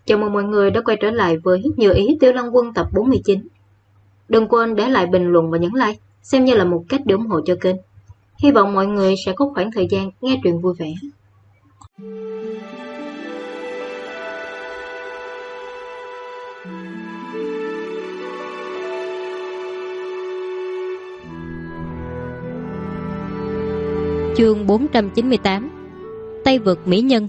Chào mừng mọi người đã quay trở lại với Như Ý Tiêu Lăng Quân tập 49. Đừng quên để lại bình luận và nhấn like, xem như là một cách để ủng hộ cho kênh. Hy vọng mọi người sẽ có khoảng thời gian nghe truyện vui vẻ. Chương 498. Tây vực mỹ nhân.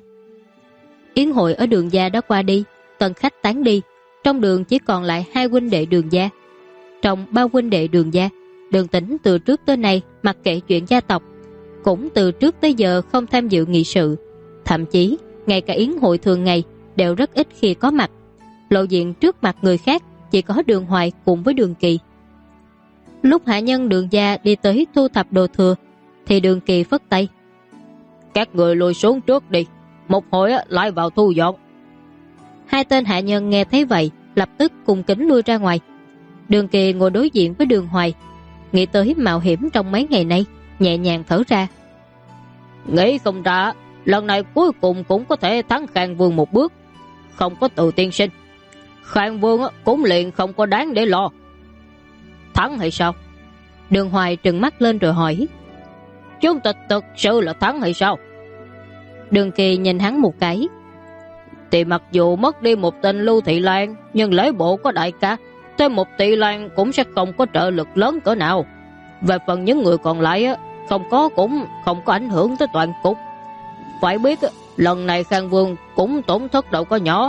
Yến hội ở Đường Gia đã qua đi, tân khách tán đi, trong đường chỉ còn lại hai huynh đệ Đường Gia. Trong ba huynh đệ Đường Gia, Đường Tĩnh từ trước tới nay mặc kệ chuyện gia tộc, cũng từ trước tới giờ không tham dự nghị sự, thậm chí ngay cả yến hội thường ngày đều rất ít khi có mặt, lộ diện trước mặt người khác chỉ có Đường Hoài cùng với Đường Kỳ. Lúc hạ nhân Đường Gia đi tới thu thập đồ thừa thì Đường Kỳ phất tay: "Các người lùi xuống trước đi, một hồi lại vào thu dọn." Hai tên hạ nhân nghe thấy vậy lập tức cùng kính lui ra ngoài. Đường Kỳ ngồi đối diện với Đường Hoài, nghĩ tới mạo hiểm trong mấy ngày nay, nhẹ nhàng thở ra. Nghĩ không ra lần này cuối cùng cũng có thể thắng Khang Vương một bước, không có Từ tiên sinh, Khang Vương cũng liền không có đáng để lo. Thắng hay sao? Đường Hoài trừng mắt lên rồi hỏi. Chúng ta thực sự là thắng hay sao? Đường Kỳ nhìn hắn một cái. Thì mặc dù mất đi một tên Lưu Thị Lan, nhưng lễ bộ có đại ca, thêm một Thị Lan cũng sẽ không có trợ lực lớn cỡ nào. Về phần những người còn lại không có cũng không có ảnh hưởng tới toàn cục. Phải biết lần này Khang Vương cũng tổn thất đâu có nhỏ.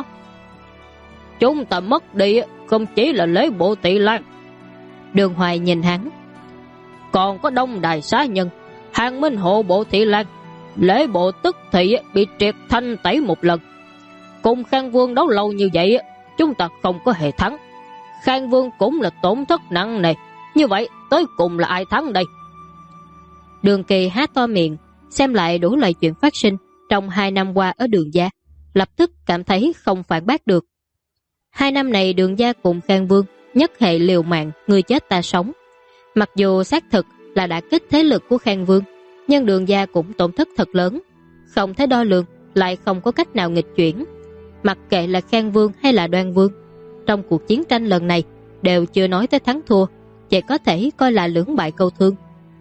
Chúng ta mất đi không chỉ là lễ bộ Thị Lan. Đường Hoài nhìn hắn. Còn có Đông Đài xá nhân, Hàng Minh hộ bộ Thị Lan, lễ bộ tức thị bị triệt thanh tẩy một lần. Cùng Khang Vương đấu lâu như vậy, chúng ta không có hề thắng. Khang Vương cũng là tổn thất nặng nề. Như vậy tới cùng là ai thắng đây? Đường Kỳ há to miệng, xem lại đủ loại chuyện phát sinh trong 2 năm qua ở Đường Gia, lập tức cảm thấy không phản bác được. 2 năm này Đường Gia cùng Khang Vương nhất hệ liều mạng, người chết ta sống. Mặc dù xác thực là đã kích thế lực của Khang Vương, nhưng Đường Gia cũng tổn thất thật lớn, không thể đo lường, lại không có cách nào nghịch chuyển. Mặc kệ là Khang Vương hay là Đoan Vương, trong cuộc chiến tranh lần này đều chưa nói tới thắng thua, chỉ có thể coi là lưỡng bại câu thương.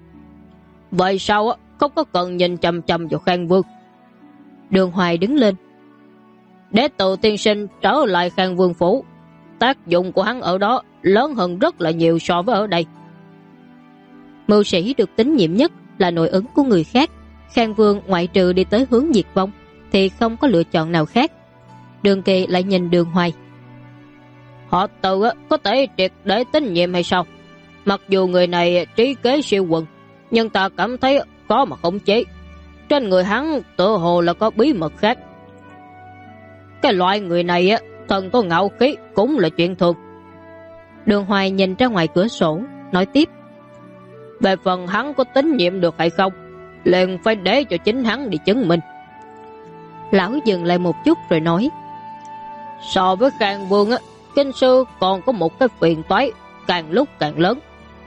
Vậy sao không có cần nhìn chằm chằm vào Khang Vương? Đường Hoài đứng lên. Để Từ tiên sinh trở lại Khang Vương phủ, tác dụng của hắn ở đó lớn hơn rất là nhiều so với ở đây. Mưu sĩ được tín nhiệm nhất là nội ứng của người khác. Khang Vương ngoại trừ đi tới hướng diệt vong thì không có lựa chọn nào khác. Đường Kỳ lại nhìn Đường Hoài. Họ Từ có thể triệt để tín nhiệm hay sao? Mặc dù người này trí kế siêu quần, nhưng ta cảm thấy khó mà khống chế. Trên người hắn tựa hồ là có bí mật khác. Cái loại người này thần có ngạo khí cũng là chuyện thường. Đường Hoài nhìn ra ngoài cửa sổ, nói tiếp. Về phần hắn có tín nhiệm được hay không, liền phải để cho chính hắn đi chứng minh. Lão dừng lại một chút rồi nói. So với Khang Vương kinh sư còn có một cái phiền toái càng lúc càng lớn.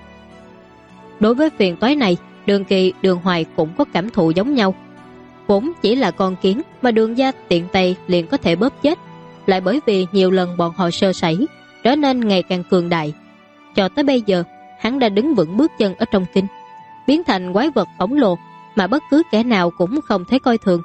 Đối với phiền toái này, Đường Kỳ, Đường Hoài cũng có cảm thụ giống nhau. Vốn chỉ là con kiến mà Đường Gia tiện tay liền có thể bóp chết, lại bởi vì nhiều lần bọn họ sơ sẩy trở nên ngày càng cường đại. Cho tới bây giờ hắn đã đứng vững bước chân ở trong kinh, biến thành quái vật khổng lồ mà bất cứ kẻ nào cũng không thể coi thường.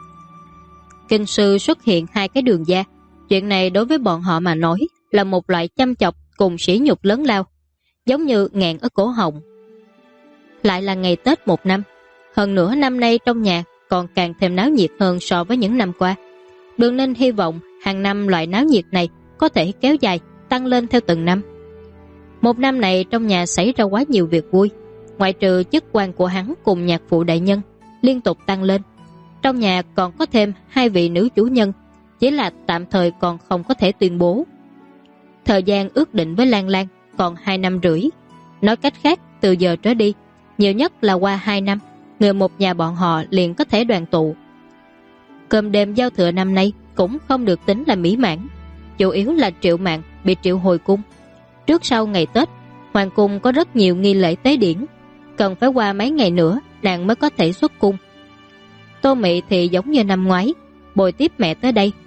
Kinh sư xuất hiện 2 cái Đường Gia, chuyện này đối với bọn họ mà nói là một loại chăm chọc cùng sỉ nhục lớn lao, giống như nghẹn ở cổ họng. Lại là ngày Tết một năm, hơn nữa năm nay trong nhà còn càng thêm náo nhiệt hơn so với những năm qua. Đường Ninh hy vọng hàng năm loại náo nhiệt này có thể kéo dài, tăng lên theo từng năm. Một năm này trong nhà xảy ra quá nhiều việc vui, ngoại trừ chức quan của hắn cùng nhạc phụ đại nhân liên tục tăng lên. Trong nhà còn có thêm 2 vị nữ chủ nhân, chỉ là tạm thời còn không có thể tuyên bố. Thời gian ước định với Lan Lan còn 2 năm rưỡi. Nói cách khác, từ giờ trở đi, nhiều nhất là qua 2 năm, người một nhà bọn họ liền có thể đoàn tụ. Cơm đêm giao thừa năm nay cũng không được tính là mỹ mãn, chủ yếu là Triệu Mạn bị triệu hồi cung. Trước sau ngày Tết, hoàng cung có rất nhiều nghi lễ tế điển, cần phải qua mấy ngày nữa nàng mới có thể xuất cung. Tô Mị thì giống như năm ngoái, bồi tiếp mẹ tới đây.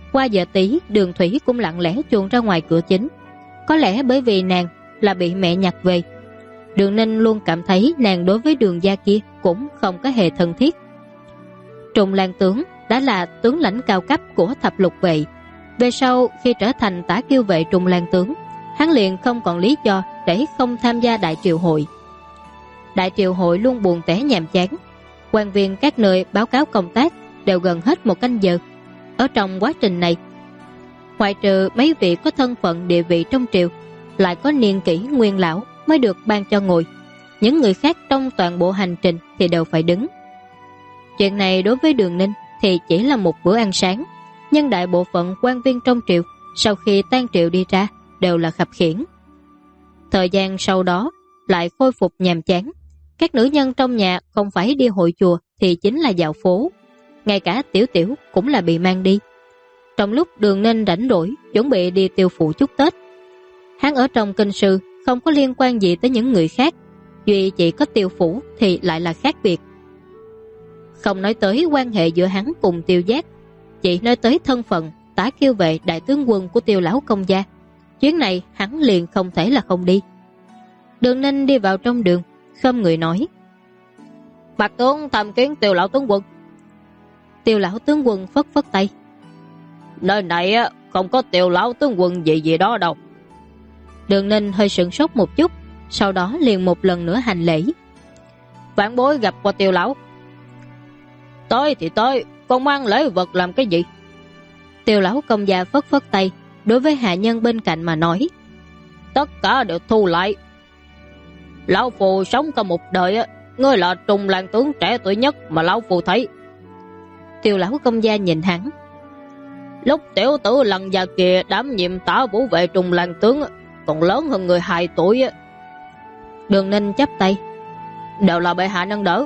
Qua giờ tí, Đường Thủy cũng lặng lẽ chuồn ra ngoài cửa chính. Có lẽ bởi vì nàng là bị mẹ nhặt về. Đường Ninh luôn cảm thấy nàng đối với Đường gia kia cũng không có hề thân thiết. Trùng Lan tướng đã là tướng lãnh cao cấp của thập lục vệ. Về sau khi trở thành tả kiêu vệ Trùng Lan tướng, hắn liền không còn lý do để không tham gia đại triều hội. Đại triều hội luôn buồn tẻ nhàm chán. Quan viên các nơi báo cáo công tác đều gần hết 1 canh giờ. Ở trong quá trình này, ngoại trừ mấy vị có thân phận địa vị trong triều, lại có niên kỷ nguyên lão mới được ban cho ngồi. Những người khác trong toàn bộ hành trình thì đều phải đứng. Chuyện này đối với Đường Ninh thì chỉ là một bữa ăn sáng, nhưng đại bộ phận quan viên trong triều sau khi tan triều đi ra đều là khập khiễng. Thời gian sau đó lại khôi phục nhàm chán. Các nữ nhân trong nhà không phải đi hội chùa thì chính là dạo phố. Ngay cả Tiểu Tiểu cũng là bị mang đi. Trong lúc Đường Ninh rảnh rỗi chuẩn bị đi Tiêu Phủ chúc Tết, hắn ở trong kinh sư không có liên quan gì tới những người khác, duy chỉ có Tiêu Phủ thì lại là khác biệt. Không nói tới quan hệ giữa hắn cùng Tiêu Giác, chỉ nói tới thân phận tả kiêu vệ đại tướng quân của Tiêu lão công gia, chuyến này hắn liền không thể là không đi. Đường Ninh đi vào trong đường, khom người nói: "Bạch tướng tham kiến Tiêu lão tướng quân." Tiêu lão tướng quân phất phất tay: "Nơi này không có Tiêu lão tướng quân gì đó đâu." Đường Ninh hơi sửng sốt một chút, sau đó liền một lần nữa hành lễ: "Vãn bối gặp qua Tiêu lão." "Tới thì tới, con mang lễ vật làm cái gì?" Tiêu lão công gia phất phất tay, đối với hạ nhân bên cạnh mà nói: "Tất cả đều thu lại. Lão phù sống cả một đời, ngươi là Trùng Lan tướng trẻ tuổi nhất mà lão phù thấy." Tiêu lão công gia nhìn hắn: "Lúc tiểu tử lần già kia đảm nhiệm tả vũ vệ Trùng Lan tướng còn lớn hơn người 2 tuổi." Đường Ninh chắp tay: "Đều là bệ hạ nâng đỡ.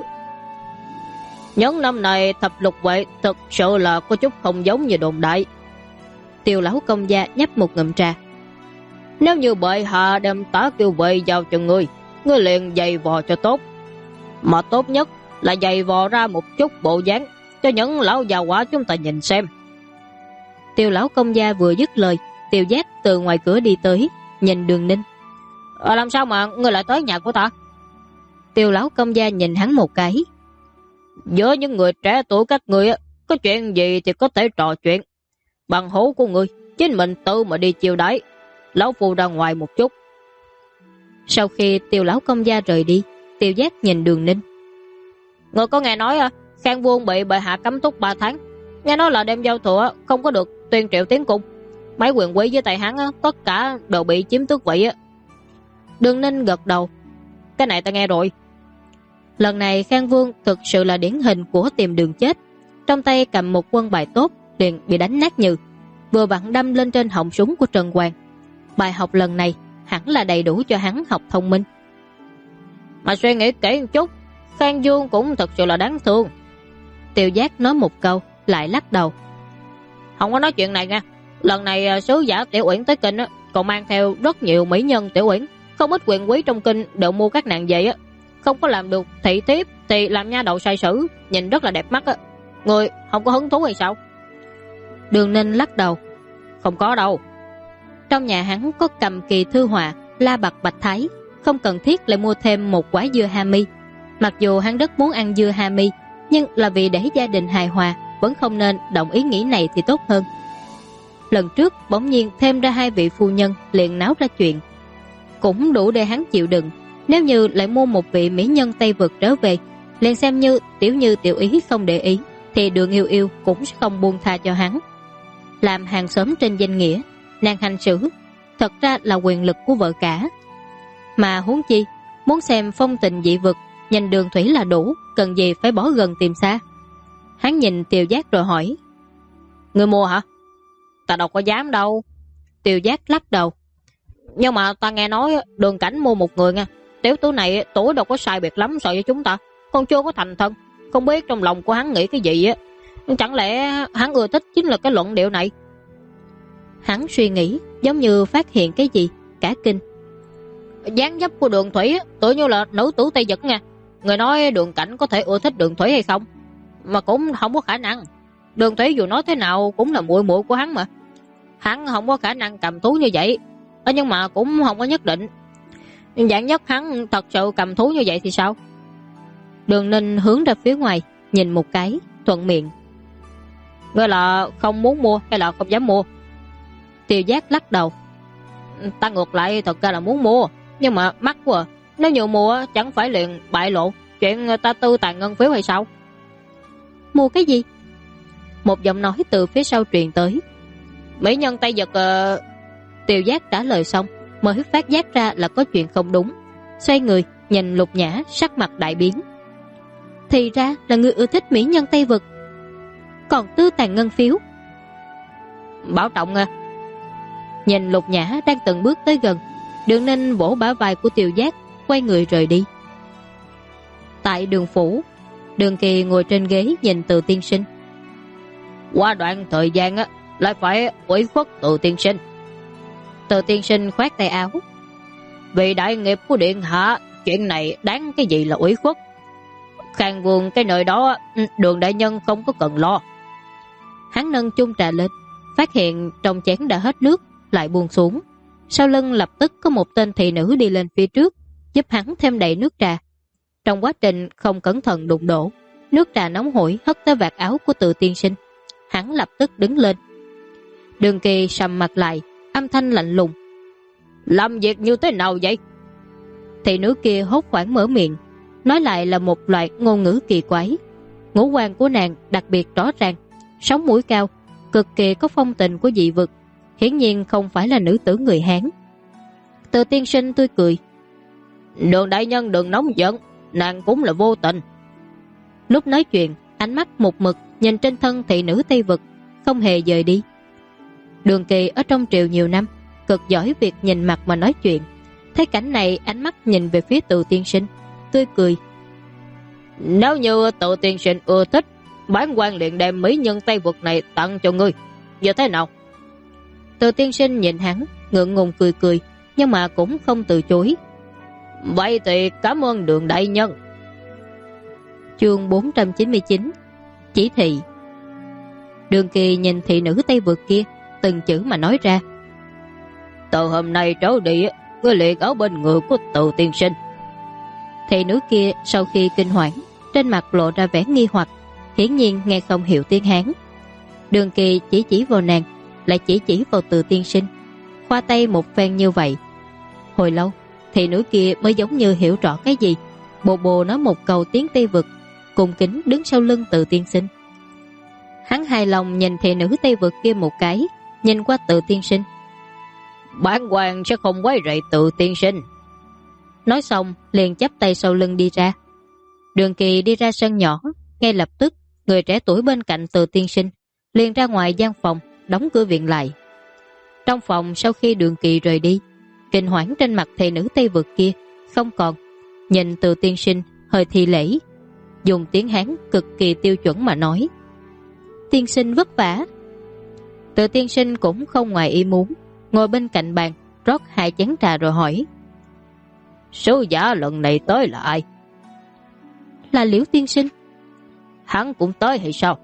Những năm này thập lục vệ thực sự là có chút không giống như đồn đại." Tiêu lão công gia nhấp một ngụm trà: "Nếu như bệ hạ đem tả kiêu vệ giao cho ngươi liền giày vò cho tốt. Mà tốt nhất là giày vò ra một chút bộ dáng cho những lão già quả chúng ta nhìn xem." Tiêu lão công gia vừa dứt lời, Tiêu Giác từ ngoài cửa đi tới, nhìn Đường Ninh: "Làm sao mà ngươi lại tới nhà của ta?" Tiêu lão công gia nhìn hắn một cái: "Giữa những người trẻ tuổi các ngươi có chuyện gì thì có thể trò chuyện. Bằng hữu của ngươi chính mình tự mà đi chiêu đãi, lão phu ra ngoài một chút." Sau khi Tiêu lão công gia rời đi, Tiêu Giác nhìn Đường Ninh: "Ngươi có nghe nói Khang Vương bị bệ hạ cấm túc 3 tháng. Nghe nói là đêm giao thừa không có được tuyên triệu tiến cung. Mấy quyền quý với tay hắn tất cả đều bị chiếm tước vị." Đường Ninh gật đầu: "Cái này ta nghe rồi." Lần này Khang Vương thực sự là điển hình của tìm đường chết. Trong tay cầm một quân bài tốt liền bị đánh nát nhừ, vừa vặn đâm lên trên họng súng của Trần Hoàng. Bài học lần này hẳn là đầy đủ cho hắn học thông minh. Mà suy nghĩ kỹ một chút, Khang Vương cũng thật sự là đáng thương. Tiêu Giác nói một câu lại lắc đầu: "Không có nói chuyện này nha. Lần này sứ giả Tiểu Uyển tới kinh còn mang theo rất nhiều mỹ nhân Tiểu Uyển. Không ít quyền quý trong kinh đều mua các nàng về. Không có làm được thị thiếp thì làm nha đầu sai sử, nhìn rất là đẹp mắt. Người không có hứng thú hay sao?" Đường Ninh lắc đầu: "Không có đâu." Trong nhà hắn có Cầm Kỳ thư họa, La Bạc Bạch Thái, không cần thiết lại mua thêm một quả dưa hami. Mặc dù hắn rất muốn ăn dưa hami, nhưng là vì để gia đình hài hòa, vẫn không nên động ý nghĩ này thì tốt hơn. Lần trước bỗng nhiên thêm ra 2 vị phu nhân liền náo ra chuyện, cũng đủ để hắn chịu đựng. Nếu như lại mua một vị mỹ nhân Tây Vực trở về, liền xem như Tiểu Ý không để ý, thì Đường Yêu Yêu cũng không buông tha cho hắn. Làm hàng xóm trên danh nghĩa, nàng hành xử thật ra là quyền lực của vợ cả. Mà huống chi muốn xem phong tình dị vực, nhìn Đường Thủy là đủ, cần gì phải bỏ gần tìm xa. Hắn nhìn Tiêu Giác rồi hỏi: "Người mua hả?" "Ta đâu có dám đâu." Tiêu Giác lắc đầu: "Nhưng mà ta nghe nói Đường Cảnh mua một người nha. Tiểu tử này tuổi đâu có sai biệt lắm so với chúng ta, còn chưa có thành thân, không biết trong lòng của hắn nghĩ cái gì á. Chẳng lẽ hắn ưa thích chính là cái luận điệu này?" Hắn suy nghĩ giống như phát hiện cái gì, cả kinh: "Dáng dấp của Đường Thủy tự như là nữ tử Tây Vực nha. Người nói Đường Cảnh có thể ưa thích Đường Thủy hay không? Mà cũng không có khả năng." Đường Thủy dù nói thế nào cũng là muội muội của hắn mà. Hắn không có khả năng cầm thú như vậy. Nhưng mà cũng không có nhất định. Vạn nhất hắn thật sự cầm thú như vậy thì sao? Đường Ninh hướng ra phía ngoài, nhìn một cái, thuận miệng. Ngươi là không muốn mua hay là không dám mua? Tiêu Giác lắc đầu. Ta ngược lại thật ra là muốn mua, nhưng mà mắc quá à. Nếu như mua chẳng phải liền bại lộ chuyện ta tư tàn ngân phiếu hay sao? Mua cái gì? Một giọng nói từ phía sau truyền tới. Mỹ nhân Tây Vật. Tiêu Giác trả lời xong mới phát giác ra là có chuyện không đúng, xoay người nhìn Lục Nhã, sắc mặt đại biến. Thì ra là người ưa thích mỹ nhân Tây Vực, còn tư tàn ngân phiếu. Bảo trọng à. Nhìn Lục Nhã đang từng bước tới gần, Đường Ninh vỗ bả vai của Tiêu Giác, quay người rời đi. Tại Đường phủ, Đường Kỳ ngồi trên ghế nhìn Từ tiên sinh. Qua đoạn thời gian lại phải ủy khuất Từ tiên sinh. Từ tiên sinh khoát tay áo. Vì đại nghiệp của điện hạ, chuyện này đáng cái gì là ủy khuất. Khang Vương cái nơi đó, Đường đại nhân không có cần lo. Hắn nâng chung trà lên, phát hiện trong chén đã hết nước, lại buông xuống. Sau lưng lập tức có một tên thị nữ đi lên phía trước, giúp hắn thêm đầy nước trà. Trong quá trình không cẩn thận đụng đổ, nước trà nóng hổi hất tới vạt áo của Từ tiên sinh. Hắn lập tức đứng lên. Đường Kỳ sầm mặt lại, âm thanh lạnh lùng. Làm việc như thế nào vậy? Thị nữ kia hốt hoảng mở miệng, nói lại là một loại ngôn ngữ kỳ quái. Ngũ quan của nàng đặc biệt rõ ràng, sống mũi cao, cực kỳ có phong tình của dị vực, hiển nhiên không phải là nữ tử người Hán. Từ tiên sinh tươi cười. Đường đại nhân đừng nóng giận, nàng cũng là vô tình. Lúc nói chuyện, ánh mắt một mực nhìn trên thân thị nữ Tây Vực, không hề dời đi. Đường Kỳ ở trong triều nhiều năm, cực giỏi việc nhìn mặt mà nói chuyện. Thấy cảnh này, ánh mắt nhìn về phía Từ tiên sinh, tươi cười. Nếu như Từ tiên sinh ưa thích, bản quan liền đem mỹ nhân Tây Vực này tặng cho ngươi, như thế nào? Từ tiên sinh nhìn hắn, ngượng ngùng cười cười, nhưng mà cũng không từ chối. Vậy thì cảm ơn Đường đại nhân. Chương 499. Chỉ thị. Đường Kỳ nhìn thị nữ Tây Vực kia, từng chữ mà nói ra. Từ hôm nay trở đi, ngươi liền ở bên người của Từ tiên sinh. Thị nữ kia sau khi kinh hoảng, trên mặt lộ ra vẻ nghi hoặc, hiển nhiên nghe không hiểu tiếng Hán. Đường Kỳ chỉ vào nàng, lại chỉ vào Từ tiên sinh, khoa tay một phen như vậy. Hồi lâu, thị nữ kia mới giống như hiểu rõ cái gì, bồ bồ nói một câu tiếng Tây Vực, cung kính đứng sau lưng Từ tiên sinh. Hắn hài lòng nhìn thị nữ Tây Vực kia một cái, nhìn qua Từ tiên sinh. Bản quan sẽ không quấy rầy Từ tiên sinh. Nói xong liền chắp tay sau lưng đi ra. Đường Kỳ đi ra sân nhỏ, ngay lập tức người trẻ tuổi bên cạnh Từ tiên sinh liền ra ngoài gian phòng, đóng cửa viện lại. Trong phòng sau khi Đường Kỳ rời đi, kinh hoảng trên mặt thị nữ Tây Vực kia không còn, nhìn Từ tiên sinh hơi thi lễ, dùng tiếng Hán cực kỳ tiêu chuẩn mà nói. Tiên sinh vất vả. Từ tiên sinh cũng không ngoài ý muốn, ngồi bên cạnh bàn rót 2 chén trà rồi hỏi. Sứ giả lần này tới là ai? Là Liễu tiên sinh. Hắn cũng tới hay sao?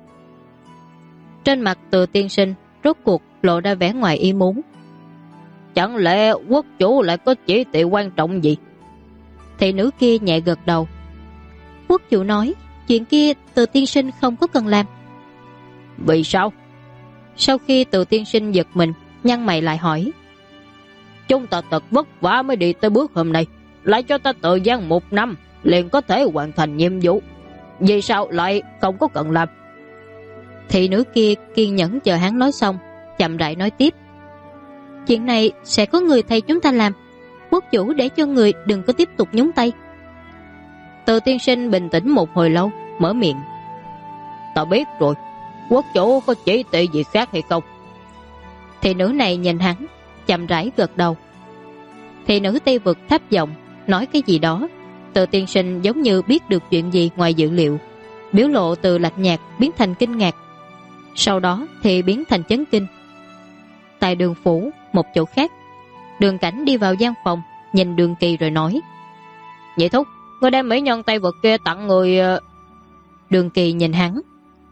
Trên mặt Từ tiên sinh rốt cuộc lộ ra vẻ ngoài ý muốn. Chẳng lẽ quốc chủ lại có chỉ thị quan trọng gì? Thị nữ kia nhẹ gật đầu. Quốc chủ nói chuyện kia Từ tiên sinh không có cần làm. Vì sao? Sau khi Từ tiên sinh giật mình, nhăn mày lại hỏi. Chúng ta thật vất vả mới đi tới bước hôm nay, lại cho ta thời gian 1 năm liền có thể hoàn thành nhiệm vụ, vì sao lại không có cần làm? Thị nữ kia kiên nhẫn chờ hắn nói xong, chậm rãi nói tiếp. Chuyện này sẽ có người thay chúng ta làm, quốc chủ để cho người đừng có tiếp tục nhúng tay. Từ tiên sinh bình tĩnh một hồi lâu, mở miệng. Ta biết rồi, quốc chủ có chỉ thị gì khác hay không? Thị nữ này nhìn hắn, chậm rãi gật đầu. Thị nữ Tây Vực thấp giọng nói cái gì đó. Từ tiên sinh giống như biết được chuyện gì ngoài dự liệu, biểu lộ từ lạnh nhạt biến thành kinh ngạc, sau đó thì biến thành chấn kinh. Tại Đường phủ, một chỗ khác, Đường Cảnh đi vào gian phòng, nhìn Đường Kỳ rồi nói. Nhị thúc, người đem mỹ nhân Tây Vực kia tặng người. Đường Kỳ nhìn hắn.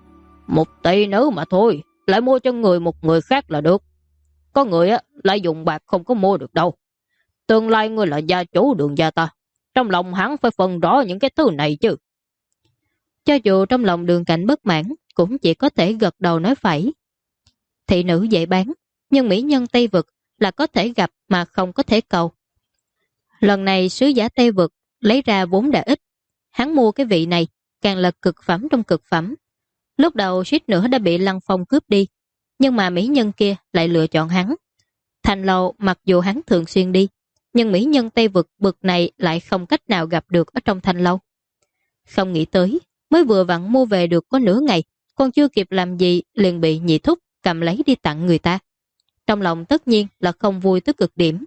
1 tỷ nữ mà thôi, lại mua cho người một người khác là được. Có người á lại dùng bạc không có mua được đâu. Tương lai ngươi là gia chủ Đường gia ta, trong lòng hắn phải phân rõ những cái thứ này chứ. Cho dù trong lòng Đường Cảnh bất mãn, cũng chỉ có thể gật đầu nói phải. Thị nữ dễ bán, nhưng mỹ nhân Tây Vực là có thể gặp mà không có thể cầu. Lần này sứ giả Tây Vực lấy ra vốn đã ít, hắn mua cái vị này càng là cực phẩm trong cực phẩm. Lúc đầu suýt nữa đã bị Lăng Phong cướp đi, nhưng mà mỹ nhân kia lại lựa chọn hắn. Thành Lâu mặc dù hắn thường xuyên đi, nhưng mỹ nhân Tây Vực bực này lại không cách nào gặp được ở trong Thành Lâu. Không nghĩ tới, mới vừa vặn mua về được có nửa ngày, còn chưa kịp làm gì liền bị nhị thúc cầm lấy đi tặng người ta. Trong lòng tất nhiên là không vui tới cực điểm.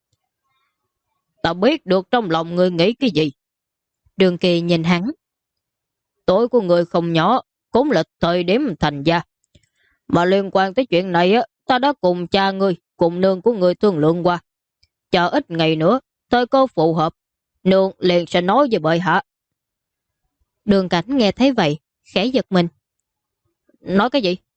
Ta biết được trong lòng người nghĩ cái gì. Đường Kỳ nhìn hắn. Tuổi của người không nhỏ, cũng là thời điểm thành gia. Mà liên quan tới chuyện này á, ta đã cùng cha ngươi, cùng nương của người thương lượng qua. Chờ ít ngày nữa, thời cơ phù hợp, nương liền sẽ nói với bệ hạ. Đường Cảnh nghe thấy vậy, khẽ giật mình. Nói cái gì?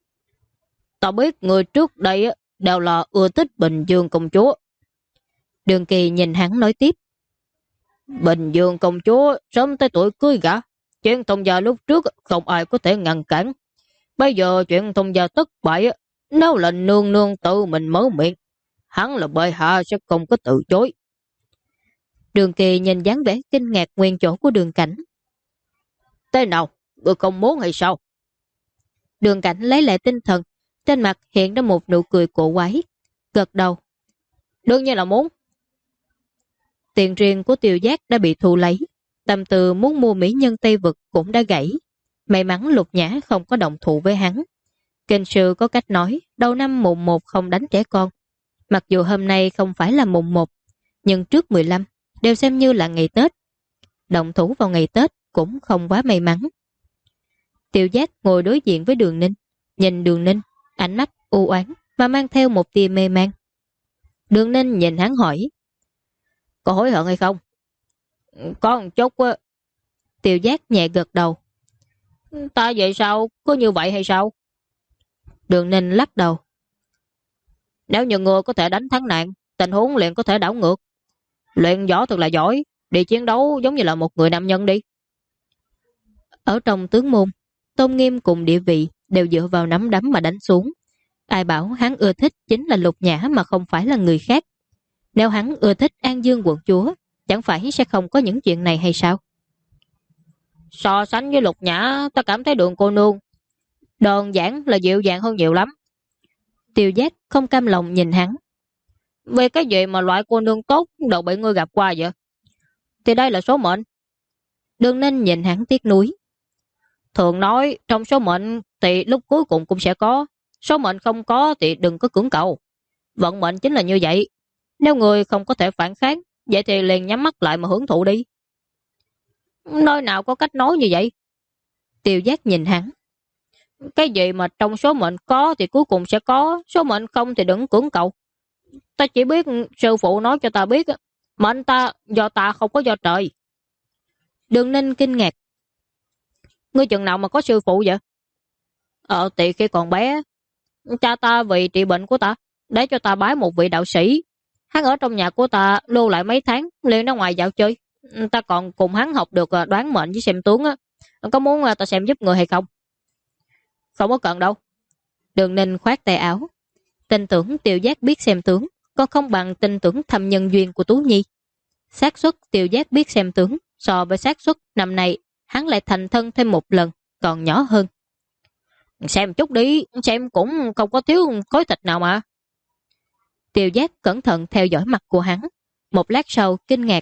Ta biết người trước đây á, đều là ưa thích Bình Dương công chúa. Đường Kỳ nhìn hắn nói tiếp. Bình Dương công chúa sớm tới tuổi cưới gả, chuyện thông gia lúc trước không ai có thể ngăn cản. Bây giờ chuyện thông gia thất bại, nếu là nương nương tự mình mở miệng, hắn là bệ hạ sẽ không có từ chối. Đường Kỳ nhìn dáng vẻ kinh ngạc nguyên chỗ của Đường Cảnh. Thế nào, ngươi không muốn hay sao? Đường Cảnh lấy lại tinh thần, trên mặt hiện ra một nụ cười cổ quái, gật đầu. Đương nhiên là muốn. Tiền riêng của Tiêu Giác đã bị thu lấy, tâm tư muốn mua mỹ nhân Tây Vực cũng đã gãy. May mắn Lục Nhã không có động thủ với hắn. Kinh sư có cách nói, đầu năm mùng 1 không đánh trẻ con. Mặc dù hôm nay không phải là mùng 1, nhưng trước 15 đều xem như là ngày Tết. Động thủ vào ngày Tết cũng không quá may mắn. Tiêu Giác ngồi đối diện với Đường Ninh, nhìn Đường Ninh, ánh mắt u oán và mang theo một tia mê man. Đường Ninh nhìn hắn hỏi, có hối hận hay không? Có một chút á. Tiêu Giác nhẹ gật đầu. Ta vậy sao? Có như vậy hay sao? Đường Ninh lắc đầu. Nếu như người có thể đánh thắng nạn, tình huống liền có thể đảo ngược. Luyện võ thật là giỏi, đi chiến đấu giống như là một người nam nhân đi. Ở trong tướng môn, tôn nghiêm cùng địa vị đều dựa vào nắm đấm mà đánh xuống. Ai bảo hắn ưa thích chính là Lục Nhã mà không phải là người khác. Nếu hắn ưa thích An Dương quận chúa, chẳng phải sẽ không có những chuyện này hay sao? So sánh với Lục Nhã, ta cảm thấy Đường cô nương đơn giản là dịu dàng hơn nhiều lắm. Tiêu Giác không cam lòng nhìn hắn. Về cái gì mà loại cô nương tốt đâu bị ngươi gặp qua vậy? Thì đây là số mệnh. Đường Ninh nhìn hắn tiếc nuối. Thường nói trong số mệnh thì lúc cuối cùng cũng sẽ có, số mệnh không có thì đừng có cưỡng cầu. Vận mệnh chính là như vậy. Nếu người không có thể phản kháng, vậy thì liền nhắm mắt lại mà hưởng thụ đi. Nơi nào có cách nói như vậy? Tiêu Giác nhìn hắn. Cái gì mà trong số mệnh có thì cuối cùng sẽ có, số mệnh không thì đừng cưỡng cầu. Ta chỉ biết sư phụ nói cho ta biết, mệnh ta do ta không có do trời. Đường Ninh kinh ngạc. Ngươi chừng nào mà có sư phụ vậy? Thì khi còn bé, cha ta vì trị bệnh của ta, để cho ta bái một vị đạo sĩ. Hắn ở trong nhà của ta lưu lại mấy tháng, liền ra ngoài dạo chơi. Ta còn cùng hắn học được đoán mệnh với xem tướng á. Có muốn ta xem giúp người hay không? Không có cần đâu. Đường Ninh khoát tay áo. Tin tưởng Tiêu Giác biết xem tướng, có không bằng tin tưởng thâm nhân duyên của Tú Nhi. Xác suất Tiêu Giác biết xem tướng so với xác suất năm nay hắn lại thành thân thêm một lần, còn nhỏ hơn. Xem chút đi, xem cũng không có thiếu khối thịt nào mà. Tiêu Giác cẩn thận theo dõi mặt của hắn, một lát sau kinh ngạc.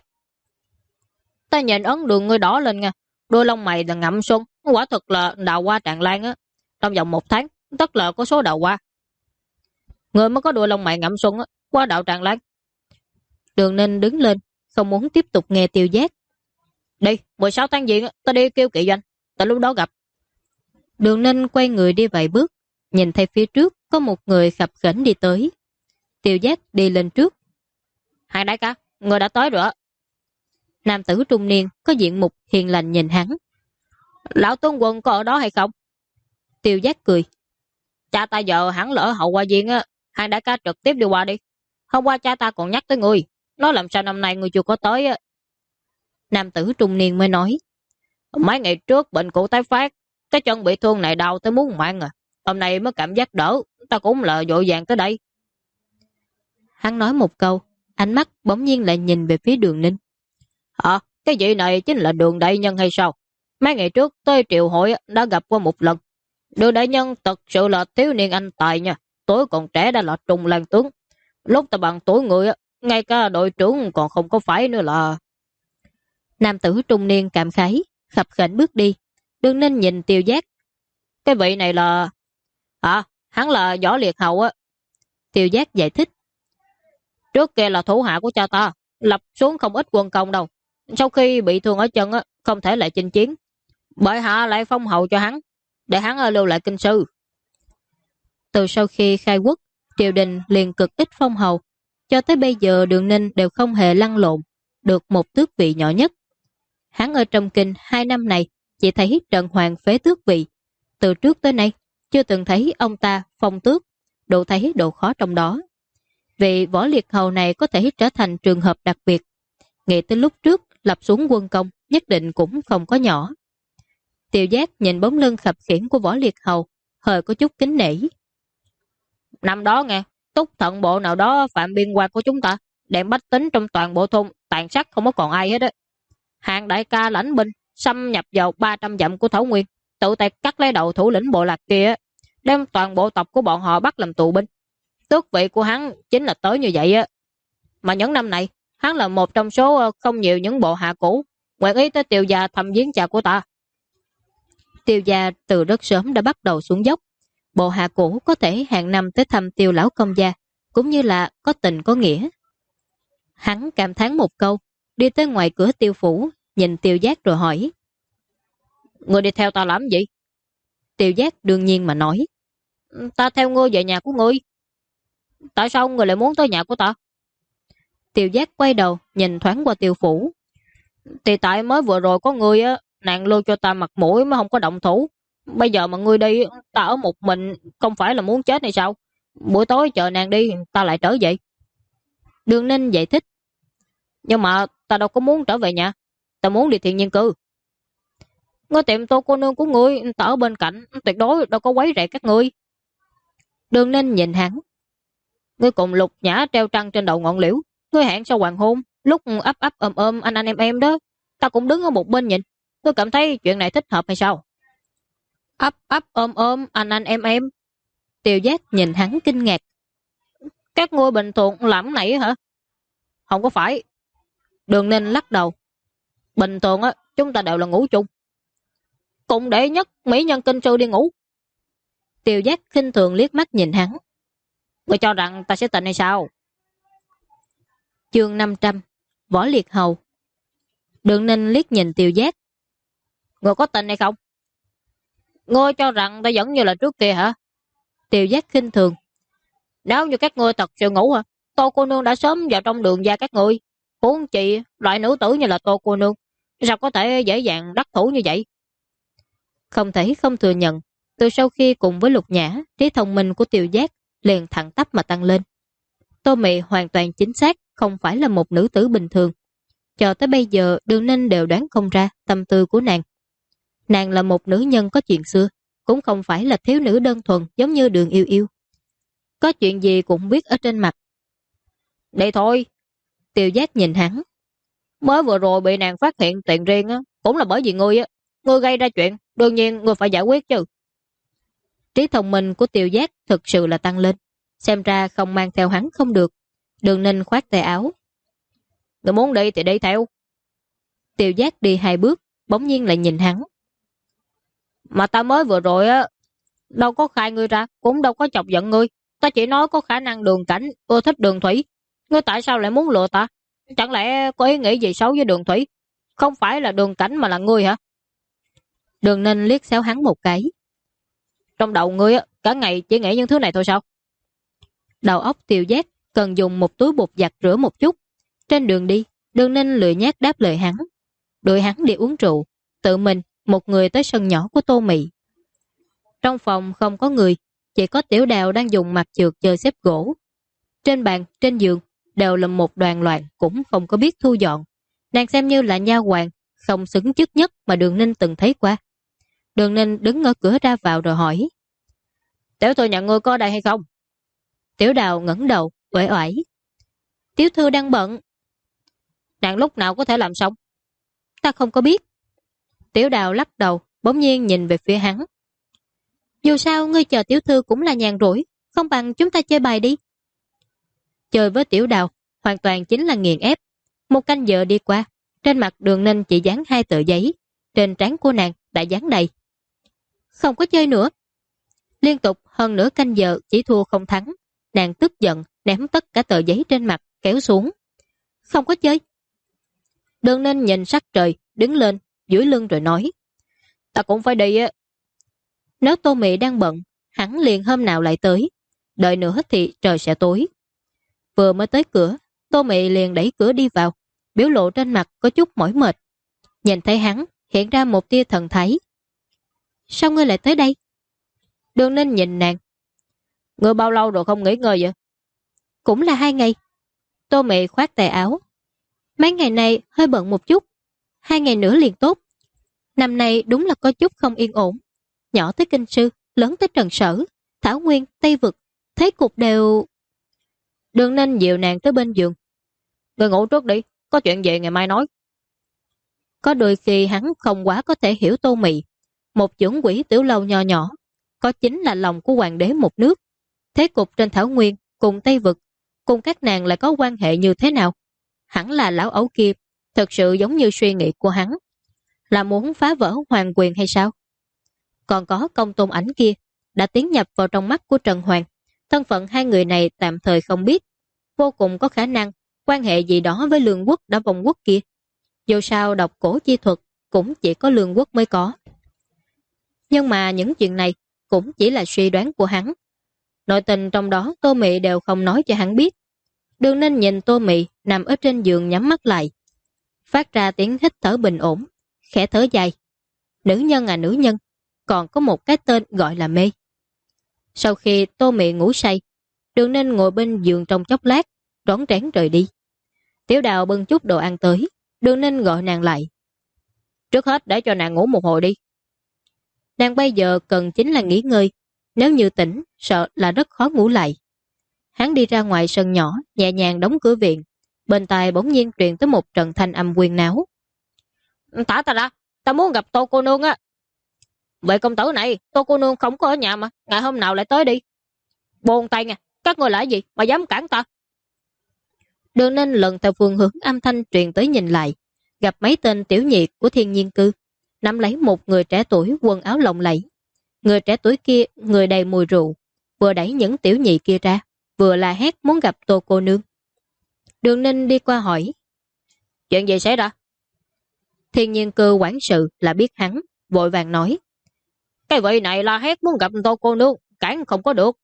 Ta nhìn ấn đường ngươi đỏ lên nha, đôi lông mày là ngậm xuân, quả thực là đào hoa tràn lan á. Trong vòng 1 tháng, tất là có số đào hoa. Người mới có đôi lông mày ngậm xuân á, qua đạo tràn lan. Đường Ninh đứng lên, không muốn tiếp tục nghe Tiêu Giác. Đi, 16 tháng Giêng ta đi kêu kỵ doanh, ta lúc đó gặp. Đường Ninh quay người đi vài bước, nhìn thấy phía trước có một người khập khểnh đi tới. Tiêu Giác đi lên trước. Hai đại ca, người đã tới rồi. Nam tử trung niên có diện mục hiền lành nhìn hắn. Lão tướng quân có ở đó hay không? Tiêu Giác cười. Cha ta giờ hẳn lỡ hậu hoa viên á, Hàng đại ca trực tiếp đi qua đi. Hôm qua cha ta còn nhắc tới ngươi, nói làm sao năm nay ngươi chưa có tới á. Nam tử trung niên mới nói. Mấy ngày trước bệnh cũ tái phát, cái chân bị thương này đau tới muốn mạng à. Hôm nay mới cảm giác đỡ, ta cũng là vội vàng tới đây. Hắn nói một câu, ánh mắt bỗng nhiên lại nhìn về phía Đường Ninh. Cái vị này chính là Đường đại nhân hay sao? Mấy ngày trước tới triệu hội đã gặp qua một lần. Đường đại nhân thật sự là thiếu niên anh tài nha, tuổi còn trẻ đã là trung lang tướng. Lúc ta bằng tuổi người, ngay cả đội trưởng còn không có phải nữa là... Nam tử trung niên cảm khái, khập khểnh bước đi. Đường Ninh nhìn Tiêu Giác. Cái vị này là... hắn là Võ Liệt Hầu á. Tiêu Giác giải thích. Trước kia là thủ hạ của cha ta, lập xuống không ít quân công đâu. Sau khi bị thương ở chân á, không thể lại chinh chiến. Bởi hạ lại phong hầu cho hắn, để hắn lưu lại kinh sư. Từ sau khi khai quốc, triều đình liền cực ít phong hầu. Cho tới bây giờ Đường Ninh đều không hề lăn lộn, được một tước vị nhỏ nhất. Hắn ở trong kinh 2 năm này chỉ thấy Trần Hoàng phế tước vị. Từ trước tới nay, chưa từng thấy ông ta phong tước, đủ thấy độ khó trong đó. Vì Võ Liệt Hầu này có thể trở thành trường hợp đặc biệt. Nghĩ tới lúc trước lập xuống quân công nhất định cũng không có nhỏ. Tiêu Giác nhìn bóng lưng khập khiễng của Võ Liệt Hầu, hơi có chút kính nể. Năm đó nghe, Túc Thận bộ nào đó phạm biên quan của chúng ta, đem bách tính trong toàn bộ thôn tàn sát không có còn ai hết á. Hàng đại ca lãnh binh xâm nhập vào 300 dặm của Thảo Nguyên, tự tay cắt lấy đầu thủ lĩnh bộ lạc kia, đem toàn bộ tộc của bọn họ bắt làm tù binh. Tước vị của hắn chính là tới như vậy á. Mà những năm này, hắn là một trong số không nhiều những bộ hạ cũ nguyện ý tới Tiêu gia thăm viếng cha của ta. Tiêu gia từ rất sớm đã bắt đầu xuống dốc. Bộ hạ cũ có thể hàng năm tới thăm Tiêu lão công gia, cũng như là có tình có nghĩa. Hắn cảm thán một câu, đi tới ngoài cửa Tiêu phủ, nhìn Tiêu Giác rồi hỏi. Ngươi đi theo ta làm gì? Tiêu Giác đương nhiên mà nói. Ta theo ngươi về nhà của ngươi. Tại sao ngươi lại muốn tới nhà của ta? Tiêu Giác quay đầu nhìn thoáng qua Tiêu phủ. Thì tại mới vừa rồi có ngươi á, nàng lưu cho ta mặt mũi mới không có động thủ. Bây giờ mà ngươi đi, ta ở một mình không phải là muốn chết hay sao? Buổi tối chờ nàng đi, ta lại trở về. Đường Ninh giải thích. Nhưng mà ta đâu có muốn trở về nhà, ta muốn đi thiện nhân cư. Ngươi tiệm Tô cô nương của ngươi, ta ở bên cạnh, tuyệt đối đâu có quấy rầy các ngươi. Đường Ninh nhìn hắn. Ngươi cùng Lục Nhã treo trăng trên đầu ngọn liễu, ngươi hẹn sau hoàng hôn, lúc ấp ấp ôm anh em đó, ta cũng đứng ở một bên nhìn. Ngươi cảm thấy chuyện này thích hợp hay sao? Ấp ấp ôm anh em. Tiêu Giác nhìn hắn kinh ngạc. Các ngươi bình thường làm này hả? Không có phải. Đường Ninh lắc đầu. Bình thường á, chúng ta đều là ngủ chung. Cùng đệ nhất mỹ nhân kinh sư đi ngủ. Tiêu Giác khinh thường liếc mắt nhìn hắn. Ngươi cho rằng ta sẽ tình hay sao? Chương 500, Võ Liệt Hầu. Đường Ninh liếc nhìn Tiêu Giác. Ngươi có tình hay không? Ngươi cho rằng ta vẫn như là trước kia hả? Tiêu Giác khinh thường. Nếu như các ngươi thật sự ngủ hả? Tô cô nương đã sớm vào trong đường gia các ngươi. Huống chị, loại nữ tử như là Tô cô nương, sao có thể dễ dàng đắc thủ như vậy? Không thể không thừa nhận, từ sau khi cùng với Lục Nhã, trí thông minh của Tiêu Giác liền thẳng tắp mà tăng lên. Tô Mị hoàn toàn chính xác không phải là một nữ tử bình thường. Cho tới bây giờ Đường Ninh đều đoán không ra tâm tư của nàng. Nàng là một nữ nhân có chuyện xưa, cũng không phải là thiếu nữ đơn thuần giống như Đường Yêu Yêu. Có chuyện gì cũng biết ở trên mặt. Đây thôi. Tiêu Giác nhìn hắn. Mới vừa rồi bị nàng phát hiện tiền riêng á, cũng là bởi vì ngươi á. Ngươi gây ra chuyện, đương nhiên ngươi phải giải quyết chứ. Trí thông minh của Tiêu Giác thực sự là tăng lên. Xem ra không mang theo hắn không được. Đường Ninh khoát tay áo. Ngươi muốn đi thì đi theo. Tiêu Giác đi 2 bước, bỗng nhiên lại nhìn hắn. Mà ta mới vừa rồi á, đâu có khai ngươi ra, cũng đâu có chọc giận ngươi. Ta chỉ nói có khả năng Đường Cảnh ưa thích Đường Thủy. Ngươi tại sao lại muốn lừa ta? Chẳng lẽ có ý nghĩ gì xấu với Đường Thủy? Không phải là Đường Cảnh mà là ngươi hả? Đường Ninh liếc xéo hắn một cái. Trong đầu ngươi á, cả ngày chỉ nghĩ những thứ này thôi sao? Đầu óc Tiêu Giác cần dùng một túi bột giặt rửa một chút. Trên đường đi, Đường Ninh lười nhác đáp lời hắn. Đuổi hắn đi uống rượu, tự mình một người tới sân nhỏ của Tô Mị. Trong phòng không có người, chỉ có Tiểu Đào đang dùng mặt trượt chơi xếp gỗ. Trên bàn, trên giường đều là một đoàn loạn cũng không có biết thu dọn. Nàng xem như là nha hoàn, không xứng chức nhất mà Đường Ninh từng thấy qua. Đường Ninh đứng ở cửa ra vào rồi hỏi: Tiểu thư nhận ngươi có ở đây hay không? Tiểu Đào ngẩng đầu, uể oải: Tiểu thư đang bận. Nàng lúc nào có thể làm xong? Ta không có biết. Tiểu Đào lắc đầu, bỗng nhiên nhìn về phía hắn. Dù sao ngươi chờ tiểu thư cũng là nhàn rỗi, không bằng chúng ta chơi bài đi. Chơi với Tiểu Đào hoàn toàn chính là nghiền ép. Một canh giờ đi qua, trên mặt Đường Ninh chỉ dán 2 tờ giấy, trên trán của nàng đã dán đầy. Không có chơi nữa. Liên tục hơn nửa canh giờ chỉ thua không thắng, nàng tức giận ném tất cả tờ giấy trên mặt kéo xuống. Không có chơi. Đường Ninh nhìn sắc trời, đứng lên, duỗi lưng rồi nói: Ta cũng phải đi á. Nếu Tô Mị đang bận, hắn liền hôm nào lại tới. Đợi nữa thì trời sẽ tối. Vừa mới tới cửa, Tô Mị liền đẩy cửa đi vào, biểu lộ trên mặt có chút mỏi mệt. Nhìn thấy hắn, hiện ra một tia thần thái. Sao ngươi lại tới đây? Đường Ninh nhìn nàng. Ngươi bao lâu rồi không nghỉ ngơi vậy? Cũng là 2 ngày. Tô Mị khoát tay áo. Mấy ngày này hơi bận một chút, 2 ngày nữa liền tốt. Năm nay đúng là có chút không yên ổn. Nhỏ tới Kinh Sư, lớn tới Trần Sở, Thảo Nguyên, Tây Vực, thế cục đều... Đường Ninh dịu nàng tới bên giường. Ngươi ngủ trước đi, có chuyện gì ngày mai nói. Có đôi khi hắn không quá có thể hiểu Tô Mị. Một chưởng quỷ tiểu lâu nho nhỏ, có chính là lòng của hoàng đế một nước. Thế cục trên Thảo Nguyên cùng Tây Vực, cùng các nàng lại có quan hệ như thế nào? Hẳn là lão ấu kia thực sự giống như suy nghĩ của hắn, là muốn phá vỡ hoàng quyền hay sao? Còn có Công Tôn Ảnh kia đã tiến nhập vào trong mắt của Trần Hoàng. Thân phận hai người này tạm thời không biết, vô cùng có khả năng quan hệ gì đó với Lương Quốc đã vong quốc kia. Dù sao độc cổ chi thuật cũng chỉ có Lương Quốc mới có. Nhưng mà những chuyện này cũng chỉ là suy đoán của hắn. Nội tình trong đó Tô Mị đều không nói cho hắn biết. Đường Ninh nhìn Tô Mị nằm ở trên giường nhắm mắt lại, phát ra tiếng hít thở bình ổn, khẽ thở dài. Nữ nhân à nữ nhân, còn có một cái tên gọi là mê. Sau khi Tô Mị ngủ say, Đường Ninh ngồi bên giường trong chốc lát, rón rén rời đi. Tiểu Đào bưng chút đồ ăn tới, Đường Ninh gọi nàng lại. Trước hết để cho nàng ngủ một hồi đi. Nàng bây giờ cần chính là nghỉ ngơi, nếu như tỉnh, sợ là rất khó ngủ lại. Hắn đi ra ngoài sân nhỏ, nhẹ nhàng đóng cửa viện. Bên tai bỗng nhiên truyền tới một trận thanh âm quyền náo. Thả ta ra, ta muốn gặp Tô cô nương á. Vậy công tử này, Tô cô nương không có ở nhà mà, ngày hôm nào lại tới đi. Buồn tay nha, các người lại gì mà dám cản ta? Đường Ninh lần theo phương hướng âm thanh truyền tới nhìn lại, gặp mấy tên tiểu nhị của Thiên Nhiên Cư, nắm lấy một người trẻ tuổi quần áo lộng lẫy. Người trẻ tuổi kia người đầy mùi rượu, vừa đẩy những tiểu nhị kia ra, vừa la hét muốn gặp Tô cô nương. Đường Ninh đi qua hỏi, chuyện gì xảy ra? Thiên Nhiên Cư quản sự là biết hắn, vội vàng nói, cái vị này la hét muốn gặp Tô cô nương, cản không có được.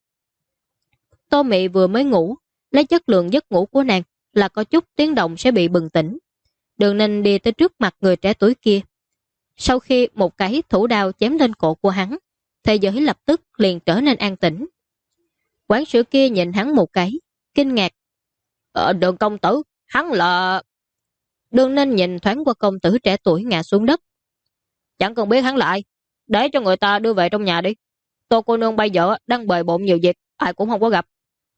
Tô Mị vừa mới ngủ, lấy chất lượng giấc ngủ của nàng là có chút tiếng động sẽ bị bừng tỉnh. Đường Ninh đi tới trước mặt người trẻ tuổi kia. Sau khi một cái thủ đao chém lên cổ của hắn, thế giới lập tức liền trở nên an tĩnh. Quản sự kia nhìn hắn một cái, kinh ngạc. Đường công tử, hắn là... Đường Ninh nhìn thoáng qua công tử trẻ tuổi ngã xuống đất. Chẳng cần biết hắn là ai, để cho người ta đưa về trong nhà đi. Tô cô nương bây giờ đang bề bộn nhiều việc, ai cũng không có gặp.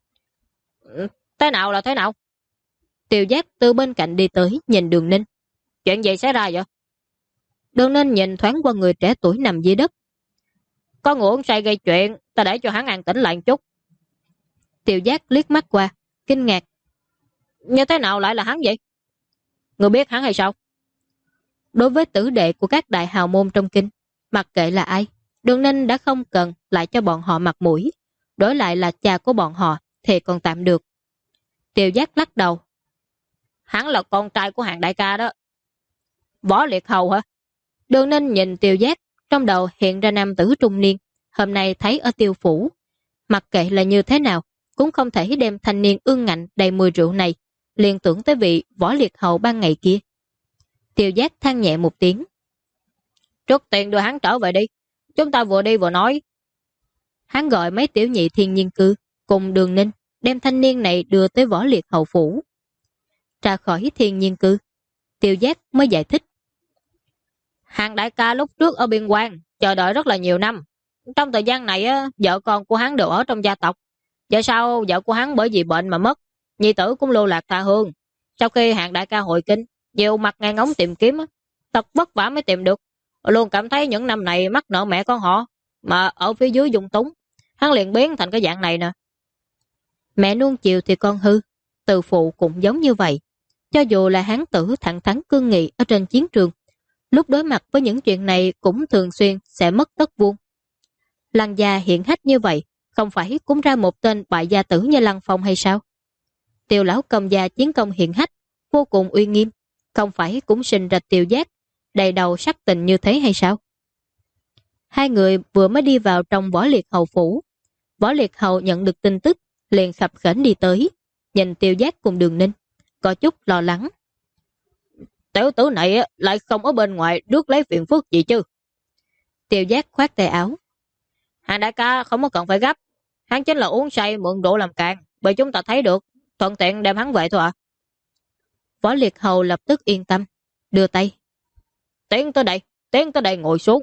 Thế nào là thế nào? Tiêu Giác từ bên cạnh đi tới nhìn Đường Ninh. Chuyện gì xảy ra vậy? Đường Ninh nhìn thoáng qua người trẻ tuổi nằm dưới đất. Có người uống say gây chuyện, ta để cho hắn an tĩnh lại một chút. Tiêu Giác liếc mắt qua, kinh ngạc. Như thế nào lại là hắn vậy? Người biết hắn hay sao? Đối với tử đệ của các đại hào môn trong kinh, mặc kệ là ai, Đường Ninh đã không cần lại cho bọn họ mặt mũi. Đổi lại là cha của bọn họ thì còn tạm được. Tiêu Giác lắc đầu. Hắn là con trai của Hạng đại ca đó. Võ Liệt Hầu hả? Đường Ninh nhìn Tiêu Giác, trong đầu hiện ra nam tử trung niên, hôm nay thấy ở Tiêu phủ. Mặc kệ là như thế nào, cũng không thể đem thanh niên ương ngạnh đầy mùi rượu này liên tưởng tới vị Võ Liệt Hầu ban ngày kia. Tiêu Giác than nhẹ một tiếng. Trước tiên đưa hắn trở về đi, chúng ta vừa đi vừa nói. Hắn gọi mấy tiểu nhị Thiên Nhiên Cư cùng Đường Ninh đem thanh niên này đưa tới Võ Liệt hầu phủ. Ra khỏi Thiên Nhiên Cư, Tiêu Giác mới giải thích. Hàng đại ca lúc trước ở biên quan chờ đợi rất là nhiều năm. Trong thời gian này vợ con của hắn đều ở trong gia tộc. Giờ sau vợ của hắn bởi vì bệnh mà mất, nhi tử cũng lưu lạc tha hương. Sau khi Hàng đại ca hội kinh, nhiều mặt ngang ngóng tìm kiếm, thật vất vả mới tìm được. Luôn cảm thấy những năm này mắc nợ mẹ con họ, mà ở phía dưới dung túng, hắn liền biến thành cái dạng này nè. Mẹ nuông chiều thì con hư, từ phụ cũng giống như vậy. Cho dù là hán tử thẳng thắn cương nghị ở trên chiến trường, lúc đối mặt với những chuyện này cũng thường xuyên sẽ mất tất vuông. Lăng gia hiển hách như vậy, không phải cũng ra một tên bại gia tử như Lăng Phong hay sao? Tiêu lão công gia chiến công hiển hách, vô cùng uy nghiêm, không phải cũng sinh ra Tiêu Giác đầy đầu sắc tình như thế hay sao? Hai người vừa mới đi vào trong Võ Liệt hầu phủ. Võ Liệt hầu nhận được tin tức, liền khập khểnh đi tới, nhìn Tiêu Giác cùng Đường Ninh, có chút lo lắng. Tiểu tử này lại không ở bên ngoài rước lấy phiền phức gì chứ? Tiêu Giác khoát tay áo. Hàng đại ca không có cần phải gấp, hắn chính là uống say mượn rượu làm càn, bởi chúng ta thấy được, thuận tiện đem hắn về thôi ạ. Võ Liệt hầu lập tức yên tâm, đưa tay. Tiến tới đây ngồi xuống.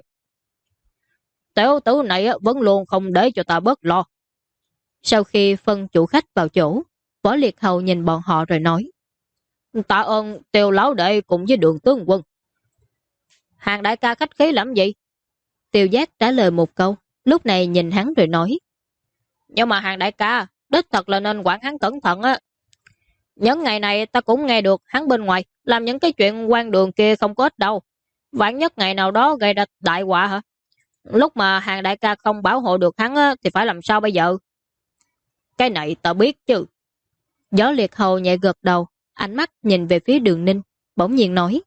Tiểu tử này vẫn luôn không để cho ta bớt lo. Sau khi phân chủ khách vào chỗ, Võ Liệt hầu nhìn bọn họ rồi nói. Tạ ơn Tiêu lão đệ cùng với Đường tướng quân. Hàng đại ca khách khí làm gì? Tiêu Giác trả lời một câu, lúc này nhìn hắn rồi nói. Nhưng mà Hàng đại ca, đích thật là nên quản hắn cẩn thận á. Những ngày này ta cũng nghe được hắn bên ngoài làm những cái chuyện quan đường kia không có ích đâu. Vạn nhất ngày nào đó gây ra đại họa hả? Lúc mà Hàng đại ca không bảo hộ được hắn á, thì phải làm sao bây giờ? Cái này ta biết chứ. Võ Liệt hầu nhẹ gật đầu, ánh mắt nhìn về phía Đường Ninh, bỗng nhiên nói.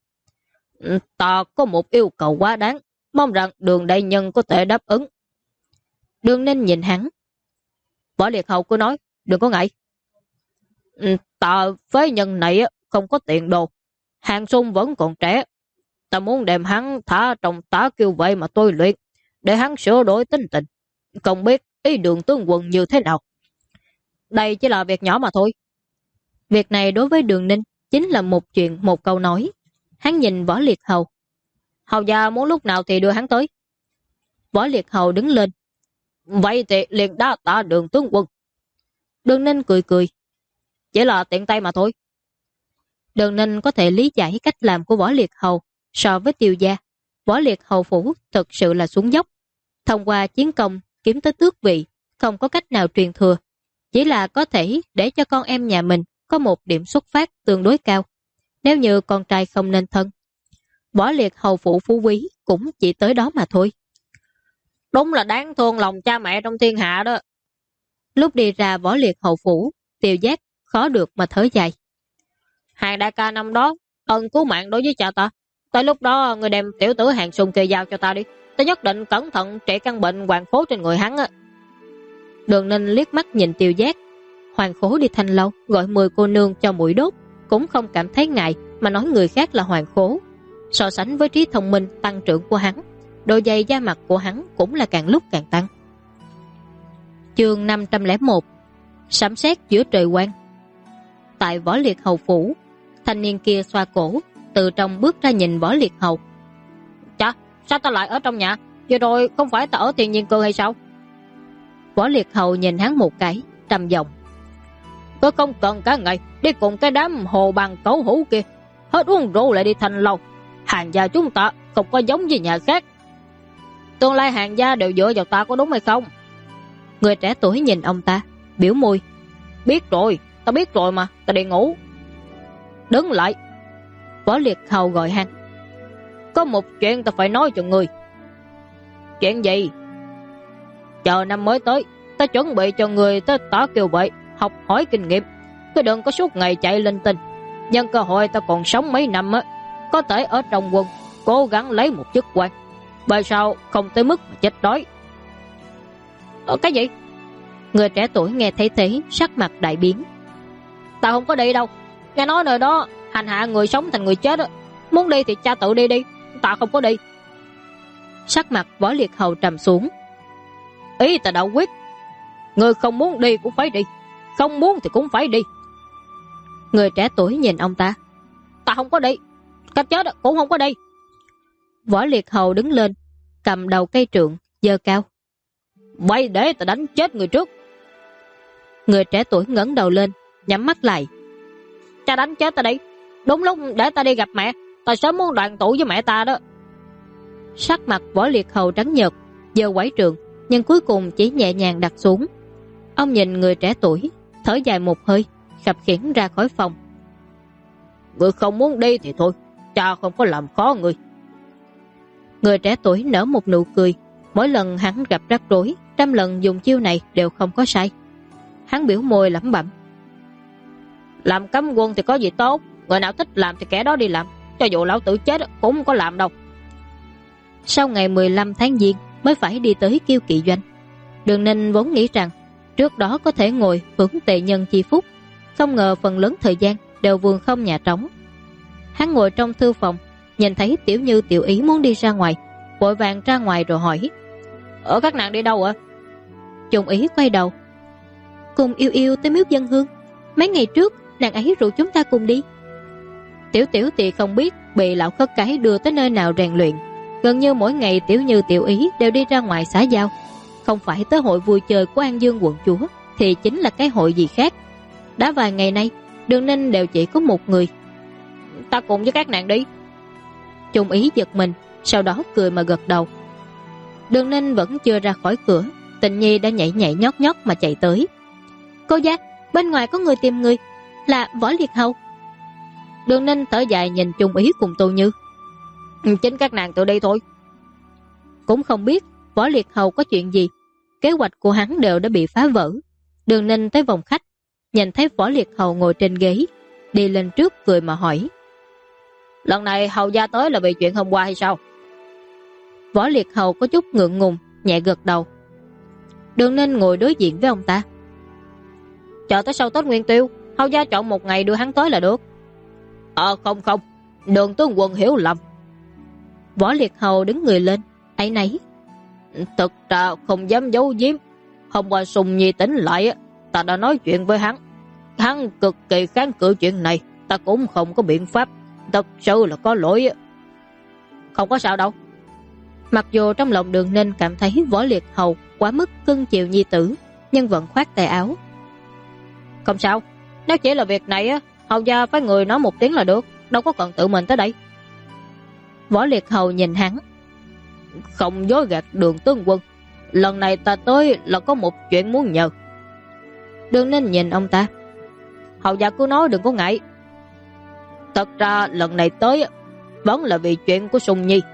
Ta có một yêu cầu quá đáng, mong rằng Đường đại nhân có thể đáp ứng. Đường Ninh nhìn hắn. Võ Liệt hầu cứ nói, đừng có ngại. Ta phế nhân này không có tiền đồ, Hàng Sung vẫn còn trẻ. Ta muốn đem hắn thả trong tá kiêu vậy mà tôi luyện, để hắn sửa đổi tính tình. Không biết ý Đường tướng quân như thế nào. Đây chỉ là việc nhỏ mà thôi. Việc này đối với Đường Ninh chính là một chuyện một câu nói. Hắn nhìn Võ Liệt hầu. Hầu gia muốn lúc nào thì đưa hắn tới. Võ Liệt hầu đứng lên. Vậy thì liền đa tạ Đường tướng quân. Đường Ninh cười cười. Chỉ là tiện tay mà thôi. Đường Ninh có thể lý giải cách làm của Võ Liệt hầu. So với Tiêu gia, Võ Liệt hầu phủ thực sự là xuống dốc. Thông qua chiến công kiếm tới tước vị, không có cách nào truyền thừa. Chỉ là có thể để cho con em nhà mình có một điểm xuất phát tương đối cao. Nếu như con trai không nên thân, Võ Liệt hầu phủ phú quý cũng chỉ tới đó mà thôi. Đúng là đáng thương lòng cha mẹ trong thiên hạ đó. Lúc đi ra Võ Liệt hầu phủ, Tiêu Giác khó được mà thở dài. Hàng đại ca năm đó ân cứu mạng đối với cha ta. Tới lúc đó người đem tiểu tử Hàng Sung kia giao cho ta đi. Ta nhất định cẩn thận trị căn bệnh hoàng phố trên người hắn á. Đường Ninh liếc mắt nhìn Tiêu Giác. Hoàng khố đi Thanh Lâu gọi 10 cô nương cho mũi đốt, cũng không cảm thấy ngại mà nói người khác là hoàng khố. So sánh với trí thông minh tăng trưởng của hắn, độ dày da mặt của hắn cũng là càng lúc càng tăng. Chương 501. Sấm sét giữa trời quang. Tại Võ Liệt hầu phủ, thanh niên kia xoa cổ, từ trong bước ra nhìn Võ Liệt hầu. Chà, sao ta lại ở trong nhà? Vừa rồi không phải ta ở Thiên Nhiên Cư hay sao? Võ Liệt hầu nhìn hắn một cái, trầm giọng. Tôi không cần cả ngày đi cùng cái đám hồ bằng cẩu hữu kia, hết uống rượu lại đi Thanh Lâu. Hàng gia chúng ta không có giống như nhà khác. Tương lai Hàng gia đều dựa vào ta, có đúng hay không? Người trẻ tuổi nhìn ông ta, biểu môi. Biết rồi, ta biết rồi mà, ta đi ngủ. Đứng lại. Võ Liệt hầu gọi hắn. Có một chuyện ta phải nói cho người. Chuyện gì? Chờ năm mới tới, ta chuẩn bị cho người tới Tả Kiều Vệ học hỏi kinh nghiệm. Cứ đừng có suốt ngày chạy linh tinh. Nhân cơ hội ta còn sống mấy năm á, có thể ở trong quân cố gắng lấy một chức quan, bởi sao không tới mức mà chết đói. Cái gì? Người trẻ tuổi nghe thấy thế, sắc mặt đại biến. Ta không có đi đâu. Nghe nói nơi đó hành hạ người sống thành người chết á. Muốn đi thì cha tự đi đi, ta không có đi. Sắc mặt Võ Liệt hầu trầm xuống. Ý ta đã quyết. Người không muốn đi cũng phải đi, không muốn thì cũng phải đi. Người trẻ tuổi nhìn ông ta. Ta không có đi, cách chết cũng không có đi. Võ Liệt Hầu đứng lên, cầm đầu cây trượng, giơ cao. Vậy để ta đánh chết người trước. Người trẻ tuổi ngẩng đầu lên, nhắm mắt lại. Cha đánh chết ta đi, đúng lúc để ta đi gặp mẹ. Ta sớm muốn đoàn tụ với mẹ ta đó. Sắc mặt Võ Liệt Hầu trắng nhợt, giơ quái trượng, nhưng cuối cùng chỉ nhẹ nhàng đặt xuống. Ông nhìn người trẻ tuổi, thở dài một hơi, khập khiễng ra khỏi phòng. Người không muốn đi thì thôi, cha không có làm khó người. Người trẻ tuổi nở một nụ cười. Mỗi lần hắn gặp rắc rối, trăm lần dùng chiêu này đều không có sai. Hắn biểu môi lẩm bẩm. Làm cấm quân thì có gì tốt, người nào thích làm thì kẻ đó đi làm, cho dù lão tử chết cũng không có làm đâu. Sau ngày 15 tháng Giêng mới phải đi tới Kiêu Kỵ Doanh. Đường Ninh vốn nghĩ rằng trước đó có thể ngồi hưởng tề nhân chi phúc, không ngờ phần lớn thời gian đều vườn không nhà trống. Hắn ngồi trong thư phòng, nhìn thấy Tiểu Như Tiểu Ý muốn đi ra ngoài, vội vàng ra ngoài rồi hỏi. Ở các nàng đi đâu ạ? Trung Ý quay đầu. Cùng Yêu Yêu tới miếu dân hương. Mấy ngày trước nàng ấy rủ chúng ta cùng đi. Tiểu Tiểu thì không biết bị lão khất cái đưa tới nơi nào rèn luyện. Gần như mỗi ngày Tiểu Như Tiểu Ý đều đi ra ngoài xã giao. Không phải tới hội vui chơi của An Dương quận chúa thì chính là cái hội gì khác. Đã vài ngày nay Đường Ninh đều chỉ có một người. Ta cùng với các nàng đi. Trung Ý giật mình, sau đó cười mà gật đầu. Đường Ninh vẫn chưa ra khỏi cửa, Tịnh Nhi đã nhảy nhảy nhót nhót mà chạy tới. Cô giác, bên ngoài có người tìm người, là Võ Liệt Hầu. Đường Ninh thở dài nhìn Trung Ý cùng Tô Như. Chính các nàng tự đi thôi. Cũng không biết Võ Liệt Hầu có chuyện gì, kế hoạch của hắn đều đã bị phá vỡ. Đường Ninh tới phòng khách, nhìn thấy Võ Liệt Hầu ngồi trên ghế, đi lên trước cười mà hỏi. Lần này Hầu gia tới là vì chuyện hôm qua hay sao? Võ Liệt Hầu có chút ngượng ngùng, nhẹ gật đầu. Đường Ninh ngồi đối diện với ông ta. Chờ tới sau Tết Nguyên Tiêu, Hầu gia chọn một ngày đưa hắn tới là được. Không, Đường tướng quân hiểu lầm. Võ Liệt Hầu đứng người lên, áy náy. Thực ra không dám giấu giếm, hôm qua Sùng Nhi tỉnh lại, ta đã nói chuyện với hắn. Hắn cực kỳ kháng cự chuyện này, ta cũng không có biện pháp, thật sự là có lỗi. Không có sao đâu. Mặc dù trong lòng Đường Ninh cảm thấy Võ Liệt Hầu quá mức cưng chiều nhi tử, nhưng vẫn khoát tay áo. Không sao, nếu chỉ là việc này, Hầu gia phải người nói một tiếng là được, đâu có cần tự mình tới đây. Võ Liệt Hầu nhìn hắn. Không dối gạt Đường tướng quân, lần này ta tới là có một chuyện muốn nhờ. Đường Ninh nhìn ông ta. Hầu gia cứ nói đừng có ngại. Thật ra lần này tới vẫn là vì chuyện của Sùng Nhi.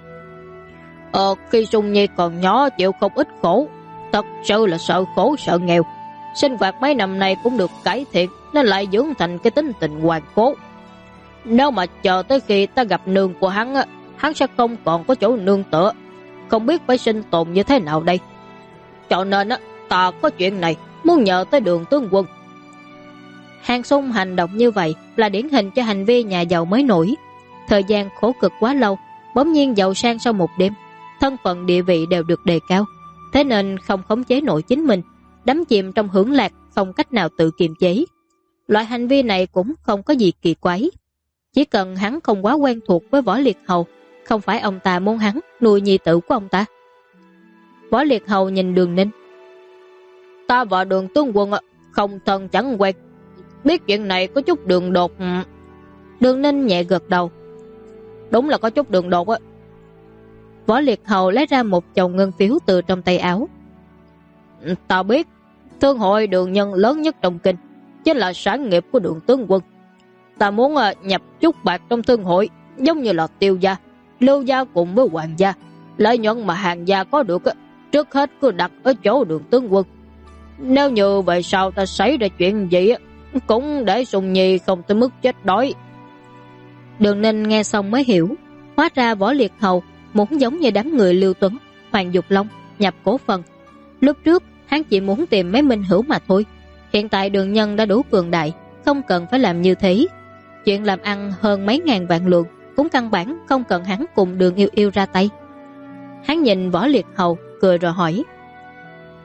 Khi Sùng Nhi còn nhỏ chịu không ít khổ, thật sự là sợ khổ sợ nghèo. Sinh hoạt mấy năm nay cũng được cải thiện, nên lại dưỡng thành cái tính tình hoàn cố. Nếu mà chờ tới khi ta gặp nương của hắn, hắn sẽ không còn có chỗ nương tựa, không biết phải sinh tồn như thế nào đây. Cho nên ta có chuyện này muốn nhờ tới Đường tướng quân. Hàng Xung hành động như vậy là điển hình cho hành vi nhà giàu mới nổi. Thời gian khổ cực quá lâu, bỗng nhiên giàu sang sau một đêm, thân phận địa vị đều được đề cao, thế nên không khống chế nổi chính mình, đắm chìm trong hưởng lạc, không cách nào tự kiềm chế. Loại hành vi này cũng không có gì kỳ quái. Chỉ cần hắn không quá quen thuộc với Võ Liệt Hầu, không phải ông ta muốn hắn nuôi nhi tử của ông ta. Võ Liệt Hầu nhìn Đường Ninh. Ta và Đường tướng quân không thân chẳng quen, biết chuyện này có chút đường đột. Đường Ninh nhẹ gật đầu. Đúng là có chút đường đột á. Võ Liệt Hầu lấy ra một chồng ngân phiếu từ trong tay áo. Ta biết, thương hội Đường Nhân lớn nhất trong kinh chính là sản nghiệp của Đường tướng quân. Ta muốn nhập chút bạc trong thương hội, giống như là Tiêu gia, Lưu gia cùng với Hoàng gia. Lợi nhuận mà Hàng gia có được trước hết cứ đặt ở chỗ Đường tướng quân. Nếu như vậy sau ta xảy ra chuyện gì cũng để Sùng Nhi không tới mức chết đói. Đường Ninh nghe xong mới hiểu, hóa ra Võ Liệt Hầu muốn giống như đám người Lưu Tuấn, Hoàng Dục Long nhập cổ phần. Lúc trước hắn chỉ muốn tìm mấy minh hữu mà thôi. Hiện tại Đường Nhân đã đủ cường đại, không cần phải làm như thế. Chuyện làm ăn hơn mấy ngàn vạn lượng cũng căn bản không cần hắn cùng Đường Yêu Yêu ra tay. Hắn nhìn Võ Liệt Hầu cười rồi hỏi.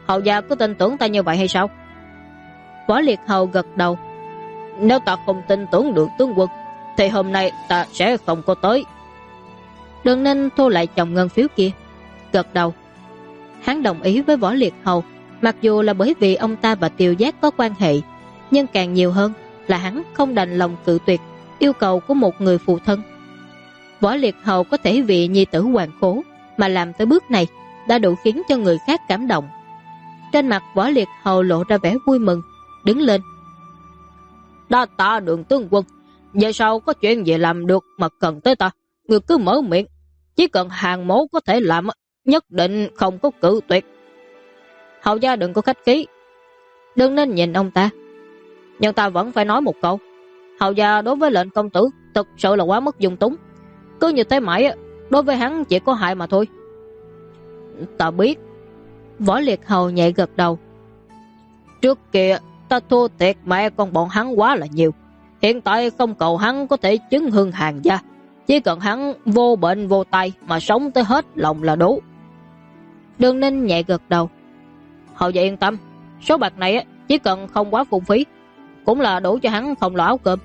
Hầu gia cứ tin tưởng ta như vậy hay sao? Võ Liệt Hầu gật đầu. Nếu ta không tin tưởng được tướng quân thì hôm nay ta sẽ không có tới. Đường Ninh thu lại chồng ngân phiếu kia, gật đầu. Hắn đồng ý với Võ Liệt Hầu, mặc dù là bởi vì ông ta và Tiêu Giác có quan hệ, nhưng càng nhiều hơn là hắn không đành lòng cự tuyệt yêu cầu của một người phụ thân. Võ Liệt Hầu có thể vì nhi tử Hoàng Khố mà làm tới bước này đã đủ khiến cho người khác cảm động. Trên mặt Võ Liệt Hầu lộ ra vẻ vui mừng, đứng lên. Đa tạ Đường tướng quân, về sau có chuyện gì làm được mà cần tới ta, người cứ mở miệng, chỉ cần Hàng Mỗ có thể làm, nhất định không có cự tuyệt. Hầu gia đừng có khách khí. Đừng nên nhìn ông ta. Nhưng ta vẫn phải nói một câu, hầu gia đối với lệnh công tử thực sự là quá mất dung túng. Cứ như thế mãi, đối với hắn chỉ có hại mà thôi. Ta biết. Võ Liệt Hầu nhẹ gật đầu. Trước kia ta thua thiệt mẹ con bọn hắn quá là nhiều. Hiện tại không cầu hắn có thể chứng hưng Hàng gia, chỉ cần hắn vô bệnh vô tay mà sống tới hết lòng là đủ. Đường Ninh nhẹ gật đầu. Hầu gia yên tâm, số bạc này chỉ cần không quá phung phí cũng là đủ cho hắn không lo áo cơm.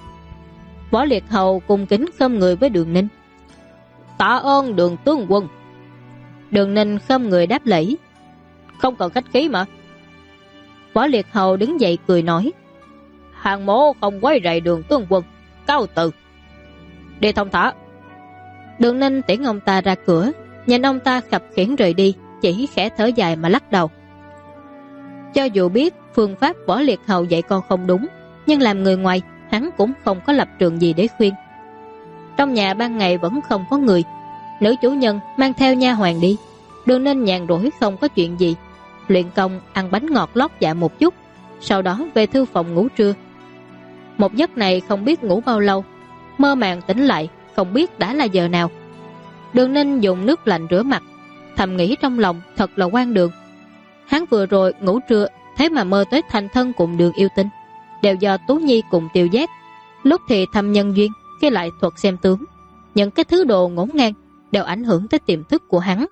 Võ Liệt Hầu cung kính khom người với Đường Ninh. Tạ ơn Đường tướng quân. Đường Ninh khom người đáp lễ. Không cần khách khí mà. Võ Liệt Hầu đứng dậy cười nói. Hàng Mỗ không quấy rầy Đường tướng quân, cáo từ. Đi thông thả. Đường Ninh tiễn ông ta ra cửa, nhìn ông ta khập khiễng rời đi, chỉ khẽ thở dài mà lắc đầu. Cho dù biết phương pháp Võ Liệt Hầu dạy con không đúng, nhưng làm người ngoài, hắn cũng không có lập trường gì để khuyên. Trong nhà ban ngày vẫn không có người, nữ chủ nhân mang theo nha hoàn đi. Đường Ninh nhàn rỗi không có chuyện gì, luyện công, ăn bánh ngọt lót dạ một chút, sau đó về thư phòng ngủ trưa. Một giấc này không biết ngủ bao lâu, mơ màng tỉnh lại không biết đã là giờ nào. Đường Ninh dùng nước lạnh rửa mặt, thầm nghĩ trong lòng thật là oan đường. Hắn vừa rồi ngủ trưa, thế mà mơ tới thành thân cùng Đường Yêu Tinh, đều do Tú Nhi cùng Tiêu Giác. Lúc thì thăm nhân duyên, khi lại thuật xem tướng. Những cái thứ đồ ngổn ngang đều ảnh hưởng tới tiềm thức của hắn.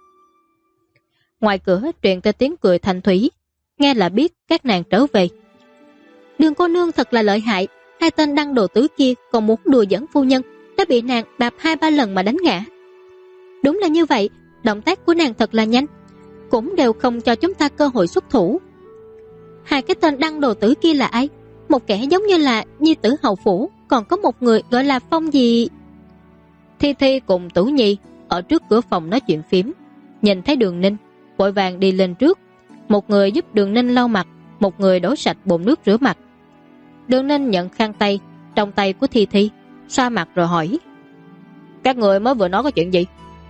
Ngoài cửa truyền tới tiếng cười thanh thúy, nghe là biết các nàng trở về. Đường cô nương thật là lợi hại, hai tên đăng đồ tử kia còn muốn đùa dẫn phu nhân, đã bị nàng đạp 2-3 lần mà đánh ngã. Đúng là như vậy, động tác của nàng thật là nhanh, cũng đều không cho chúng ta cơ hội xuất thủ. Hai cái tên đăng đồ tử kia là ai? Một kẻ giống như là nhi tử hầu phủ, còn có một người gọi là Phong gì. Thi Thi cùng Tử Nhi ở trước cửa phòng nói chuyện phím, nhìn thấy Đường Ninh vội vàng đi lên trước. Một người giúp Đường Ninh lau mặt, một người đổ sạch bồn nước rửa mặt. Đường Ninh nhận khăn tay trong tay của Thi Thi, xoa mặt rồi hỏi. Các người mới vừa nói có chuyện gì?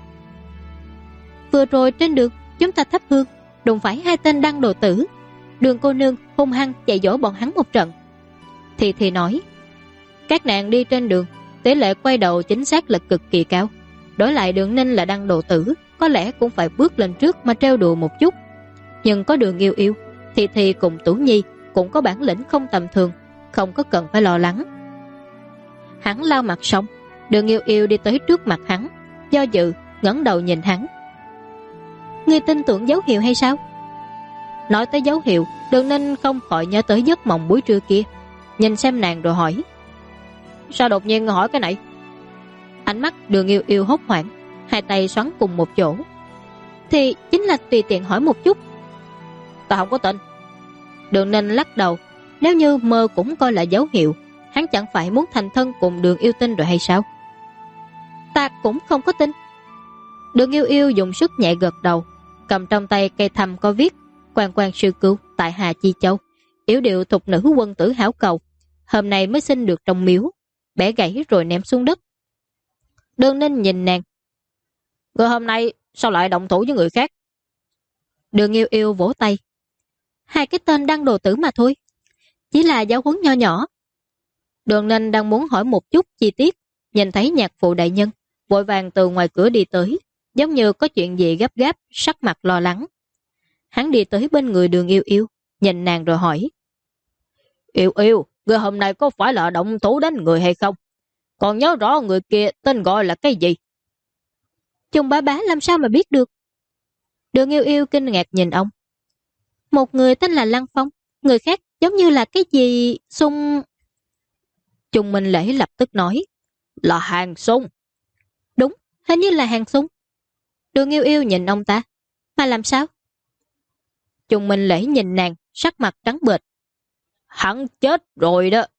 Vừa rồi trên đường chúng ta thắp hương, đụng phải hai tên đăng đồ tử. Đường cô nương hung hăng dạy dỗ bọn hắn một trận. Thi Thi nói. Các nàng đi trên đường, tỷ lệ quay đầu chính xác là cực kỳ cao. Đổi lại Đường Ninh là đăng đồ tử, có lẽ cũng phải bước lên trước mà trêu đùa một chút. Nhưng có Đường Yêu Yêu, Thi Thi cùng Tú Nhi cũng có bản lĩnh không tầm thường, không có cần phải lo lắng. Hắn lau mặt xong, Đường Yêu Yêu đi tới trước mặt hắn, do dự, ngẩng đầu nhìn hắn. Ngươi tin tưởng dấu hiệu hay sao? Nói tới dấu hiệu, Đường Ninh không khỏi nhớ tới giấc mộng buổi trưa kia, nhìn xem nàng rồi hỏi. Sao đột nhiên hỏi cái này? Ánh mắt Đường Yêu Yêu hốt hoảng, hai tay xoắn cùng một chỗ. Thì chính là tùy tiện hỏi một chút. Ta không có tin. Đường Ninh lắc đầu. Nếu như mơ cũng coi là dấu hiệu, hắn chẳng phải muốn thành thân cùng Đường Yêu Tinh rồi hay sao? Ta cũng không có tin. Đường Yêu Yêu dùng sức nhẹ gật đầu, cầm trong tay cây thăm có viết quan quan sư cứu tại Hà Chi Châu, yểu điệu thục nữ quân tử hảo cầu, hôm nay mới sinh được trong miếu, bẻ gãy rồi ném xuống đất. Đường Ninh nhìn nàng. Người hôm nay sao lại động thủ với người khác? Đường Yêu Yêu vỗ tay. Hai cái tên đăng đồ tử mà thôi, chỉ là giáo huấn nho nhỏ. Đường Ninh đang muốn hỏi một chút chi tiết, nhìn thấy nhạc phụ đại nhân vội vàng từ ngoài cửa đi tới, giống như có chuyện gì gấp gáp, sắc mặt lo lắng. Hắn đi tới bên người Đường Yêu Yêu, nhìn nàng rồi hỏi. Yêu Yêu, người hôm nay có phải là động thủ đánh người hay không? Còn nhớ rõ người kia tên gọi là cái gì? Chồng bá bá làm sao mà biết được? Đường Yêu Yêu kinh ngạc nhìn ông. Một người tên là Lăng Phong, người khác giống như là cái gì Sung. Trung Minh Lễ lập tức nói, là Hàng Sung. Đúng, hình như là Hàng Sung. Đường Yêu Yêu nhìn ông ta, mà làm sao? Trung Minh Lễ nhìn nàng, sắc mặt trắng bệch. Hắn chết rồi đó.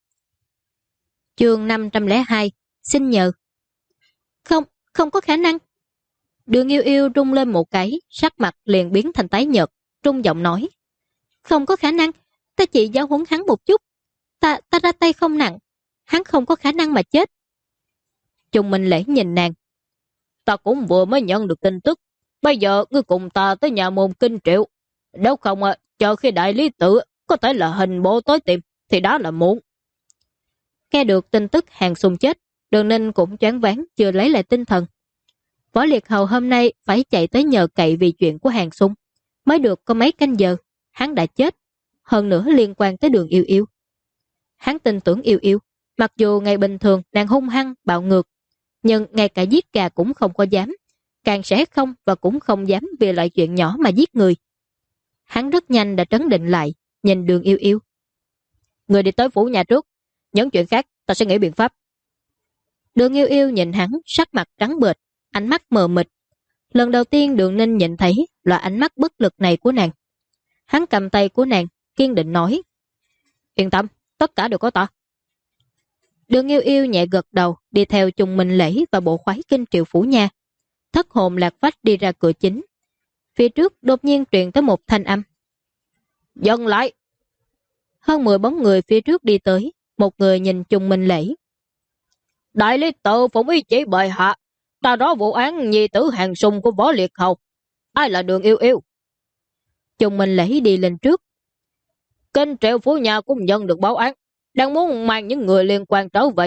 Chương 502, xin nhờ. Không, không có khả năng. Đường Yêu Yêu rung lên một cái, sắc mặt liền biến thành tái nhợt, trung giọng nói. Không có khả năng, ta chỉ giáo huấn hắn một chút. Ta ra tay không nặng, hắn không có khả năng mà chết. Trung Minh Lễ nhìn nàng. Ta cũng vừa mới nhận được tin tức. Bây giờ ngươi cùng ta tới nhà môn Kinh Triệu. Nếu không chờ khi đại lý tự có thể là hình bộ tới tìm thì đó là muộn. Nghe được tin tức Hàng Sung chết, Đường Ninh cũng choáng váng chưa lấy lại tinh thần. Võ Liệt Hầu hôm nay phải chạy tới nhờ cậy vì chuyện của Hàng Sung. Mới được có mấy canh giờ, hắn đã chết. Hơn nữa liên quan tới Đường Yêu Yêu. Hắn tin tưởng Yêu Yêu. Mặc dù ngày bình thường nàng hung hăng, bạo ngược, nhưng ngay cả giết gà cũng không có dám. Càng sẽ không và cũng không dám vì loại chuyện nhỏ mà giết người. Hắn rất nhanh đã trấn định lại, nhìn Đường Yêu Yêu. Người đi tới phủ nhà trước. Những chuyện khác ta sẽ nghĩ biện pháp. Đường Yêu Yêu nhìn hắn, sắc mặt trắng bệch, ánh mắt mờ mịt. Lần đầu tiên Đường Ninh nhìn thấy loại ánh mắt bất lực này của nàng. Hắn cầm tay của nàng, kiên định nói. Yên tâm, tất cả đều có ta. Đường Yêu Yêu nhẹ gật đầu, đi theo Trung Minh Lễ và bộ khoái Kinh Triệu phủ nha. Thất hồn lạc phách đi ra cửa chính. Phía trước đột nhiên truyền tới một thanh âm. Dừng lại. Hơn 10 bóng người phía trước đi tới, một người nhìn Trung Minh Lễ. Đại lý tự phụng ý chỉ bệ hạ, ta rõ vụ án nhi tử Hàng Sung của Võ Liệt Hầu. Ai là Đường Yêu Yêu? Trung Minh Lễ đi lên trước. Kinh Triệu phủ nhà cũng nhận được báo án, đang muốn mang những người liên quan trở về.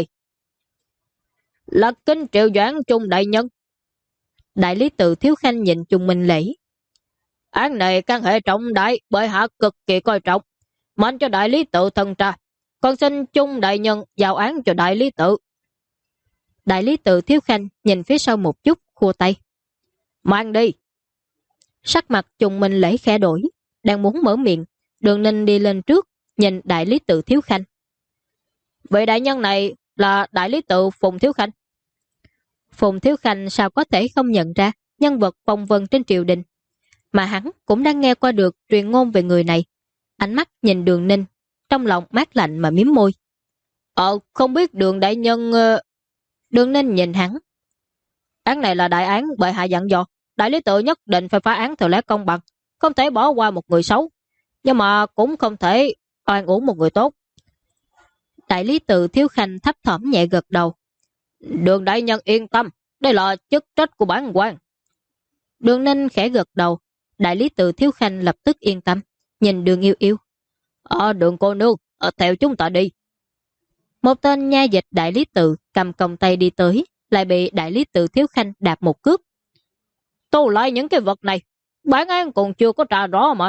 Là Kinh Triệu Doãn Trung đại nhân. Đại lý tự Thiếu Khanh nhìn Trung Minh Lễ. Án này căn hệ trọng đại, bệ hạ cực kỳ coi trọng, mệnh cho đại lý tự thần tra. Con xin Trung đại nhân giao án cho đại lý tự. Đại lý tự Thiếu Khanh nhìn phía sau một chút, khua tay. Mang đi. Sắc mặt Trung Minh Lễ khẽ đổi, đang muốn mở miệng. Đường Ninh đi lên trước, nhìn đại lý tự Thiếu Khanh. Vị đại nhân này là đại lý tự Phùng Thiếu Khanh. Phùng Thiếu Khanh sao có thể không nhận ra nhân vật phong vân trên triều đình. Mà hắn cũng đang nghe qua được truyền ngôn về người này. Ánh mắt nhìn Đường Ninh, trong lòng mát lạnh mà miếm môi. Không biết Đường đại nhân... Đường Ninh nhìn hắn. Án này là đại án, bệ hạ dặn dò. Đại lý tự nhất định phải phá án theo lẽ công bằng, không thể bỏ qua một người xấu, nhưng mà cũng không thể oan uổng một người tốt. Đại lý tự Thiếu Khanh thấp thỏm nhẹ gật đầu. Đường đại nhân yên tâm, đây là chức trách của bản quan. Đường Ninh khẽ gật đầu. Đại lý tự Thiếu Khanh lập tức yên tâm, nhìn Đường Yêu Yêu. Đường cô nương, theo chúng ta đi. Một tên nha dịch đại lý tự cầm còng tay đi tới, lại bị đại lý tự Thiếu Khanh đạp một cước. Tô lại những cái vật này, bản án còn chưa có trả rõ mà.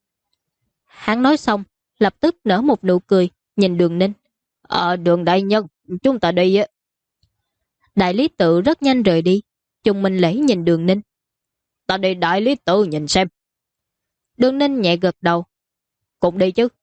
Hắn nói xong, lập tức nở một nụ cười, nhìn Đường Ninh. Đường đại nhân, chúng ta đi. Đại lý tự rất nhanh rời đi. Trung Minh Lễ nhìn Đường Ninh. Ta đi đại lý tự nhìn xem. Đường Ninh nhẹ gật đầu. Cũng đi chứ.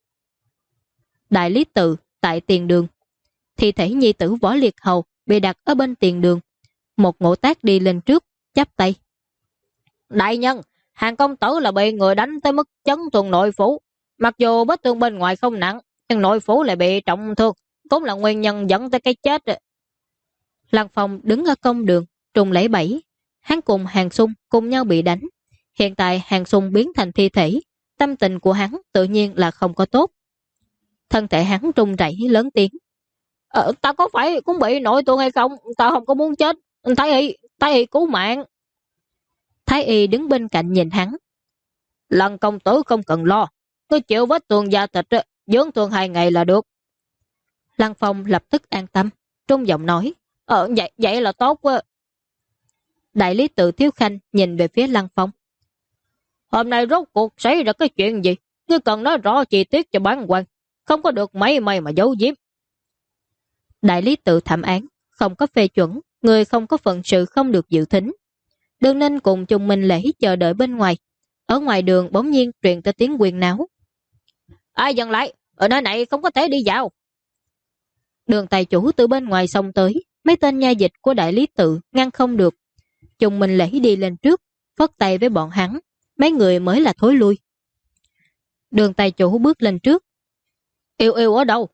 Đại lý tự tại tiền đường. Thi thể nhi tử Võ Liệt Hầu bị đặt ở bên tiền đường. Một ngộ tác đi lên trước, chắp tay. Đại nhân, Hàng công tử là bị người đánh tới mức chấn thương nội phủ. Mặc dù vết thương bên ngoài không nặng, nhưng nội phủ lại bị trọng thương, cũng là nguyên nhân dẫn tới cái chết. Lăng Phong đứng ở công đường, trùng lẫy bẫy. Hắn cùng Hàng Sung cùng nhau bị đánh. Hiện tại Hàng Sung biến thành thi thể, tâm tình của hắn tự nhiên là không có tốt. Thân thể hắn run rẩy lớn tiếng. Ta có phải cũng bị nội thương hay không? Ta không có muốn chết. Thái y cứu mạng. Thái y đứng bên cạnh nhìn hắn. Lăng công tử không cần lo, cứ chịu vết thương da thịt, dưỡng thương 2 ngày là được. Lăng Phong lập tức an tâm, trung giọng nói. Vậy là tốt quá. Đại lý tự Thiếu Khanh nhìn về phía Lăng Phong. Hôm nay rốt cuộc xảy ra cái chuyện gì? Ngươi cần nói rõ chi tiết cho bản quan, không có được mấy mà giấu giếm. Đại lý tự thẩm án, không có phê chuẩn, người không có phận sự không được dự thính. Đường Ninh cùng Trung Minh Lễ chờ đợi bên ngoài. Ở ngoài đường bỗng nhiên truyền tới tiếng huyên náo. Ai dừng lại, ở nơi này không có thể đi vào. Đường tài chủ từ bên ngoài xông tới, mấy tên nha dịch của đại lý tự ngăn không được. Chung Minh Lễ đi lên trước, phất tay với bọn hắn, mấy người mới là thối lui. Đường tài chủ bước lên trước. Yêu yêu ở đâu?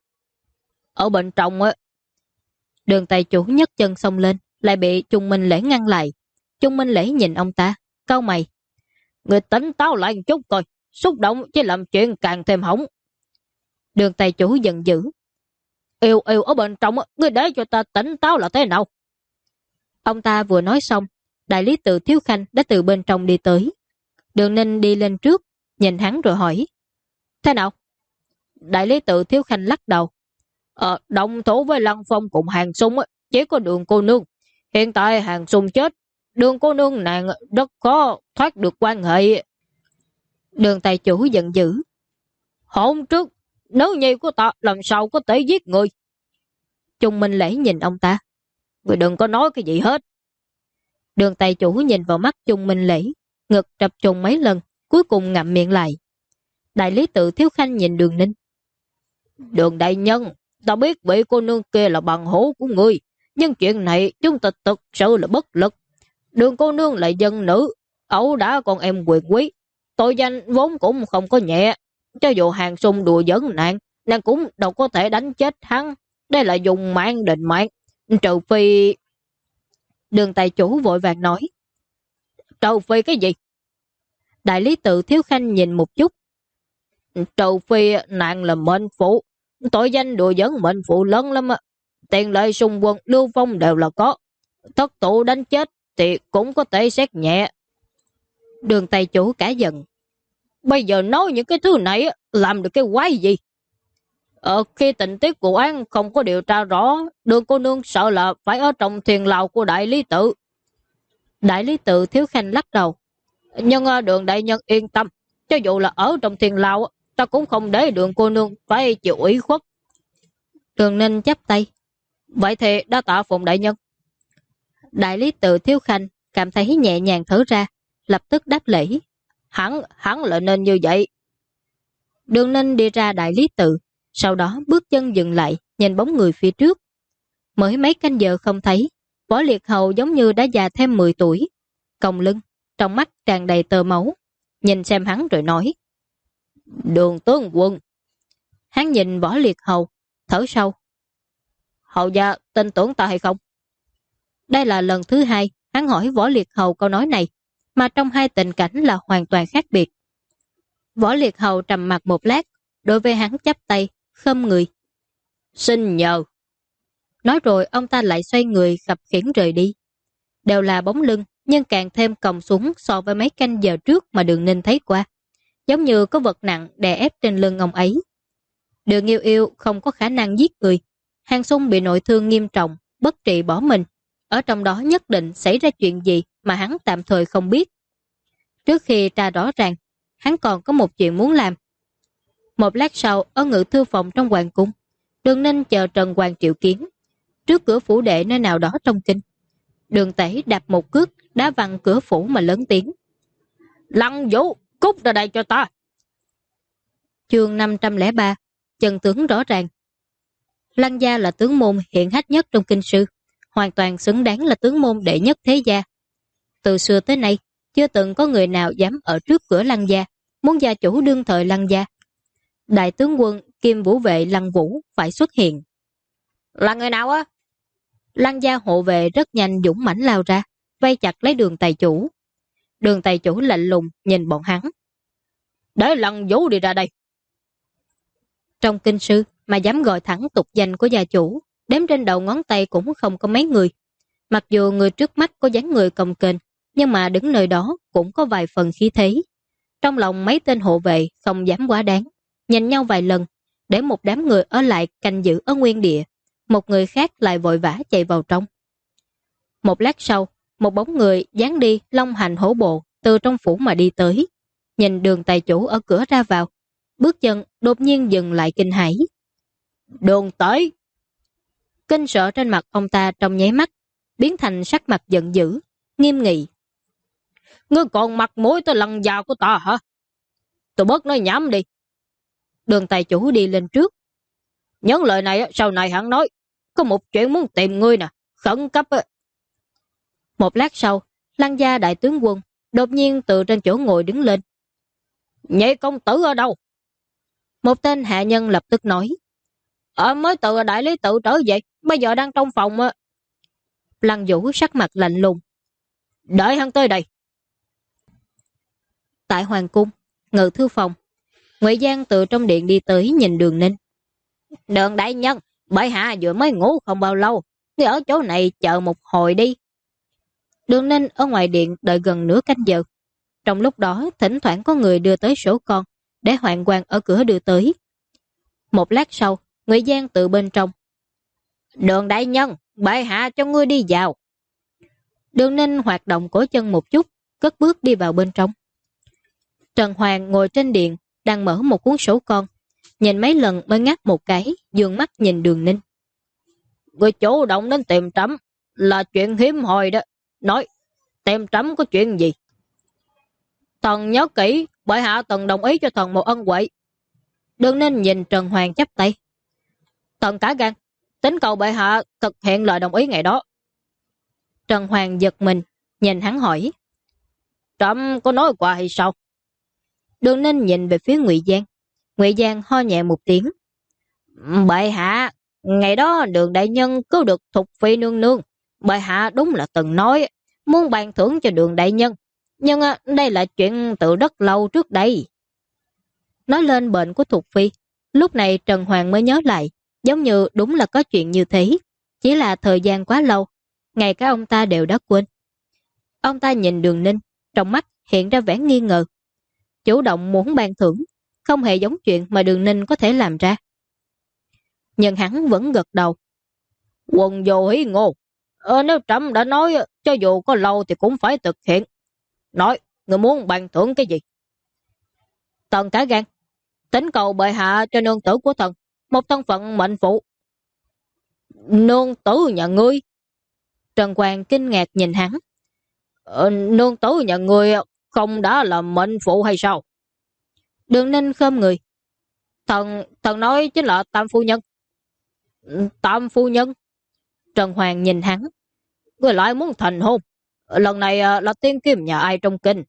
Ở bên trong á. Đường tài chủ nhấc chân xông lên, lại bị Chung Minh Lễ ngăn lại. Chung Minh Lễ nhìn ông ta, cau mày. Người tỉnh táo lại một chút coi, xúc động chỉ làm chuyện càng thêm hỏng. Đường tài chủ giận dữ. Yêu yêu ở bên trong, ngươi để cho ta tỉnh táo là thế nào? Ông ta vừa nói xong, đại lý tự Thiếu Khanh đã từ bên trong đi tới. Đường Ninh đi lên trước, nhìn hắn rồi hỏi. Thế nào? Đại lý tự Thiếu Khanh lắc đầu. Động thủ với Lăng Phong cùng Hàng Sung chỉ có Đường cô nương. Hiện tại Hàng Sung chết, Đường cô nương nàng rất khó thoát được quan hệ. Đường tài chủ giận dữ. Hôm trước, nữ nhi của ta làm sao có thể giết người? Chung Minh Lễ nhìn ông ta. Người đừng có nói cái gì hết. Đường tài chủ nhìn vào mắt Chung Minh Lễ, ngực trập trùng mấy lần, cuối cùng ngậm miệng lại. Đại lý tự Thiếu Khanh nhìn Đường Ninh. Đường đại nhân, ta biết vị cô nương kia là bằng hữu của người, nhưng chuyện này chúng ta thực sự là bất lực. Đường cô nương là dân nữ, ẩu đã con em quyền quý, tội danh vốn cũng không có nhẹ. Cho dù Hàng Sung đùa giỡn nàng cũng đâu có thể đánh chết hắn. Đây là dùng mạng định mạng, trừ phi... Đường tài chủ vội vàng nói. Trừ phi cái gì? Đại lý tự Thiếu Khanh nhìn một chút. Trừ phi nàng là mệnh phụ, tội danh đùa giỡn mệnh phụ lớn lắm á. Tiền lệ xung quân Lưu Phong đều là có. Thất tụ đánh chết thì cũng có thể xét nhẹ. Đường tài chủ cả giận. Bây giờ nói những cái thứ này làm được cái quái gì? Khi tình tiết vụ án không có điều tra rõ, Đường cô nương sợ là phải ở trong thiền lào của đại lý tự. Đại lý tự Thiếu Khanh lắc đầu. Nhưng Đường đại nhân yên tâm, cho dù là ở trong thiền lào, ta cũng không để Đường cô nương phải chịu ủy khuất. Đường Ninh chắp tay. Vậy thì đa tạ Phùng đại nhân. Đại lý tự Thiếu Khanh cảm thấy nhẹ nhàng thở ra, lập tức đáp lễ. Hắn là nên như vậy. Đường Ninh đi ra đại lý tự, sau đó bước chân dừng lại, nhìn bóng người phía trước. Mới mấy canh giờ không thấy, Võ Liệt Hầu giống như đã già thêm 10 tuổi. Còng lưng, trong mắt tràn đầy tơ máu. Nhìn xem hắn rồi nói. Đường tướng quân. Hắn nhìn Võ Liệt Hầu, thở sâu. Hầu gia tin tưởng ta hay không? Đây là lần thứ hai hắn hỏi Võ Liệt Hầu câu nói này, mà trong hai tình cảnh là hoàn toàn khác biệt. Võ Liệt Hầu trầm mặt một lát, đối với hắn chắp tay, khom người. Xin nhờ. Nói rồi ông ta lại xoay người khập khiễng rời đi. Đều là bóng lưng, nhưng càng thêm còng xuống so với mấy canh giờ trước mà Đường Ninh thấy qua. Giống như có vật nặng đè ép trên lưng ông ấy. Đường Yêu Yêu không có khả năng giết người. Hàng Sung bị nội thương nghiêm trọng, bất trị bỏ mình. Ở trong đó nhất định xảy ra chuyện gì mà hắn tạm thời không biết. Trước khi tra rõ ràng, hắn còn có một chuyện muốn làm. Một lát sau, ở ngự thư phòng trong hoàng cung, Đường Ninh chờ Trần Hoàng triệu kiến. Trước cửa phủ đệ nơi nào đó trong kinh, Đường Tể đạp một cước, đá văng cửa phủ mà lớn tiếng. Lăng Vũ, cút ra đây cho ta. Chương 503, chân tướng rõ ràng. Lăng gia là tướng môn hiện hách nhất trong kinh sư, hoàn toàn xứng đáng là tướng môn đệ nhất thế gia. Từ xưa tới nay, chưa từng có người nào dám ở trước cửa Lăng gia, muốn gia chủ đương thời Lăng gia. Đại tướng quân Kim Vũ vệ Lăng Vũ phải xuất hiện. Là người nào á? Lăng gia hộ vệ rất nhanh dũng mãnh lao ra, vây chặt lấy Đường tài chủ. Đường tài chủ lạnh lùng nhìn bọn hắn. Để Lăng Vũ đi ra đây. Trong kinh sư mà dám gọi thẳng tục danh của gia chủ, đếm trên đầu ngón tay cũng không có mấy người. Mặc dù người trước mắt có dáng người cồng kềnh, nhưng mà đứng nơi đó cũng có vài phần khí thế. Trong lòng mấy tên hộ vệ không dám quá đáng, nhìn nhau vài lần, để một đám người ở lại canh giữ ở nguyên địa, một người khác lại vội vã chạy vào trong. Một lát sau, một bóng người dáng đi long hành hổ bộ từ trong phủ mà đi tới, nhìn Đường tài chủ ở cửa ra vào, bước chân đột nhiên dừng lại kinh hãi. Đường tới. Kinh sợ trên mặt ông ta trong nháy mắt biến thành sắc mặt giận dữ, nghiêm nghị. Ngươi còn mặt mũi tới lần giàu của ta hả? Tôi bớt nói nhảm đi. Đường tài chủ đi lên trước. Những lời này sau này hắn nói. Có một chuyện muốn tìm ngươi nè. Khẩn cấp. Một lát sau, Lăng gia đại tướng quân đột nhiên từ trên chỗ ngồi đứng lên. Nhị công tử ở đâu? Một tên hạ nhân lập tức nói. Mới từ đại lý tự trở về. Bây giờ đang trong phòng. Lăng Vũ sắc mặt lạnh lùng. Đợi hắn tới đây. Tại hoàng cung, ngự thư phòng, Ngụy Giang từ trong điện đi tới nhìn Đường Ninh. Đường đại nhân, bệ hạ vừa mới ngủ không bao lâu, ngươi ở chỗ này chờ một hồi đi. Đường Ninh ở ngoài điện đợi gần nửa canh giờ. Trong lúc đó, thỉnh thoảng có người đưa tới sổ con, để Hoạn Quan ở cửa đưa tới. Một lát sau, Ngụy Giang từ bên trong. Đường đại nhân, bệ hạ cho ngươi đi vào. Đường Ninh hoạt động cổ chân một chút, cất bước đi vào bên trong. Trần Hoàng ngồi trên điện, đang mở một cuốn sổ con, nhìn mấy lần mới ngắt một cái, dường mắt nhìn Đường Ninh. Người chủ động đến tìm trẫm là chuyện hiếm hoi đó. Nói, tìm trẫm có chuyện gì? Thần nhớ kỹ, bệ hạ từng đồng ý cho thần một ân huệ. Đường Ninh nhìn Trần Hoàng chắp tay. Thần cả gan, tính cầu bệ hạ thực hiện lời đồng ý ngày đó. Trần Hoàng giật mình, nhìn hắn hỏi. Trẫm có nói qua hay sao? Đường Ninh nhìn về phía Ngụy Giang. Ngụy Giang ho nhẹ một tiếng. Bệ hạ, ngày đó Đường đại nhân cứu được Thục Phi nương nương. Bệ hạ đúng là từng nói muốn ban thưởng cho Đường đại nhân. Nhưng đây là chuyện từ rất lâu trước đây. Nói lên bệnh của Thục Phi, lúc này Trần Hoàng mới nhớ lại, giống như đúng là có chuyện như thế. Chỉ là thời gian quá lâu, ngay cả ông ta đều đã quên. Ông ta nhìn Đường Ninh, trong mắt hiện ra vẻ nghi ngờ. Chủ động muốn ban thưởng, không hề giống chuyện mà Đường Ninh có thể làm ra. Nhưng hắn vẫn gật đầu. Quần vô hí ngô. Nếu trẫm đã nói, cho dù có lâu thì cũng phải thực hiện. Nói, người muốn ban thưởng cái gì? Thần cả gan, tính cầu bệ hạ cho nương tử của thần một thân phận mệnh phụ. Nương tử nhà ngươi? Trần Hoàng kinh ngạc nhìn hắn. Nương tử nhà ngươi không đã là mệnh phụ hay sao? Đường Ninh khom người. Thần nói chính là Tam phu nhân. Tam phu nhân? Trần Hoàng nhìn hắn. Ngươi lại muốn thành hôn? Lần này là tiên kim nhà ai trong kinh?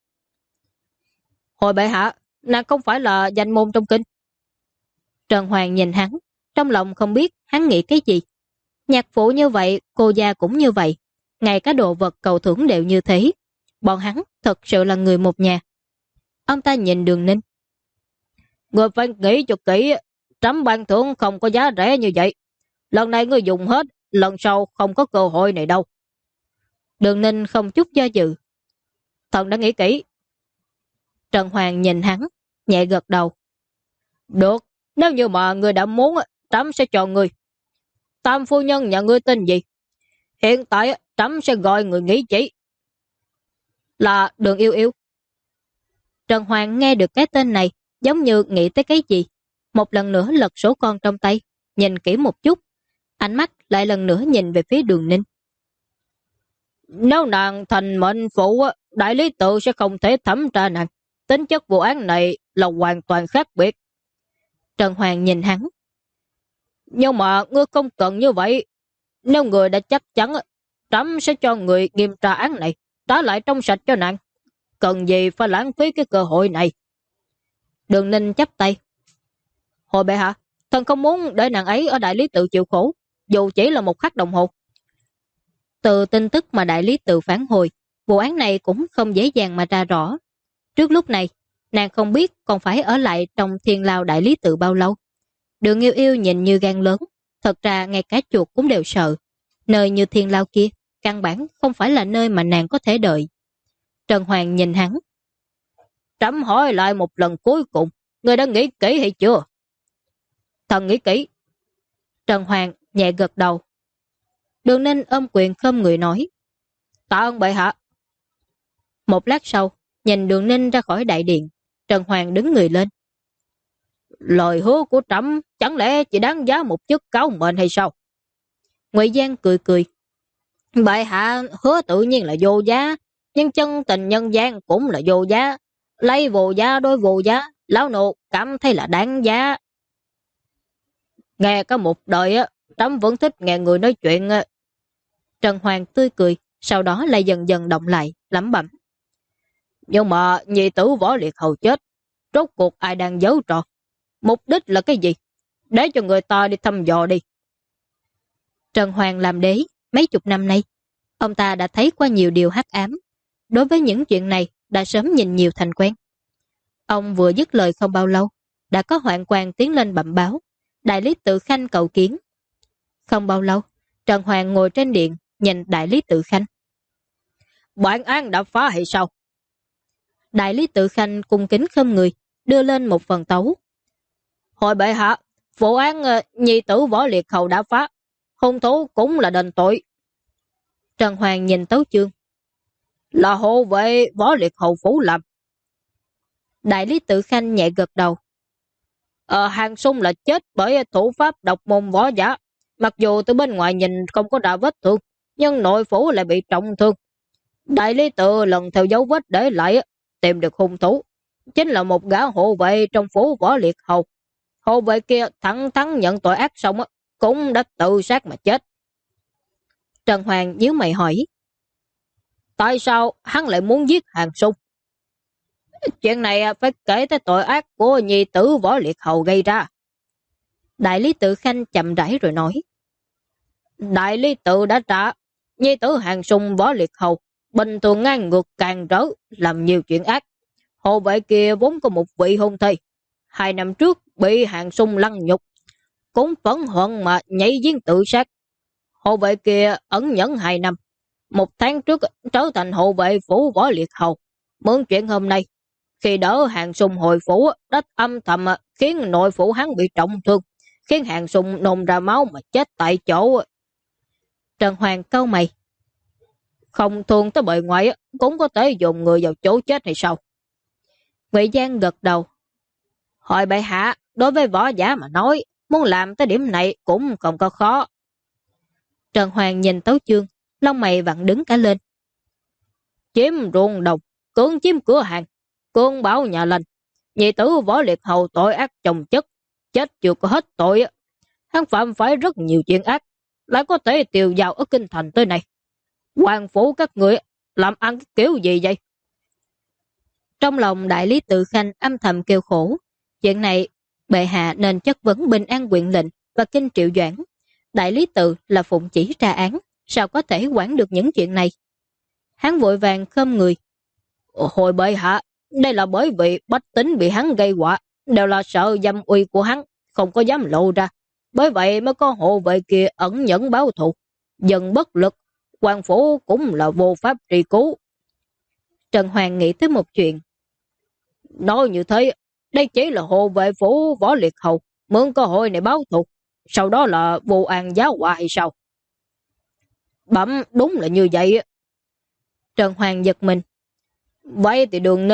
Hồi bệ hạ, nàng không phải là danh môn trong kinh. Trần Hoàng nhìn hắn, trong lòng không biết hắn nghĩ cái gì. Nhạc phụ như vậy, cô gia cũng như vậy. Ngay cả đồ vật cầu thưởng đều như thế. Bọn hắn thật sự là người một nhà. Ông ta nhìn Đường Ninh. Người phải nghĩ cho kỹ, trẫm ban thưởng không có giá rẻ như vậy. Lần này ngươi dùng hết, lần sau không có cơ hội này đâu. Đường Ninh không chút do dự. Thần đã nghĩ kỹ. Trần Hoàng nhìn hắn, nhẹ gật đầu. Được, nếu như mà ngươi đã muốn, trẫm sẽ cho ngươi. Tam phu nhân nhà ngươi tên gì? Hiện tại trẫm sẽ gọi người nghĩ chỉ. Là Đường Yêu Yêu. Trần Hoàng nghe được cái tên này, giống như nghĩ tới cái gì. Một lần nữa lật sổ con trong tay, nhìn kỹ một chút. Ánh mắt lại lần nữa nhìn về phía Đường Ninh. Nếu nàng thành mệnh phụ, đại lý tự sẽ không thể thẩm tra nàng. Tính chất vụ án này là hoàn toàn khác biệt. Trần Hoàng nhìn hắn. Nhưng mà ngươi không cần như vậy. Nếu người đã chắc chắn, trẫm sẽ cho người nghiêm tra án này, trả lại trong sạch cho nàng. Cần gì phải lãng phí cái cơ hội này? Đường Ninh chắp tay. Hồi bệ hạ, thần không muốn để nàng ấy ở đại lý tự chịu khổ, dù chỉ là một khắc đồng hồ. Từ tin tức mà đại lý tự phản hồi, vụ án này cũng không dễ dàng mà ra rõ. Trước lúc này, nàng không biết còn phải ở lại trong Thiên Lao đại lý tự bao lâu. Đường Yêu Yêu nhìn như gan lớn, thật ra ngay cả chuột cũng đều sợ. Nơi như Thiên Lao kia, căn bản không phải là nơi mà nàng có thể đợi. Trần Hoàng nhìn hắn. Trẫm hỏi lại một lần cuối cùng, người đã nghĩ kỹ hay chưa? Thần nghĩ kỹ. Trần Hoàng nhẹ gật đầu. Đường Ninh ôm quyền khom người nói. Tạ ơn bệ hạ. Một lát sau, nhìn Đường Ninh ra khỏi đại điện, Trần Hoàng đứng người lên. Lời hứa của trẫm chẳng lẽ chỉ đáng giá một chức cáo mệnh hay sao? Ngụy Giang cười cười. Bệ hạ hứa tự nhiên là vô giá, nhưng chân tình nhân gian cũng là vô giá. Lấy vô giá đối vô giá, lão nô cảm thấy là đáng giá. Nghe có một đời á, Trẫm vẫn thích nghe người nói chuyện. Trần Hoàng tươi cười, sau đó lại dần dần động lại, lẩm bẩm. Nhưng mà nhị tử Võ Liệt Hầu chết, rốt cuộc ai đang giấu trò? Mục đích là cái gì? Để cho người ta đi thăm dò đi. Trần Hoàng làm đế mấy chục năm nay, ông ta đã thấy qua nhiều điều hắc ám. Đối với những chuyện này đã sớm nhìn nhiều thành quen. Ông vừa dứt lời không bao lâu, đã có hoạn quan tiến lên bẩm báo, đại lý tự khanh cầu kiến. Không bao lâu, Trần Hoàng ngồi trên điện, nhìn đại lý tự khanh. Bản án đã phá hay sao? Đại lý tự khanh cung kính khom người, đưa lên một phần tấu. Hồi bệ hạ, vụ án nhị tử Võ Liệt Hầu đã phá, hung thủ cũng là đền tội. Trần Hoàng nhìn tấu chương. Là hộ vệ Võ Liệt Hầu phủ làm. Đại lý tự khanh nhẹ gật đầu. Hàng Sung là chết bởi thủ pháp độc môn võ giả. Mặc dù từ bên ngoài nhìn không có đa vết thương, nhưng nội phủ lại bị trọng thương. Đại lý tự lần theo dấu vết để lại, tìm được hung thủ. Chính là một gã hộ vệ trong phủ Võ Liệt Hầu. Hộ vệ kia thẳng thắn nhận tội ác xong, cũng đã tự sát mà chết. Trần Hoàng nhíu mày hỏi. Tại sao hắn lại muốn giết Hàng Sung? Chuyện này phải kể tới tội ác của nhị tử Võ Liệt Hầu gây ra. Đại lý tự khanh chậm rãi rồi nói. Đại lý tự đã trả. Nhị tử Hàng Sung Võ Liệt Hầu bình thường ngang ngược càng rỡ, làm nhiều chuyện ác. Hộ vệ kia vốn có một vị hôn thê. 2 năm trước bị Hàng Sung lăng nhục, cũng phẫn hận mà nhảy giếng tự sát. Hộ vệ kia ẩn nhẫn 2 năm. 1 tháng trước trở thành hộ vệ phủ Võ Liệt Hầu. Mượn chuyện hôm nay, khi đỡ Hàng Sung hồi phủ, đã âm thầm khiến nội phủ hắn bị trọng thương, khiến Hàng Sung nôn ra máu mà chết tại chỗ. Trần Hoàng cau mày. Không thương tới bề ngoài cũng có thể dùng người vào chỗ chết hay sao? Ngụy Giang gật đầu. Hỏi bệ hạ, đối với võ giả mà nói, muốn làm tới điểm này cũng không có khó. Trần Hoàng nhìn tấu chương, lông mày vặn đứng cả lên. Chiếm ruộng đồng, cưỡng chiếm cửa hàng, cưỡng báo nhà lành, nhị tử Võ Liệt Hầu tội ác chồng chất, chết chưa có hết tội. Hắn phạm phải rất nhiều chuyện ác, lại có thể tiêu dao ở kinh thành tới này. Hoàng phủ các người làm ăn cái kiểu gì vậy? Trong lòng đại lý tự khanh âm thầm kêu khổ. Chuyện này bệ hạ nên chất vấn Bình An Huyện lệnh và Kinh Triệu Doãn. Đại lý tự là phụng chỉ tra án, sao có thể quản được những chuyện này? Hắn vội vàng khom người. Hồi bệ hạ, đây là bởi vì bách tính bị hắn gây họa, đều là sợ dâm uy của hắn, không có dám lộ ra. Bởi vậy mới có hộ vệ kia ẩn nhẫn báo thù. Dần bất lực, hoàng phủ cũng là vô pháp trị cứu. Trần Hoàng nghĩ tới một chuyện. Nói như thế, đây chỉ là hộ vệ phủ Võ Liệt Hầu mượn cơ hội này báo thù, sau đó là vô an giáo họa hay sao? Bẩm đúng là như vậy. Trần Hoàng giật mình. Vậy thì Đường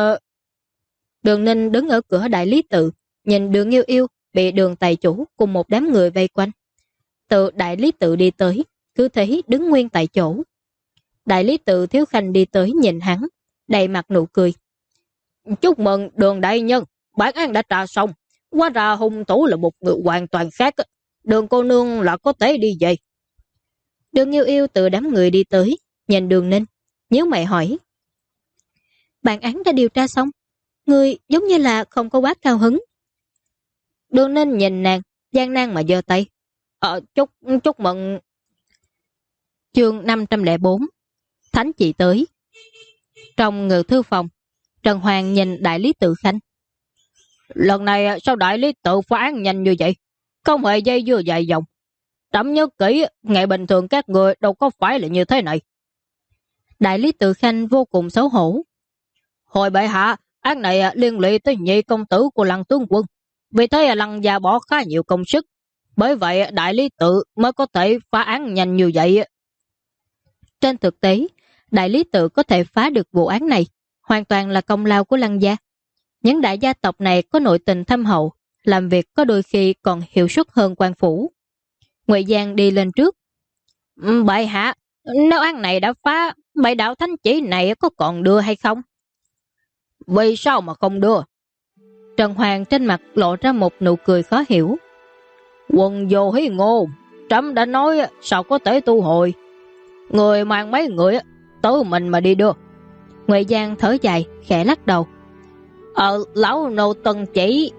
Ninh đứng ở cửa đại lý tự, nhìn Đường Yêu Yêu bị Đường tài chủ cùng một đám người vây quanh. Từ đại lý tự đi tới, cứ thế đứng nguyên tại chỗ. Đại lý tự thiếu khanh đi tới nhìn hắn, đầy mặt nụ cười. Chúc mừng Đường đại nhân, bản án đã trả xong. Hóa ra hung thủ là một người hoàn toàn khác. Đường cô nương là có thể đi về. Đường Yêu Yêu từ đám người đi tới, nhìn Đường Ninh, nhíu mày hỏi. Bản án đã điều tra xong, người giống như là không có quá cao hứng. Đường Ninh nhìn nàng, gian nan mà giơ tay. Chúc mừng. Chương 504 Thánh chị tới. Trong ngự thư phòng, Trần Hoàng nhìn đại lý tự khanh. Lần này sao đại lý tự phá án nhanh như vậy? Không hề dây dưa dài dòng. Trẫm nhớ kỹ, ngày bình thường các người đâu có phải là như thế này. Đại lý tự khanh vô cùng xấu hổ. Hồi bệ hạ, án này liên lụy tới nhị công tử của Lăng tướng quân. Vì thế Lăng gia bỏ khá nhiều công sức. Bởi vậy đại lý tự mới có thể phá án nhanh như vậy. Trên thực tế, đại lý tự có thể phá được vụ án này hoàn toàn là công lao của Lăng gia. Những đại gia tộc này có nội tình thâm hậu, làm việc có đôi khi còn hiệu suất hơn quan phủ. Ngụy Giang đi lên trước. Bệ hạ, Nếu án này đã phá, vậy đạo thánh chỉ này có còn đưa hay không? Vì sao mà không đưa? Trần Hoàng trên mặt lộ ra một nụ cười khó hiểu. Quần vô hí ngô, trẫm đã nói sao có thể tu hồi. Người mang mấy người tự mình mà đi đưa. Ngoại Giang thở dài, khẽ lắc đầu. Lão nô tuân chỉ.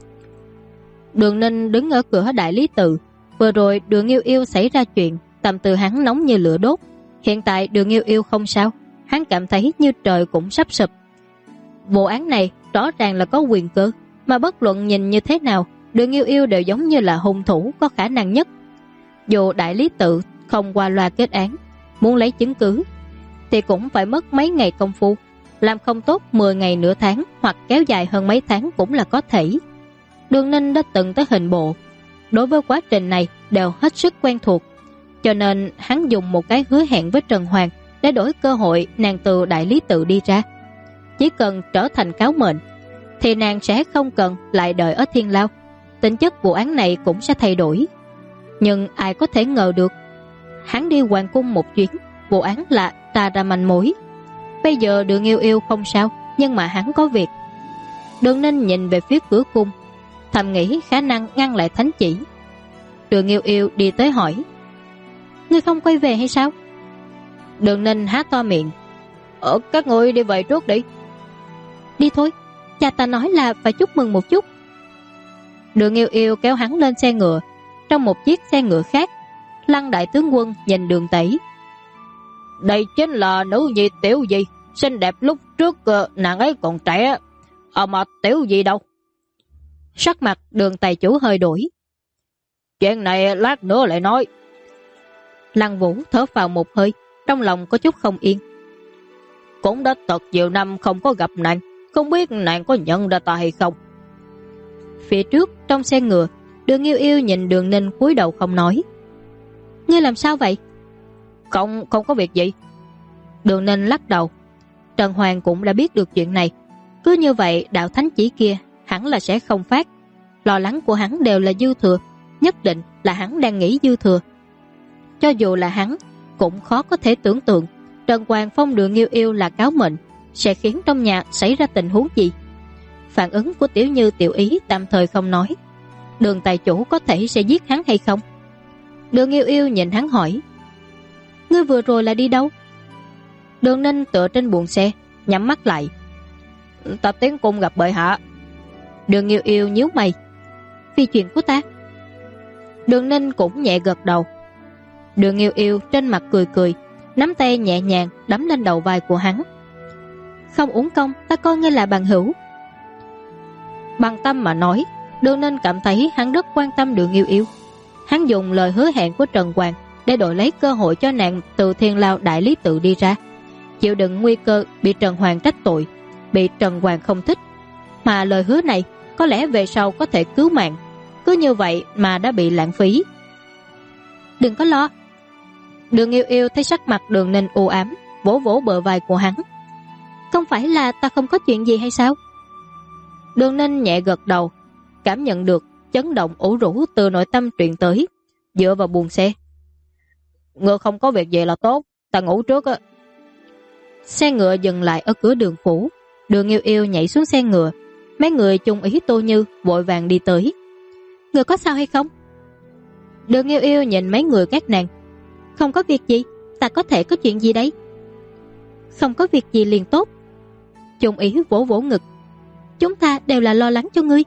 Đường Ninh đứng ở cửa đại lý tự. Vừa rồi Đường Yêu Yêu xảy ra chuyện, tâm tư hắn nóng như lửa đốt. Hiện tại Đường Yêu Yêu không sao, hắn cảm thấy như trời cũng sắp sụp. Vụ án này rõ ràng là có quyền cơ, mà bất luận nhìn như thế nào, Đường Yêu Yêu đều giống như là hung thủ có khả năng nhất. Dù đại lý tự không qua loa kết án, muốn lấy chứng cứ thì cũng phải mất mấy ngày công phu, làm không tốt 10 ngày nửa tháng hoặc kéo dài hơn mấy tháng cũng là có thể. Đường Ninh đã từng tới hình bộ, đối với quá trình này đều hết sức quen thuộc, cho nên hắn dùng một cái hứa hẹn với Trần Hoàng để đổi cơ hội nàng từ đại lý tự đi ra. Chỉ cần trở thành cáo mệnh thì nàng sẽ không cần lại đợi ở Thiên Lao, tính chất vụ án này cũng sẽ thay đổi. Nhưng ai có thể ngờ được, hắn đi hoàng cung một chuyến, vụ án là tra ra manh mối. Bây giờ Đường Yêu Yêu không sao, nhưng mà hắn có việc. Đường Ninh nhìn về phía cửa cung, thầm nghĩ khả năng ngăn lại thánh chỉ. Đường Yêu Yêu đi tới hỏi, ngươi không quay về hay sao? Đường Ninh há to miệng, các ngươi đi về trước đi. Đi thôi, cha ta nói là phải chúc mừng một chút. Đường Yêu Yêu kéo hắn lên xe ngựa. Trong một chiếc xe ngựa khác, Lăng đại tướng quân nhìn Đường Tẩy. Đây chính là nữ nhi Tiểu Di, xinh đẹp lúc trước nàng ấy còn trẻ. Mà Tiểu Di đâu? Sắc mặt Đường tài chủ hơi đổi. Chuyện này lát nữa lại nói. Lăng Vũ thở vào một hơi, trong lòng có chút không yên. Cũng đã thật nhiều năm không có gặp nàng, không biết nàng có nhận ra ta hay không. Phía trước trong xe ngựa, Đường Yêu Yêu nhìn Đường Ninh cúi đầu không nói. Ngươi làm sao vậy? Không có việc gì. Đường Ninh lắc đầu. Trần Hoàng cũng đã biết được chuyện này. Cứ như vậy đạo thánh chỉ kia hẳn là sẽ không phát. Lo lắng của hắn đều là dư thừa, nhất định là hắn đang nghĩ dư thừa. Cho dù là hắn cũng khó có thể tưởng tượng Trần Hoàng phong Đường Yêu Yêu là cáo mệnh sẽ khiến trong nhà xảy ra tình huống gì. Phản ứng của Tiểu Như Tiểu Ý tạm thời không nói. Đường tài chủ có thể sẽ giết hắn hay không? Đường Yêu Yêu nhìn hắn hỏi, ngươi vừa rồi là đi đâu? Đường Ninh tựa trên buồng xe, nhắm mắt lại. Ta tiến cung gặp bệ hạ. Đường Yêu Yêu nhíu mày, vì chuyện của ta? Đường Ninh cũng nhẹ gật đầu. Đường Yêu Yêu trên mặt cười cười, nắm tay nhẹ nhàng đấm lên đầu vai của hắn. Không uổng công, ta coi ngươi là bằng hữu. Bằng tâm mà nói, Đường Ninh cảm thấy hắn rất quan tâm Đường Yêu Yêu. Hắn dùng lời hứa hẹn của Trần Hoàng để đổi lấy cơ hội cho nàng từ Thiên Lao đại lý tự đi ra, chịu đựng nguy cơ bị Trần Hoàng trách tội, bị Trần Hoàng không thích. Mà lời hứa này có lẽ về sau có thể cứu mạng, cứ như vậy mà đã bị lãng phí. Đừng có lo. Đường Yêu Yêu thấy sắc mặt Đường Ninh u ám, vỗ vỗ bờ vai của hắn. Không phải là ta không có chuyện gì hay sao? Đường Ninh nhẹ gật đầu, cảm nhận được chấn động ủ rũ từ nội tâm truyền tới, dựa vào buồng xe. Ngựa không có việc gì là tốt, ta ngủ trước á. Xe ngựa dừng lại ở cửa đường phủ. Đường Yêu Yêu nhảy xuống xe ngựa. Mấy người chung ý Tô Như vội vàng đi tới. Người có sao hay không? Đường Yêu Yêu nhìn mấy người các nàng. Không có việc gì, ta có thể có chuyện gì đấy? Không có việc gì liền tốt. Chung ý vỗ vỗ ngực. Chúng ta đều là lo lắng cho ngươi.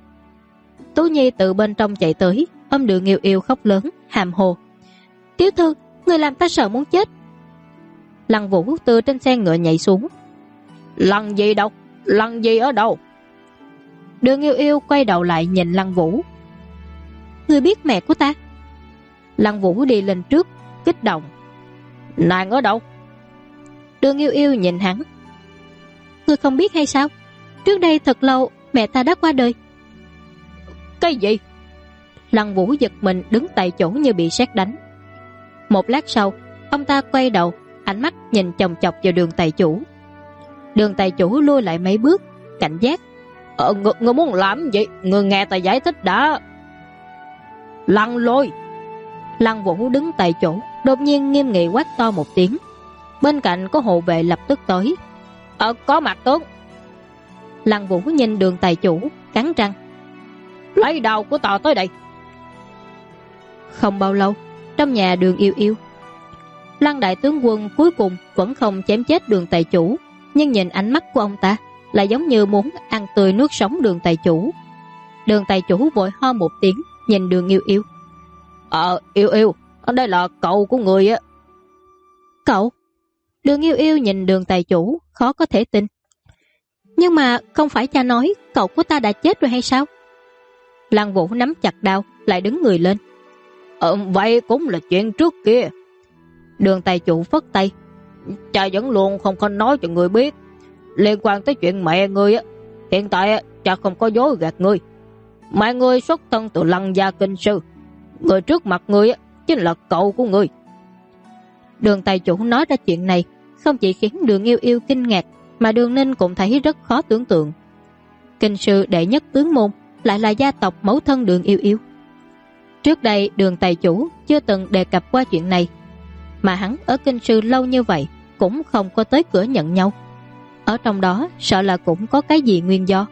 Tú Nhi từ bên trong chạy tới, ôm Đường Yêu Yêu khóc lớn, hàm hồ. Tiểu thư, người làm ta sợ muốn chết. Lăng Vũ từ trên xe ngựa nhảy xuống. Lăng gì đâu? Lăng gì ở đâu? Đường Yêu Yêu quay đầu lại nhìn Lăng Vũ. Ngươi biết mẹ của ta? Lăng Vũ đi lên trước, kích động. Nàng ở đâu? Đường Yêu Yêu nhìn hắn. Ngươi không biết hay sao? Trước đây thật lâu mẹ ta đã qua đời. Cái gì? Lăng Vũ giật mình đứng tại chỗ như bị sét đánh. Một lát sau, ông ta quay đầu, ánh mắt nhìn chòng chọc vào Đường tài chủ. Đường tài chủ lui lại mấy bước, cảnh giác. Ngươi muốn làm gì? Ngươi nghe ta giải thích đã. Lăng Lôi. Lăng Vũ đứng tại chỗ, đột nhiên nghiêm nghị quát to một tiếng. Bên cạnh có hộ vệ lập tức tới. Có mặt tướng. Lăng Vũ nhìn Đường tài chủ, cắn răng. Lấy đầu của tao tới đây. Không bao lâu, trong nhà Đường Yêu Yêu, Lăng đại tướng quân cuối cùng vẫn không chém chết Đường tài chủ, nhưng nhìn ánh mắt của ông ta là giống như muốn ăn tươi nuốt sống Đường tài chủ. Đường tài chủ vội ho một tiếng, nhìn Đường Yêu Yêu. Yêu Yêu, đây là cậu của người á. Cậu? Đường Yêu Yêu nhìn Đường tài chủ, khó có thể tin. Nhưng mà không phải cha nói cậu của ta đã chết rồi hay sao? Lăng Vũ nắm chặt đao, lại đứng người lên. Vậy cũng là chuyện trước kia. Đường tài chủ phất tay. Cha vẫn luôn không có nói cho người biết. Liên quan tới chuyện mẹ ngươi á, hiện tại cha không có dối gạt ngươi. Mẹ ngươi xuất thân từ Lăng gia kinh sư. Người trước mặt ngươi á chính là cậu của ngươi. Đường tài chủ nói ra chuyện này không chỉ khiến Đường Yêu Yêu kinh ngạc, mà Đường Ninh cũng thấy rất khó tưởng tượng. Kinh sư đệ nhất tướng môn lại là gia tộc mẫu thân Đường Yêu Yêu. Trước đây Đường tài chủ chưa từng đề cập qua chuyện này, mà hắn ở kinh sư lâu như vậy cũng không có tới cửa nhận nhau. Ở trong đó sợ là cũng có cái gì nguyên do.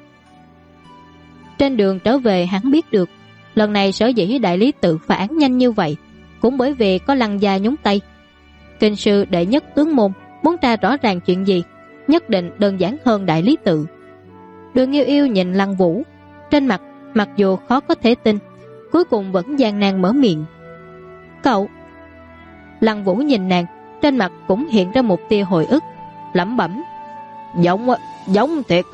Trên đường trở về hắn biết được lần này sở dĩ đại lý tự phá án nhanh như vậy cũng bởi vì có Lăng gia nhúng tay. Kinh sư đệ nhất tướng môn muốn tra rõ ràng chuyện gì nhất định đơn giản hơn đại lý tự. Đường Yêu Yêu nhìn Lăng Vũ, trên mặt mặc dù khó có thể tin, cuối cùng vẫn gian nan mở miệng. Cậu. Lăng Vũ nhìn nàng, trên mặt cũng hiện ra một tia hồi ức, lẩm bẩm. Giống thiệt.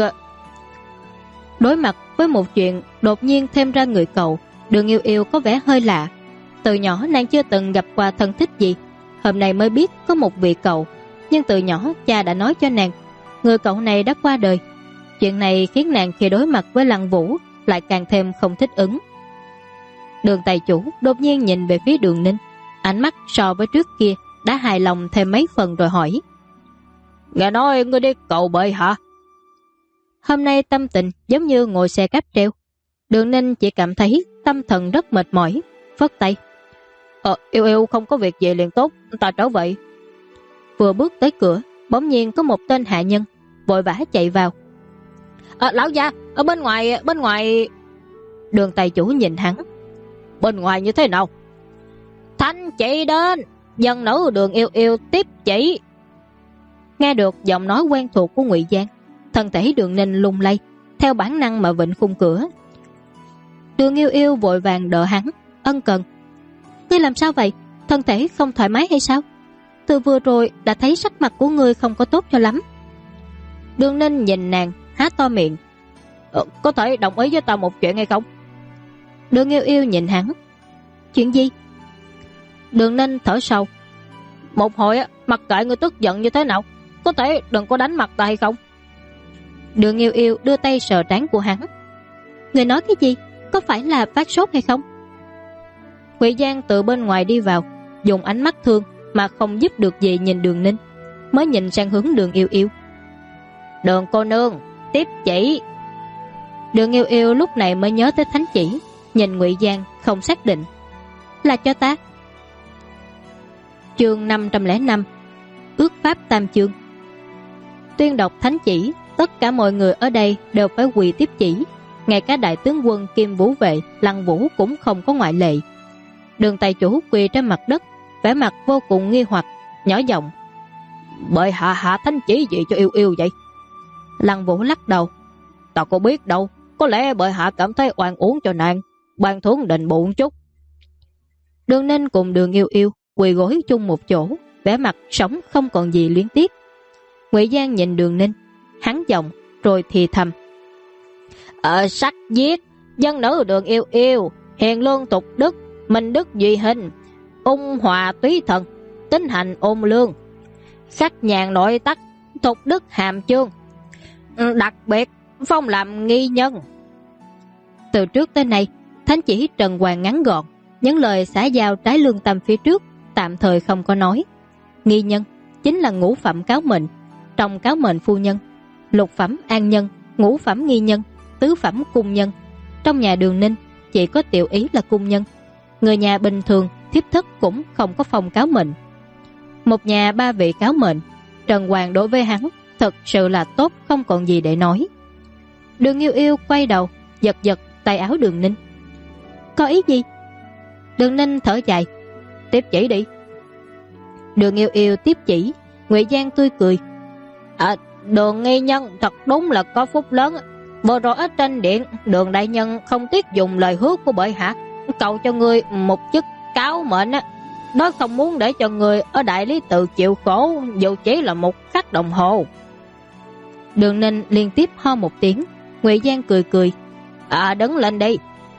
Đối mặt với một chuyện đột nhiên thêm ra người cậu, Đường Yêu Yêu có vẻ hơi lạ. Từ nhỏ nàng chưa từng gặp qua thân thích gì, hôm nay mới biết có một vị cậu, nhưng từ nhỏ cha đã nói cho nàng người cậu này đã qua đời. Chuyện này khiến nàng khi đối mặt với Lăng Vũ lại càng thêm không thích ứng. Đường tài chủ đột nhiên nhìn về phía Đường Ninh, ánh mắt so với trước kia đã hài lòng thêm mấy phần rồi hỏi. Nghe nói ngươi đi cầu bệ hả? Hôm nay tâm tình giống như ngồi xe cáp treo. Đường Ninh chỉ cảm thấy tâm thần rất mệt mỏi, phất tay. Yêu Yêu không có việc gì liền tốt, ta trở vậy. Vừa bước tới cửa, bỗng nhiên có một tên hạ nhân vội vã chạy vào. Lão gia, ở bên ngoài. Đường tài chủ nhìn hắn. Bên ngoài như thế nào? Thanh chị đến, dân nữ Đường Yêu Yêu tiếp chỉ. Nghe được giọng nói quen thuộc của Ngụy Giang, thân thể Đường Ninh lung lay, theo bản năng mà vịnh khung cửa. Đường Yêu Yêu vội vàng đỡ hắn, ân cần. Ngươi làm sao vậy? Thân thể không thoải mái hay sao? Từ vừa rồi đã thấy sắc mặt của ngươi không có tốt cho lắm. Đường Ninh nhìn nàng, há to miệng. Có thể đồng ý với ta một chuyện hay không? Đường Yêu Yêu nhìn hắn. Chuyện gì? Đường Ninh thở sâu. Một hồi mặc kệ ngươi tức giận như thế nào, có thể đừng có đánh mặt ta hay không? Đường Yêu Yêu đưa tay sờ trán của hắn. Người nói cái gì? Có phải là phát sốt hay không? Ngụy Giang từ bên ngoài đi vào, dùng ánh mắt thương mà không giúp được gì nhìn Đường Ninh, mới nhìn sang hướng Đường Yêu Yêu. Đường cô nương, tiếp chỉ. Đường Yêu Yêu lúc này mới nhớ tới thánh chỉ, nhìn Ngụy Giang không xác định. Là cho ta. Chương 505, ước pháp tam chương. Tuyên đọc thánh chỉ, tất cả mọi người ở đây đều phải quỳ tiếp chỉ, ngay cả đại tướng quân Kim Vũ Vệ Lăng Vũ cũng không có ngoại lệ. Đường tài chủ quỳ trên mặt đất, vẻ mặt vô cùng nghi hoặc, nhỏ giọng. Bệ hạ hạ thánh chỉ gì cho Yêu Yêu vậy? Lăng Vũ lắc đầu. Ta có biết đâu, có lẽ bệ hạ cảm thấy oan uổng cho nàng, ban thưởng đền bù một chút. Đường Ninh cùng Đường Yêu Yêu quỳ gối chung một chỗ, vẻ mặt sống không còn gì luyến tiếc. Ngụy Giang nhìn Đường Ninh, hắn giọng rồi thì thầm. Sắc giết, dân nữ Đường Yêu Yêu, hiền lương tục đức, minh đức duy hình, ung hòa túy thần, tính hành ôn lương, khắc nhàn nội tắc, tục đức hàm chương, đặc biệt phong làm nghi nhân. Từ trước tới nay, thánh chỉ trần hoàng ngắn gọn, những lời xã giao trái lương tâm phía trước tạm thời không có nói. Nghi nhân chính là ngũ phẩm cáo mệnh, trong cáo mệnh phu nhân, lục phẩm an nhân, ngũ phẩm nghi nhân, tứ phẩm cung nhân. Trong nhà Đường Ninh chỉ có Tiểu Ý là cung nhân. Người nhà bình thường thiếp thất cũng không có phong cáo mệnh. Một nhà ba vị cáo mệnh, Trần Hoàng đối với hắn thật sự là tốt không còn gì để nói. Đường Yêu Yêu quay đầu giật giật tay áo Đường Ninh. Có ý gì? Đường Ninh thở dài. Tiếp chỉ đi. Đường Yêu Yêu tiếp chỉ. Ngụy Giang tươi cười. Đường nghi nhân thật đúng là có phúc lớn. Vừa rồi ở trên điện, Đường đại nhân không tiếc dùng lời hứa của bệ hạ, cầu cho ngươi một chức cáo mệnh á. Nó không muốn để cho người ở Đại Lý Tự chịu khổ dù chỉ là một khắc đồng hồ. Đường Ninh liên tiếp ho một tiếng. Ngụy Giang cười cười. Đứng lên đi.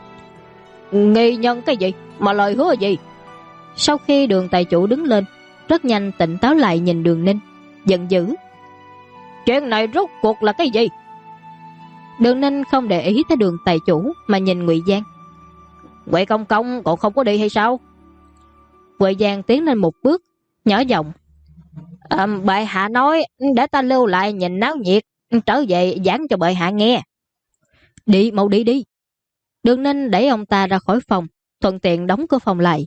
Nghi nhân cái gì? Mà lời hứa gì? Sau khi Đường tài chủ đứng lên, rất nhanh tỉnh táo lại nhìn Đường Ninh, giận dữ. Chuyện này rốt cuộc là cái gì? Đường Ninh không để ý tới Đường tài chủ mà nhìn Ngụy Giang. Ngụy công công cậu không có đi hay sao? Ngụy Giang tiến lên một bước, nhỏ giọng. Bệ hạ nói để ta lưu lại nhìn náo nhiệt, trở về giảng cho bệ hạ nghe. Đi, mau đi đi. Đường Ninh đẩy ông ta ra khỏi phòng, thuận tiện đóng cửa phòng lại.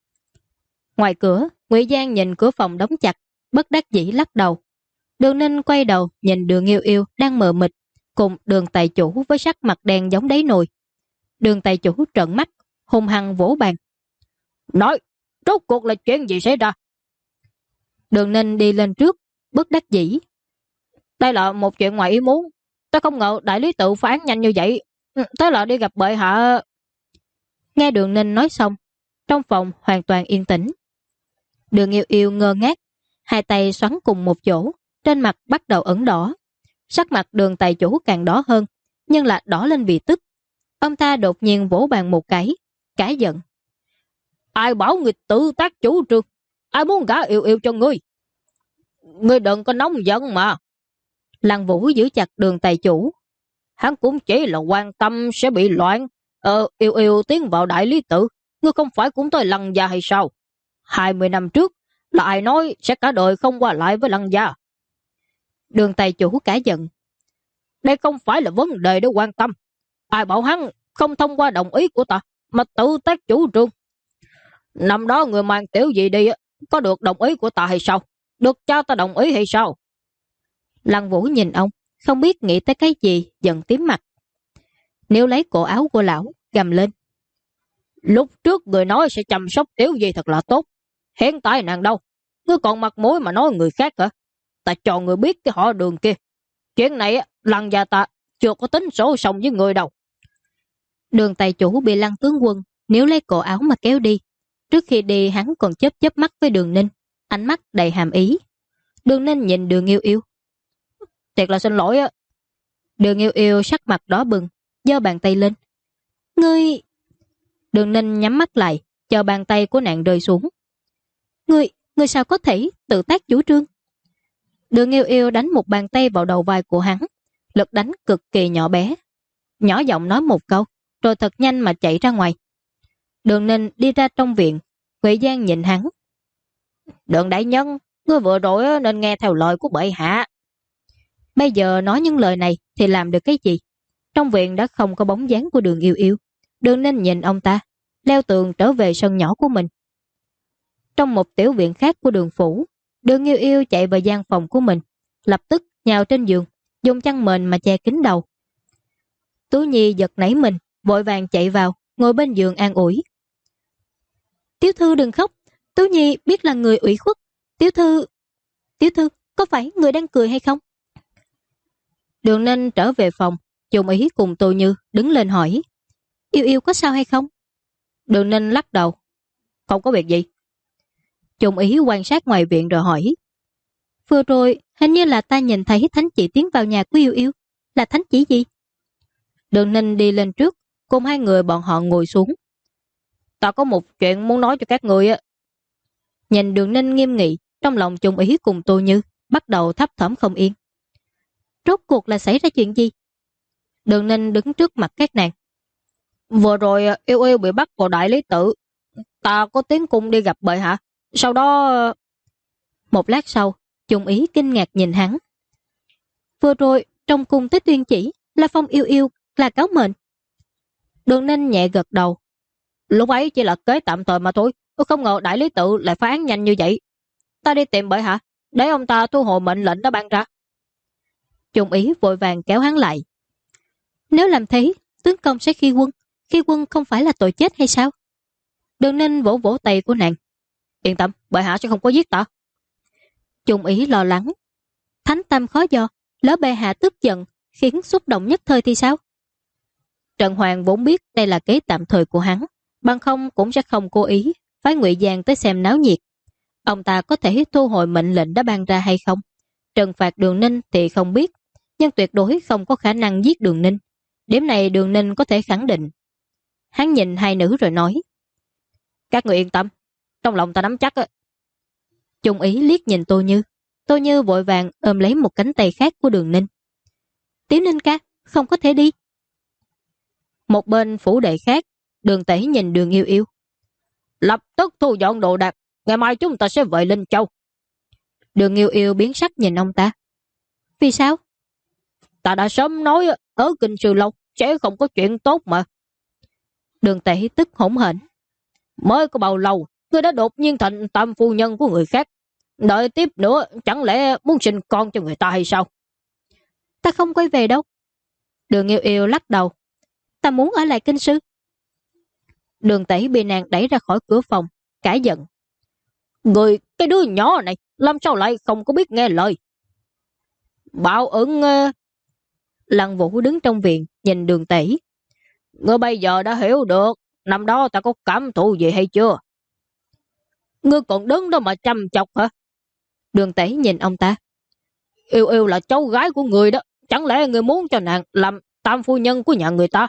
Ngoài cửa, Ngụy Giang nhìn cửa phòng đóng chặt, bất đắc dĩ lắc đầu. Đường Ninh quay đầu nhìn Đường Yêu Yêu đang mờ mịt cùng Đường tài chủ với sắc mặt đen giống đáy nồi. Đường tài chủ trợn mắt, hung hăng vỗ bàn. Nói, rốt cuộc là chuyện gì xảy ra? Đường Ninh đi lên trước, bất đắc dĩ. Đây là một chuyện ngoài ý muốn. Ta không ngờ Đại Lý Tự phán nhanh như vậy. Thế là đi gặp bệ hạ. Nghe Đường Ninh nói xong, trong phòng hoàn toàn yên tĩnh. Đường Yêu Yêu ngơ ngác, hai tay xoắn cùng một chỗ, trên mặt bắt đầu ửng đỏ. Sắc mặt Đường tài chủ càng đỏ hơn, nhưng là đỏ lên vì tức. Ông ta đột nhiên vỗ bàn một cái, cả giận. Ai bảo người tự tác chủ trương? Ai muốn gả Yêu Yêu cho ngươi? Ngươi đừng có nóng giận mà. Lăng Vũ giữ chặt Đường tài chủ. Hắn cũng chỉ là quan tâm sẽ bị loạn. Yêu Yêu tiến vào Đại Lý Tự, ngươi không phải cũng tới Lăng gia hay sao? 20 năm trước là ai nói sẽ cả đời không qua lại với Lăng gia? Đường tài chủ cả giận. Đây không phải là vấn đề để quan tâm. Ai bảo hắn không thông qua đồng ý của ta mà tự tác chủ trương? Năm đó người mang tiểu gì đi có được đồng ý của ta hay sao? Được cho ta đồng ý hay sao? Lăng Vũ nhìn ông, không biết nghĩ tới cái gì, giận tím mặt. Nếu lấy cổ áo của lão, gầm lên. Lúc trước người nói sẽ chăm sóc tiểu gì thật là tốt. Hiện tại nàng đâu? Ngươi còn mặt mũi mà nói người khác hả? Ta cho người biết cái họ Đường kia. Chuyện này Lăng gia ta chưa có tính sổ xong với người đâu. Đường tài chủ bị Lăng tướng quân nếu lấy cổ áo mà kéo đi. Trước khi đi hắn còn chớp chớp mắt với Đường Ninh, ánh mắt đầy hàm ý. Đường Ninh nhìn Đường Yêu Yêu. Thiệt là xin lỗi á. Đường Yêu Yêu sắc mặt đỏ bừng, giơ bàn tay lên. Ngươi... Đường Ninh nhắm mắt lại, chờ bàn tay của nàng rơi xuống. Ngươi sao có thể tự tác chủ trương? Đường Yêu Yêu đánh một bàn tay vào đầu vai của hắn, lực đánh cực kỳ nhỏ bé. Nhỏ giọng nói một câu, rồi thật nhanh mà chạy ra ngoài. Đường Ninh đi ra trong viện, Ngụy Giang nhìn hắn. Đường đại nhân, ngươi vừa rồi nên nghe theo lời của bệ hạ. Bây giờ nói những lời này thì làm được cái gì? Trong viện đã không có bóng dáng của Đường Yêu Yêu. Đường Ninh nhìn ông ta, leo tường trở về sân nhỏ của mình. Trong một tiểu viện khác của Đường phủ, Đường Yêu Yêu chạy vào gian phòng của mình, lập tức nhào trên giường, dùng chăn mền mà che kín đầu. Tú Nhi giật nảy mình, vội vàng chạy vào, ngồi bên giường an ủi. Tiểu thư đừng khóc, Tú Nhi biết là người ủy khuất. Tiểu thư, có phải người đang cười hay không? Đường Ninh trở về phòng, Chung Ý cùng Tô Như đứng lên hỏi. Yêu Yêu có sao hay không? Đường Ninh lắc đầu. Không có việc gì. Chung Ý quan sát ngoài viện rồi hỏi. Vừa rồi hình như là ta nhìn thấy thánh chỉ tiến vào nhà của Yêu Yêu. Là thánh chỉ gì? Đường Ninh đi lên trước, cùng hai người bọn họ ngồi xuống. Ta có một chuyện muốn nói cho các người á. Nhìn Đường Ninh nghiêm nghị, trong lòng Chung Ý cùng Tô Như bắt đầu thấp thỏm không yên. Rốt cuộc là xảy ra chuyện gì? Đường Ninh đứng trước mặt các nàng. Vừa rồi Yêu Yêu bị bắt vào Đại Lý Tự. Ta có tiến cung đi gặp bệ hạ. Sau đó... Một lát sau, Chung Ý kinh ngạc nhìn hắn. Vừa rồi trong cung tới tuyên chỉ là phong Yêu Yêu là cáo mệnh. Đường Ninh nhẹ gật đầu. Lúc ấy chỉ là kế tạm thời mà thôi. Không ngờ đại lý tự lại phá án nhanh như vậy. Ta đi tìm bệ hạ, để ông ta thu hồi mệnh lệnh đã ban ra. Trung ý vội vàng kéo hắn lại. Nếu làm thế, tướng công sẽ khi quân không phải là tội chết hay sao? Đường Ninh vỗ vỗ tay của nàng. Yên tâm, bệ hạ sẽ không có giết ta. Trung ý lo lắng. Thánh tâm khó dò, lỡ bệ hạ tức giận khiến xúc động nhất thời thì sao? Trần Hoàng vốn biết đây là kế tạm thời của hắn, bằng không cũng sẽ không cố ý phái Ngụy Giang tới xem náo nhiệt. Ông ta có thể thu hồi mệnh lệnh đã ban ra hay không? Trừng phạt Đường Ninh thì không biết, nhưng tuyệt đối không có khả năng giết Đường Ninh. Điểm này Đường Ninh có thể khẳng định. Hắn nhìn hai nữ rồi nói. Các người yên tâm, trong lòng ta nắm chắc á. Trung ý liếc nhìn Tô Như vội vàng ôm lấy một cánh tay khác của Đường Ninh. Tiểu Ninh ca, không có thể đi. Một bên phủ đệ khác, Đường Tẩy nhìn Đường Yêu Yêu. Lập tức thu dọn đồ đạc, ngày mai chúng ta sẽ về Linh Châu. Đường Yêu Yêu biến sắc nhìn ông ta. Vì sao? Ta đã sớm nói ở Kinh Sư Lâu sẽ không có chuyện tốt mà. Đường Tẩy tức hỗn hển. Mới có bao lâu, ngươi đã đột nhiên thành tam phu nhân của người khác. Đợi tiếp nữa, chẳng lẽ muốn sinh con cho người ta hay sao? Ta không quay về đâu. Đường Yêu Yêu lắc đầu. Ta muốn ở lại Kinh Sư. Đường Tẩy bị nàng đẩy ra khỏi cửa phòng, cãi giận. Người, cái đứa nhỏ này, làm sao lại không có biết nghe lời? Bảo ứng... Lăng Vũ đứng trong viện, nhìn Đường Tẩy. Ngươi bây giờ đã hiểu được, năm đó ta có cảm thụ gì hay chưa? Ngươi còn đứng đó mà chăm chọc hả? Đường Tẩy nhìn ông ta. Yêu Yêu là cháu gái của người đó, chẳng lẽ người muốn cho nàng làm tam phu nhân của nhà người ta?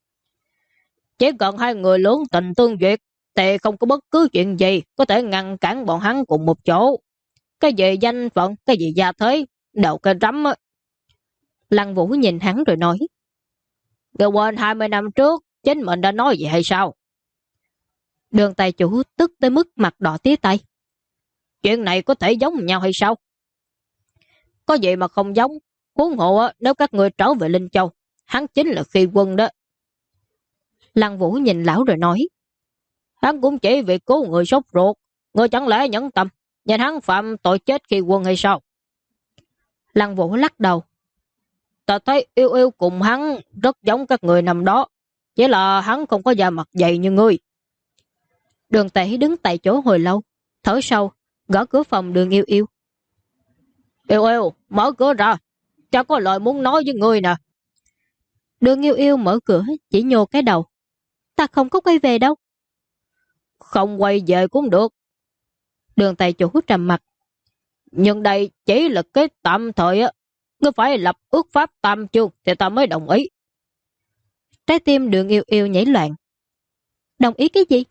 Chỉ cần hai người lưỡng tình tương duyệt, thì không có bất cứ chuyện gì có thể ngăn cản bọn hắn cùng một chỗ. Cái gì danh phận, cái gì gia thế, đều cái rắm á. Lăng Vũ nhìn hắn rồi nói. Người quên 20 năm trước, chính mình đã nói gì hay sao? Đường tài chủ tức tới mức mặt đỏ tía tay. Chuyện này có thể giống nhau hay sao? Có gì mà không giống, huống hộ nếu các người trở về Linh Châu, hắn chính là Khi Quân đó. Lăng Vũ nhìn lão rồi nói. Hắn cũng chỉ vì cứu người sốt ruột, người chẳng lẽ nhẫn tâm, nhìn hắn phạm tội chết Khi Quân hay sao? Lăng Vũ lắc đầu. Ta thấy Yêu Yêu cùng hắn rất giống các người nằm đó, chỉ là hắn không có da mặt dày như ngươi. Đường Tẩy đứng tại chỗ hồi lâu, thở sâu, gõ cửa phòng Đường Yêu Yêu. Yêu Yêu, mở cửa ra, cha có lời muốn nói với ngươi nè. Đường Yêu Yêu mở cửa, chỉ nhô cái đầu. Ta không có quay về đâu. Không quay về cũng được. Đường tài chủ trầm mặt. Nhưng đây chỉ là cái tạm thời á. Ngươi phải lập ước pháp tam chương thì ta mới đồng ý. Trái tim Đường Yêu Yêu nhảy loạn. Đồng ý cái gì?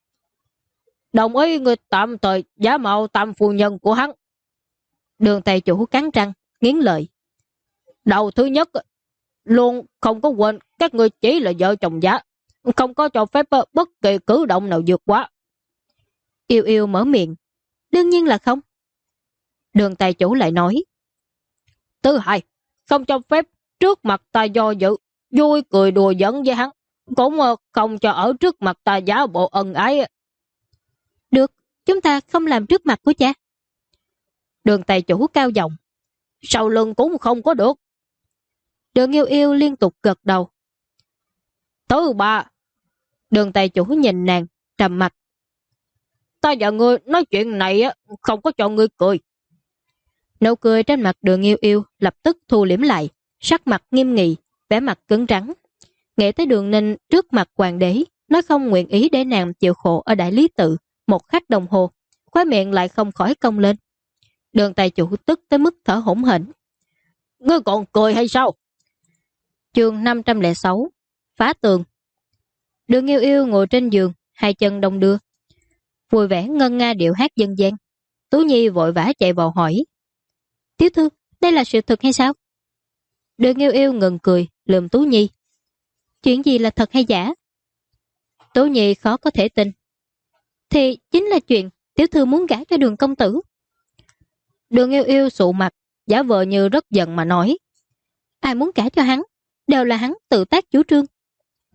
Đồng ý ngươi tạm thời giả mạo tam phu nhân của hắn. Đường tài chủ cắn răng, nghiến lợi. Đầu thứ nhất, luôn không có quên các ngươi chỉ là vợ chồng giả, không có cho phép bất kỳ cử động nào vượt quá. Yêu Yêu mở miệng. Đương nhiên là không. Đường tài chủ lại nói. Thứ hai, không cho phép trước mặt ta do dự, vui cười đùa giỡn với hắn, cũng không cho ở trước mặt ta giả bộ ân ái. Được, chúng ta không làm trước mặt của cha. Đường tài chủ cao giọng. Sau lưng cũng không có được. Đường Yêu Yêu liên tục gật đầu. Thứ ba, đường tài chủ nhìn nàng, trầm mặt. Ta và ngươi nói chuyện này không có cho ngươi cười. Nụ cười trên mặt Đường Yêu Yêu lập tức thu liễm lại, sắc mặt nghiêm nghị, vẻ mặt cứng rắn. Nghĩ tới Đường Ninh trước mặt hoàng đế, nói không nguyện ý để nàng chịu khổ ở Đại Lý Tự một khắc đồng hồ, khóe miệng lại không khỏi cong lên. Đường tài chủ tức tới mức thở hổn hển. Ngươi còn cười hay sao? Chương 506 Phá tường. Đường Yêu Yêu ngồi trên giường, hai chân đong đưa, vui vẻ ngân nga điệu hát dân gian. Tú Nhi vội vã chạy vào hỏi. Tiểu thư, đây là sự thật hay sao? Đường Yêu Yêu ngừng cười, lườm Tú Nhi. Chuyện gì là thật hay giả? Tú Nhi khó có thể tin. Thì chính là chuyện tiểu thư muốn gả cho Đường công tử. Đường Yêu Yêu sụ mặt, giả vờ như rất giận mà nói. Ai muốn gả cho hắn, đều là hắn tự tác chủ trương.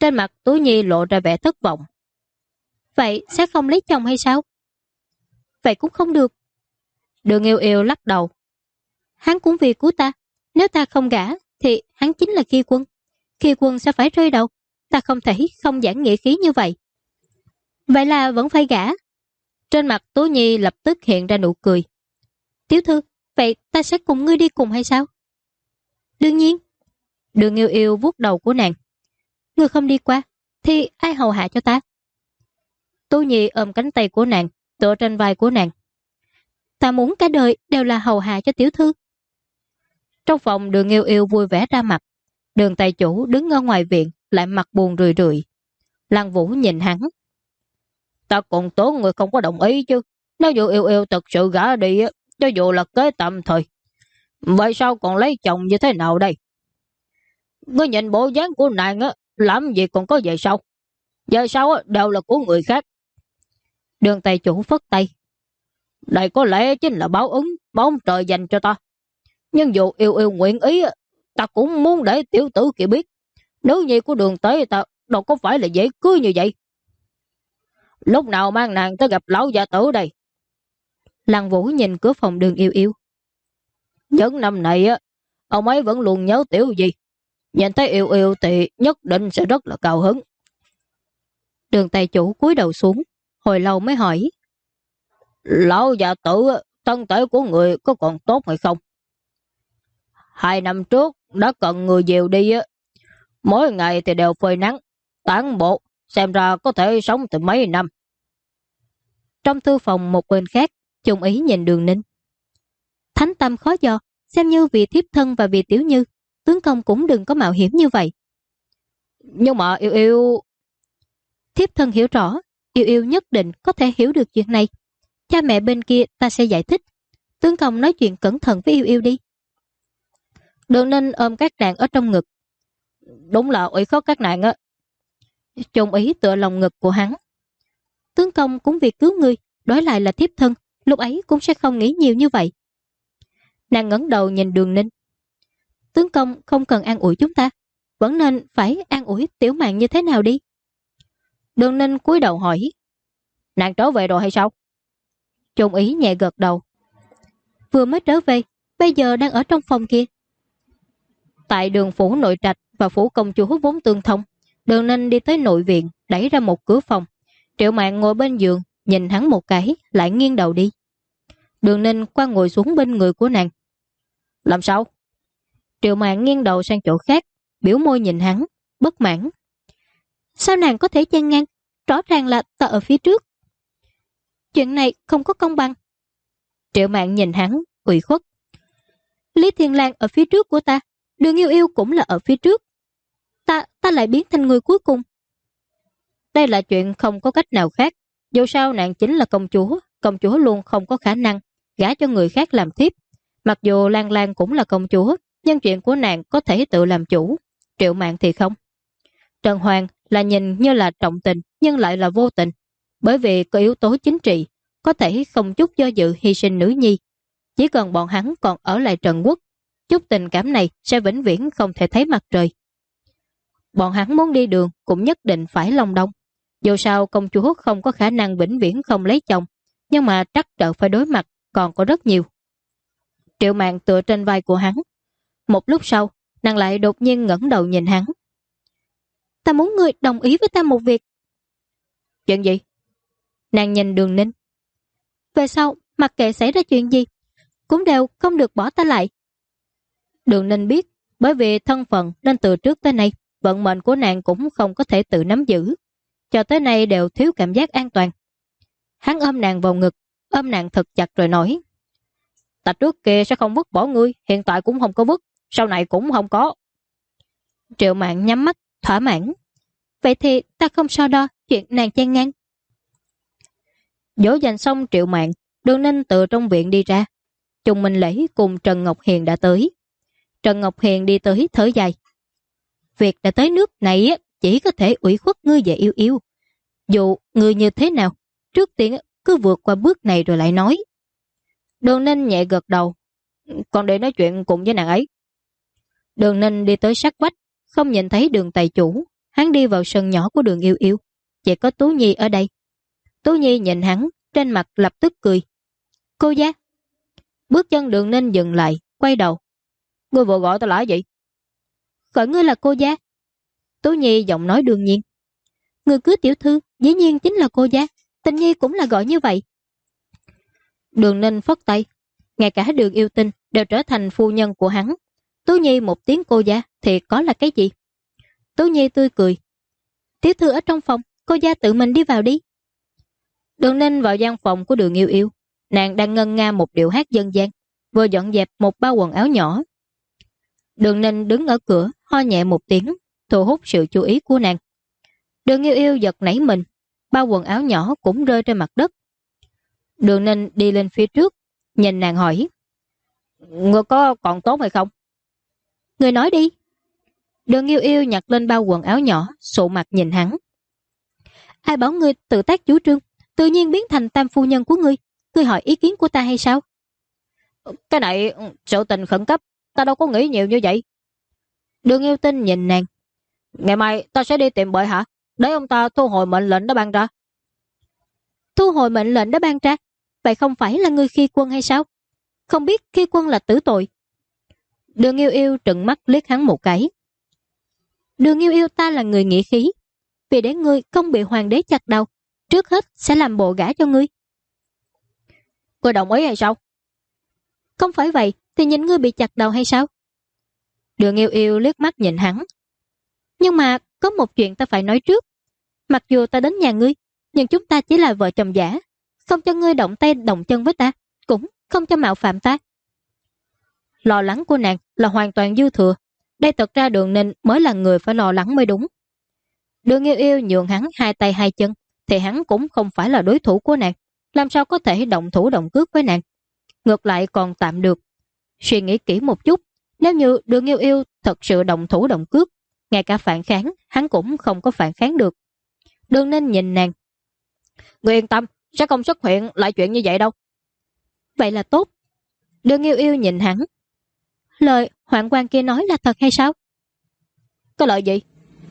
Trên mặt Tú Nhi lộ ra vẻ thất vọng. Vậy sẽ không lấy chồng hay sao? Vậy cũng không được. Đường Yêu Yêu lắc đầu. Hắn cũng vì cứu ta. Nếu ta không gả thì hắn chính là Khi Quân. Khi Quân sẽ phải rơi đầu. Ta không thể không giảng nghĩa khí như vậy. Vậy là vẫn phải gả. Trên mặt Tú Nhi lập tức hiện ra nụ cười. Tiểu thư, vậy ta sẽ cùng ngươi đi cùng hay sao? Đương nhiên. Đường Yêu Yêu vuốt đầu của nàng. Ngươi không đi qua thì ai hầu hạ cho ta? Tú Nhi ôm cánh tay của nàng, tựa trên vai của nàng. Ta muốn cả đời đều là hầu hạ cho tiểu thư. Trong phòng Đường Yêu Yêu vui vẻ ra mặt. Đường tài chủ đứng ở ngoài viện lại mặt buồn rười rượi. Lăng Vũ nhìn hắn. Ta còn tốn người không có đồng ý chứ. Nếu dù Yêu Yêu thật sự gả đi, cho dù là kế tạm thời, vậy sao còn lấy chồng như thế nào đây? Ngươi nhìn bộ dáng của nàng á, làm gì còn có về sau? Về sau đều là của người khác. Đường tài chủ phất tay. Đây có lẽ chính là báo ứng, báo ông trời dành cho ta. Nhưng dù Yêu Yêu nguyện ý, ta cũng muốn để tiểu tử kia biết. Nữ nhi của Đường Tế ta đâu có phải là dễ cưới như vậy. Lúc nào mang nàng tới gặp lão gia tử đây? Lăng Vũ nhìn cửa phòng Đường Yêu Yêu. Những năm này ông ấy vẫn luôn nhớ tiểu gì. Nhìn thấy Yêu Yêu thì nhất định sẽ rất là cao hứng. Đường tài chủ cúi đầu xuống, hồi lâu mới hỏi. Lão gia tử, thân thể của người có còn tốt hay không? 2 năm trước đã cần người dìu đi, mỗi ngày thì đều phơi nắng, tản bộ, xem ra có thể sống từ mấy năm. Trong thư phòng một bên khác, Chung Ý nhìn Đường Ninh. Thánh tâm khó dò, xem như vì thiếp thân và vì Tiểu Như, tướng công cũng đừng có mạo hiểm như vậy. Nhưng mà Yêu Yêu... Thiếp thân hiểu rõ, Yêu Yêu nhất định có thể hiểu được chuyện này. Cha mẹ bên kia ta sẽ giải thích. Tướng công nói chuyện cẩn thận với Yêu Yêu đi. Đường Ninh ôm các nàng ở trong ngực. Đúng là ủy khuất các nàng á. Chung Ý tựa lòng ngực của hắn. Tướng công cũng vì cứu ngươi, đối lại là thiếp thân, lúc ấy cũng sẽ không nghĩ nhiều như vậy. Nàng ngẩng đầu nhìn Đường Ninh. Tướng công không cần an ủi chúng ta, vẫn nên phải an ủi Tiểu Mạn như thế nào đi. Đường Ninh cúi đầu hỏi. Nàng trở về rồi hay sao? Chung Ý nhẹ gật đầu. Vừa mới trở về, bây giờ đang ở trong phòng kia. Tại Đường phủ nội trạch và phủ công chúa vốn tương thông, Đường Ninh đi tới nội viện, đẩy ra một cửa phòng. Triệu Mạn ngồi bên giường, nhìn hắn một cái, lại nghiêng đầu đi. Đường Ninh qua ngồi xuống bên người của nàng. Làm sao? Triệu Mạn nghiêng đầu sang chỗ khác, biểu môi nhìn hắn, bất mãn. Sao nàng có thể chen ngang? Rõ ràng là ta ở phía trước. Chuyện này không có công bằng. Triệu Mạn nhìn hắn, ủy khuất. Lý Thiên Lang ở phía trước của ta, Đường Yêu Yêu cũng là ở phía trước. Ta lại biến thành người cuối cùng. Đây là chuyện không có cách nào khác. Dù sao nàng chính là công chúa luôn không có khả năng gả cho người khác làm thiếp. Mặc dù Lan Lan cũng là công chúa, nhưng chuyện của nàng có thể tự làm chủ. Triệu Mạn thì không. Trần Hoàng là nhìn như là trọng tình, nhưng lại là vô tình. Bởi vì có yếu tố chính trị, có thể không chút do dự hy sinh nữ nhi. Chỉ cần bọn hắn còn ở lại Trần Quốc, chút tình cảm này sẽ vĩnh viễn không thể thấy mặt trời. Bọn hắn muốn đi đường cũng nhất định phải lòng đông. Dù sao công chúa không có khả năng vĩnh viễn không lấy chồng, nhưng mà trắc trở phải đối mặt còn có rất nhiều. Triệu Mạn tựa trên vai của hắn. Một lúc sau, nàng lại đột nhiên ngẩng đầu nhìn hắn. Ta muốn ngươi đồng ý với ta một việc. Chuyện gì? Nàng nhìn Đường Ninh. Về sau, mặc kệ xảy ra chuyện gì, cũng đều không được bỏ ta lại. Đường Ninh biết, bởi vì thân phận nên từ trước tới nay, vận mệnh của nàng cũng không có thể tự nắm giữ. Cho tới nay đều thiếu cảm giác an toàn. Hắn ôm nàng vào ngực, ôm nàng thật chặt rồi nói. Ta trước kia sẽ không vứt bỏ ngươi, hiện tại cũng không có vứt, sau này cũng không có. Triệu Mạn nhắm mắt, thỏa mãn. Vậy thì ta không so đo chuyện nàng chen ngang. Dỗ dành xong Triệu Mạn, Đường Ninh từ trong viện đi ra. Chung Minh Lễ cùng Trần Ngọc Hiền đã tới. Trần Ngọc Hiền đi tới thở dài. Việc đã tới nước này chỉ có thể ủy khuất ngươi về Yêu Yêu. Dù ngươi như thế nào, trước tiên cứ vượt qua bước này rồi lại nói. Đường Ninh nhẹ gật đầu. Còn để nói chuyện cùng với nàng ấy. Đường Ninh đi tới sát vách, không nhìn thấy Đường tài chủ. hắn đi vào sân nhỏ của Đường Yêu Yêu. Chỉ có Tú Nhi ở đây. Tú Nhi nhìn hắn, trên mặt lập tức cười. Cô gia. Bước chân Đường Ninh dừng lại, quay đầu. Ngươi vừa gọi ta là gì? Gọi ngươi là cô gia. Tú Nhi giọng nói đương nhiên. Người cưới tiểu thư dĩ nhiên chính là cô gia. Tình Nhi cũng là gọi như vậy. Đường Ninh phất tay. Ngay cả Đường Yêu Tinh đều trở thành phu nhân của hắn. Tú Nhi một tiếng cô gia thì có là cái gì? Tú Nhi tươi cười. Tiểu thư ở trong phòng, cô gia tự mình đi vào đi. Đường Ninh vào gian phòng của Đường Yêu Yêu. Nàng đang ngân nga một điệu hát dân gian, vừa dọn dẹp một bao quần áo nhỏ. Đường Ninh đứng ở cửa, ho nhẹ một tiếng, thu hút sự chú ý của nàng. Đường Yêu Yêu giật nảy mình, bao quần áo nhỏ cũng rơi trên mặt đất. Đường Ninh đi lên phía trước, nhìn nàng hỏi. Ngươi có còn tốt hay không? Ngươi nói đi. Đường Yêu Yêu nhặt lên bao quần áo nhỏ, sụ mặt nhìn hắn. Ai bảo ngươi tự tác chủ trương, tự nhiên biến thành tam phu nhân của ngươi. Ngươi hỏi ý kiến của ta hay sao? Cái này sự tình khẩn cấp, ta đâu có nghĩ nhiều như vậy. Đường Yêu Tinh nhìn nàng. Ngày mai ta sẽ đi tìm bệ hạ, để ông ta thu hồi mệnh lệnh đã ban ra. Thu hồi mệnh lệnh đã ban ra? Vậy không phải là ngươi khi quân hay sao? Không biết khi quân là tử tội. Đường Yêu Yêu trừng mắt liếc hắn một cái. Đường Yêu Yêu, ta là người nghĩa khí, vì để ngươi không bị hoàng đế chặt đầu, trước hết sẽ làm bộ gả cho ngươi. Ngươi đồng ý hay sao? Không phải vậy thì nhìn ngươi bị chặt đầu hay sao? Đường Yêu Yêu liếc mắt nhìn hắn. Nhưng mà có một chuyện ta phải nói trước. Mặc dù ta đến nhà ngươi, nhưng chúng ta chỉ là vợ chồng giả, không cho ngươi động tay động chân với ta, cũng không cho mạo phạm ta. Lo lắng của nàng là hoàn toàn dư thừa. Đây thật ra Đường Ninh mới là người phải lo lắng mới đúng. Đường Yêu Yêu nhường hắn hai tay hai chân, thì hắn cũng không phải là đối thủ của nàng, làm sao có thể động thủ động cước với nàng. Ngược lại còn tạm được. Suy nghĩ kỹ một chút, nếu như Đường Yêu Yêu thật sự động thủ động cước, ngay cả phản kháng hắn cũng không có phản kháng được. Đường Ninh nhìn nàng. Ngươi yên tâm, sẽ không xuất hiện lại chuyện như vậy đâu. Vậy là tốt. Đường Yêu Yêu nhìn hắn. Lời hoạn quan kia nói là thật hay sao? Có lời gì?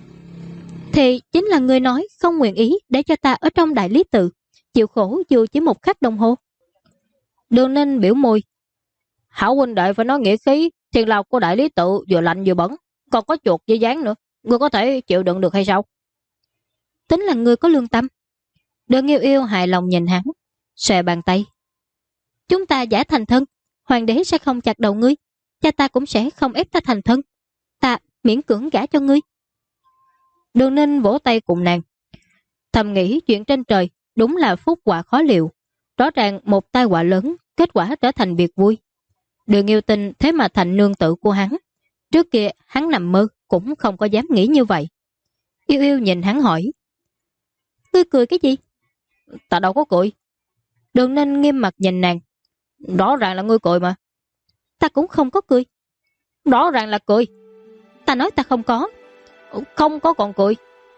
Thì chính là người nói không nguyện ý để cho ta ở trong đại lý tự, chịu khổ dù chỉ một khắc đồng hồ. Đường Ninh biểu môi. Hảo huynh đệ phải nói nghĩa khí, thiên lao của đại lý tự vừa lạnh vừa bẩn, còn có chuột với dán nữa, ngươi có thể chịu đựng được hay sao? Tính là ngươi có lương tâm. Đường Yêu Yêu hài lòng nhìn hắn, xòe bàn tay. Chúng ta giả thành thân, hoàng đế sẽ không chặt đầu ngươi, cha ta cũng sẽ không ép ta thành thân, ta miễn cưỡng gả cho ngươi. Đường Ninh vỗ tay cùng nàng. Thầm nghĩ chuyện trên trời đúng là phúc họa khó liệu, rõ ràng một tai họa lớn, kết quả trở thành việc vui. Đường Yêu Tinh thế mà thành nương tự của hắn. Trước kia hắn nằm mơ cũng không có dám nghĩ như vậy. Yêu Yêu nhìn hắn hỏi. Ngươi cười cái gì? Ta đâu có cười. Đường Ninh nghiêm mặt nhìn nàng. Rõ ràng là ngươi cười mà. Ta cũng không có cười. Rõ ràng là cười. Ta nói ta không có. Không có còn cười.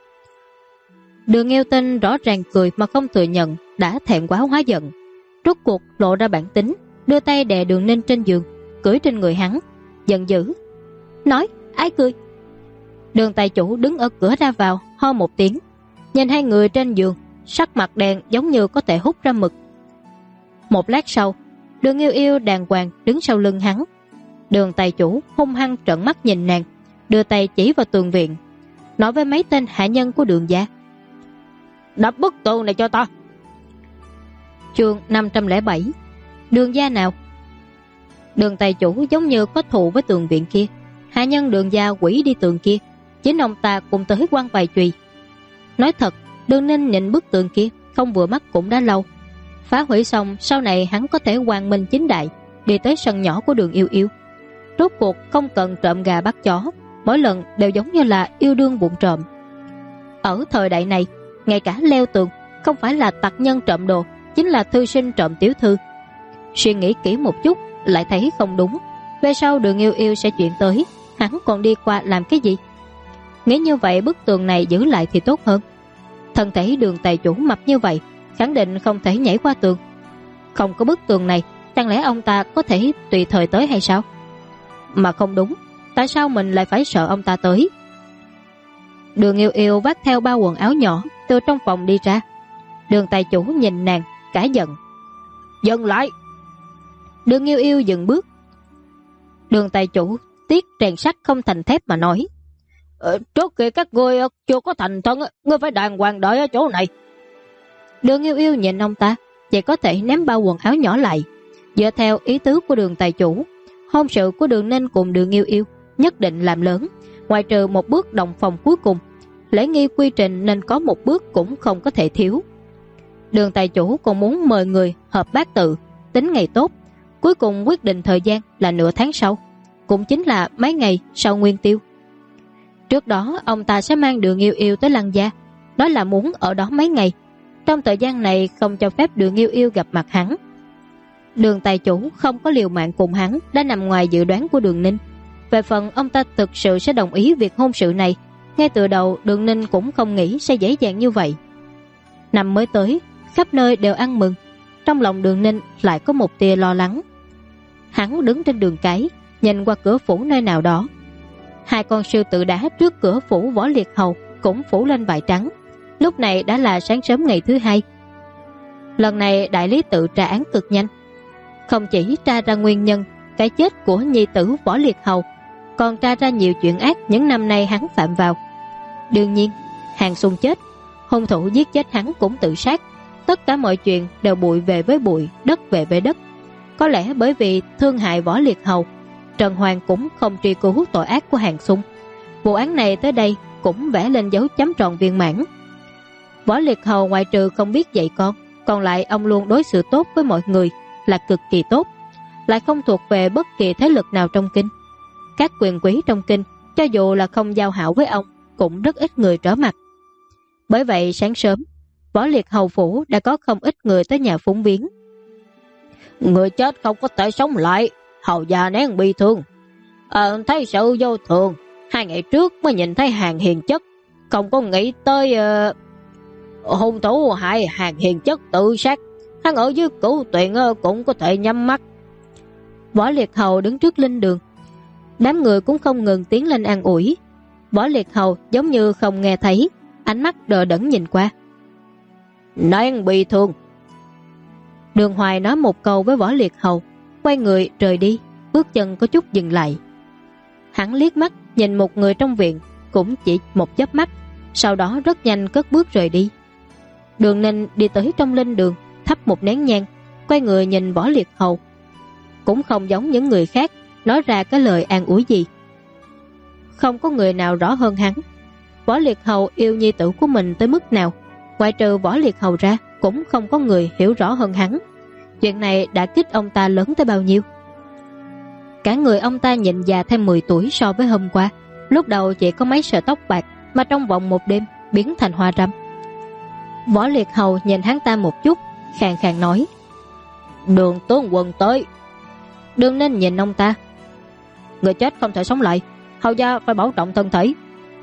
Đường Yêu Tinh rõ ràng cười mà không thừa nhận, đã thẹn quá hóa giận. Rốt cuộc lộ ra bản tính, đưa tay đè Đường Ninh trên giường, cưỡi trên người hắn, giận dữ. Nói, ai cười? Đường tài chủ đứng ở cửa ra vào, ho một tiếng. Nhìn hai người trên giường, sắc mặt đen giống như có thể hút ra mực. Một lát sau, Đường Yêu Yêu đàng hoàng đứng sau lưng hắn. Đường tài chủ hung hăng trợn mắt nhìn nàng, đưa tay chỉ vào tường viện, nói với mấy tên hạ nhân của Đường gia. Đập bức tường này cho ta. Chương 507. Đường gia nào? Đường tài chủ giống như có thù với tường viện kia. Hạ nhân Đường gia quỷ đi tường kia, chính ông ta cùng tới quan vài chùy. Nói thật, Đường Ninh nhìn bức tường kia không vừa mắt cũng đã lâu. Phá hủy xong, sau này hắn có thể quang minh chính đại đi tới sân nhỏ của Đường Yêu Yêu. Rốt cuộc không cần trộm gà bắt chó, mỗi lần đều giống như là yêu đương bụng trộm. Ở thời đại này, ngay cả leo tường không phải là tặc nhân trộm đồ, chính là thư sinh trộm tiểu thư. Suy nghĩ kỹ một chút lại thấy không đúng. Về sau Đường Yêu Yêu sẽ chuyển tới, hắn còn đi qua làm cái gì? Nghĩ như vậy bức tường này giữ lại thì tốt hơn. Thân thể Đường tài chủ mập như vậy, khẳng định không thể nhảy qua tường. Không có bức tường này, chẳng lẽ ông ta có thể tùy thời tới hay sao? Mà không đúng, tại sao mình lại phải sợ ông ta tới? Đường Yêu Yêu vác theo bao quần áo nhỏ từ trong phòng đi ra. Đường tài chủ nhìn nàng cả giận. Dừng lại! Đường Yêu Yêu dừng bước. Đường tài chủ tiếc rèn sắt không thành thép mà nói. Trước khi các ngươi chưa có thành thân, ngươi phải đàng hoàng đợi ở chỗ này. Đường Yêu Yêu nhìn ông ta, chỉ có thể ném bao quần áo nhỏ lại. Dựa theo ý tứ của đường tài chủ, hôn sự của Đường Ninh cùng Đường Yêu Yêu nhất định làm lớn, ngoại trừ một bước động phòng cuối cùng. Lễ nghi quy trình nên có một bước cũng không có thể thiếu. Đường tài chủ còn muốn mời người hợp bát tự, tính ngày tốt. Cuối cùng quyết định thời gian là nửa tháng sau, cũng chính là mấy ngày sau Nguyên Tiêu. Trước đó ông ta sẽ mang Đường Yêu Yêu tới Lăng gia, đó là muốn ở đó mấy ngày. Trong thời gian này không cho phép Đường Yêu Yêu gặp mặt hắn. Đường tài chủ không có liều mạng cùng hắn đã nằm ngoài dự đoán của Đường Ninh. Về phần ông ta thực sự sẽ đồng ý việc hôn sự này, ngay từ đầu Đường Ninh cũng không nghĩ sẽ dễ dàng như vậy. Năm mới tới, khắp nơi đều ăn mừng. Trong lòng Đường Ninh lại có một tia lo lắng. Hắn đứng trên đường cái, nhìn qua cửa phủ nơi nào đó. Hai con sư tử đá trước cửa phủ Võ Liệt Hầu cũng phủ lên vải trắng. Lúc này đã là sáng sớm ngày thứ hai. Lần này đại lý tự tra án cực nhanh, không chỉ tra ra nguyên nhân cái chết của nhi tử Võ Liệt Hầu, còn tra ra nhiều chuyện ác những năm nay hắn phạm vào. Đương nhiên, Hàng Xuân chết, hung thủ giết chết hắn cũng tự sát. Tất cả mọi chuyện đều bụi về với bụi, đất về với đất. Có lẽ bởi vì thương hại Võ Liệt Hầu, Trần Hoàng cũng không truy cứu tội ác của Hàng Xuân. Vụ án này tới đây cũng vẽ lên dấu chấm tròn viên mãn. Võ Liệt Hầu ngoại trừ không biết dạy con, còn lại ông luôn đối xử tốt với mọi người, là cực kỳ tốt, lại không thuộc về bất kỳ thế lực nào trong kinh. Các quyền quý trong kinh, cho dù là không giao hảo với ông, cũng rất ít người trở mặt. Bởi vậy sáng sớm, Võ Liệt Hầu phủ đã có không ít người tới nhà phúng viếng. Người chết không có thể sống lại, hầu già nén bi thương. Thấy sự vô thường, 2 ngày trước mới nhìn thấy Hàng Hiền Chất, không có nghĩ tới hung thủ hại Hàng Hiền Chất tự sát. Hắn ở dưới Cửu Tuyền cũng có thể nhắm mắt. Võ Liệt Hầu đứng trước linh đường, đám người cũng không ngừng tiến lên an ủi. Võ Liệt Hầu giống như không nghe thấy, ánh mắt đờ đẫn nhìn qua. Nén bị thương. Đường Hoài nói một câu với Võ Liệt Hầu, quay người rời đi, bước chân có chút dừng lại. Hắn liếc mắt nhìn một người trong viện, cũng chỉ một chớp mắt, sau đó rất nhanh cất bước rời đi. Đường Ninh đi tới trong linh đường, thắp một nén nhang, quay người nhìn Võ Liệt Hầu. Cũng không giống những người khác nói ra cái lời an ủi gì. Không có người nào rõ hơn hắn. Võ Liệt Hầu yêu nhi tử của mình tới mức nào, ngoại trừ Võ Liệt Hầu ra cũng không có người hiểu rõ hơn hắn. Chuyện này đã kích ông ta lớn tới bao nhiêu. Cả người ông ta nhìn già thêm 10 tuổi so với hôm qua. Lúc đầu chỉ có mấy sợi tóc bạc, mà trong vòng một đêm biến thành hoa râm. Võ Liệt Hầu nhìn hắn ta một chút, khàn khàn nói: Đường tướng quân tới. Đường Ninh nhìn ông ta: Người chết không thể sống lại, hầu gia phải bảo trọng thân thể.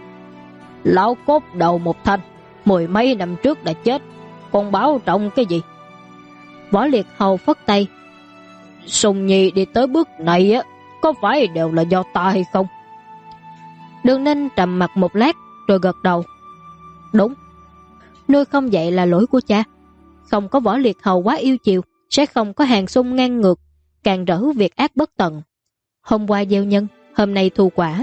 Lão cốt đầu một thanh, 10 mấy năm trước đã chết, còn bảo trọng cái gì? Võ Liệt Hầu phất tay: Sùng Nhi đi tới bước này có phải đều là do ta hay không? Đường Ninh trầm mặt một lát rồi gật đầu: Đúng, nuôi không dạy là lỗi của cha. Không có Võ Liệt Hầu quá yêu chiều, sẽ không có Hàng Xung ngang ngược, càng rỡ việc ác bất tận. Hôm qua gieo nhân, hôm nay thu quả.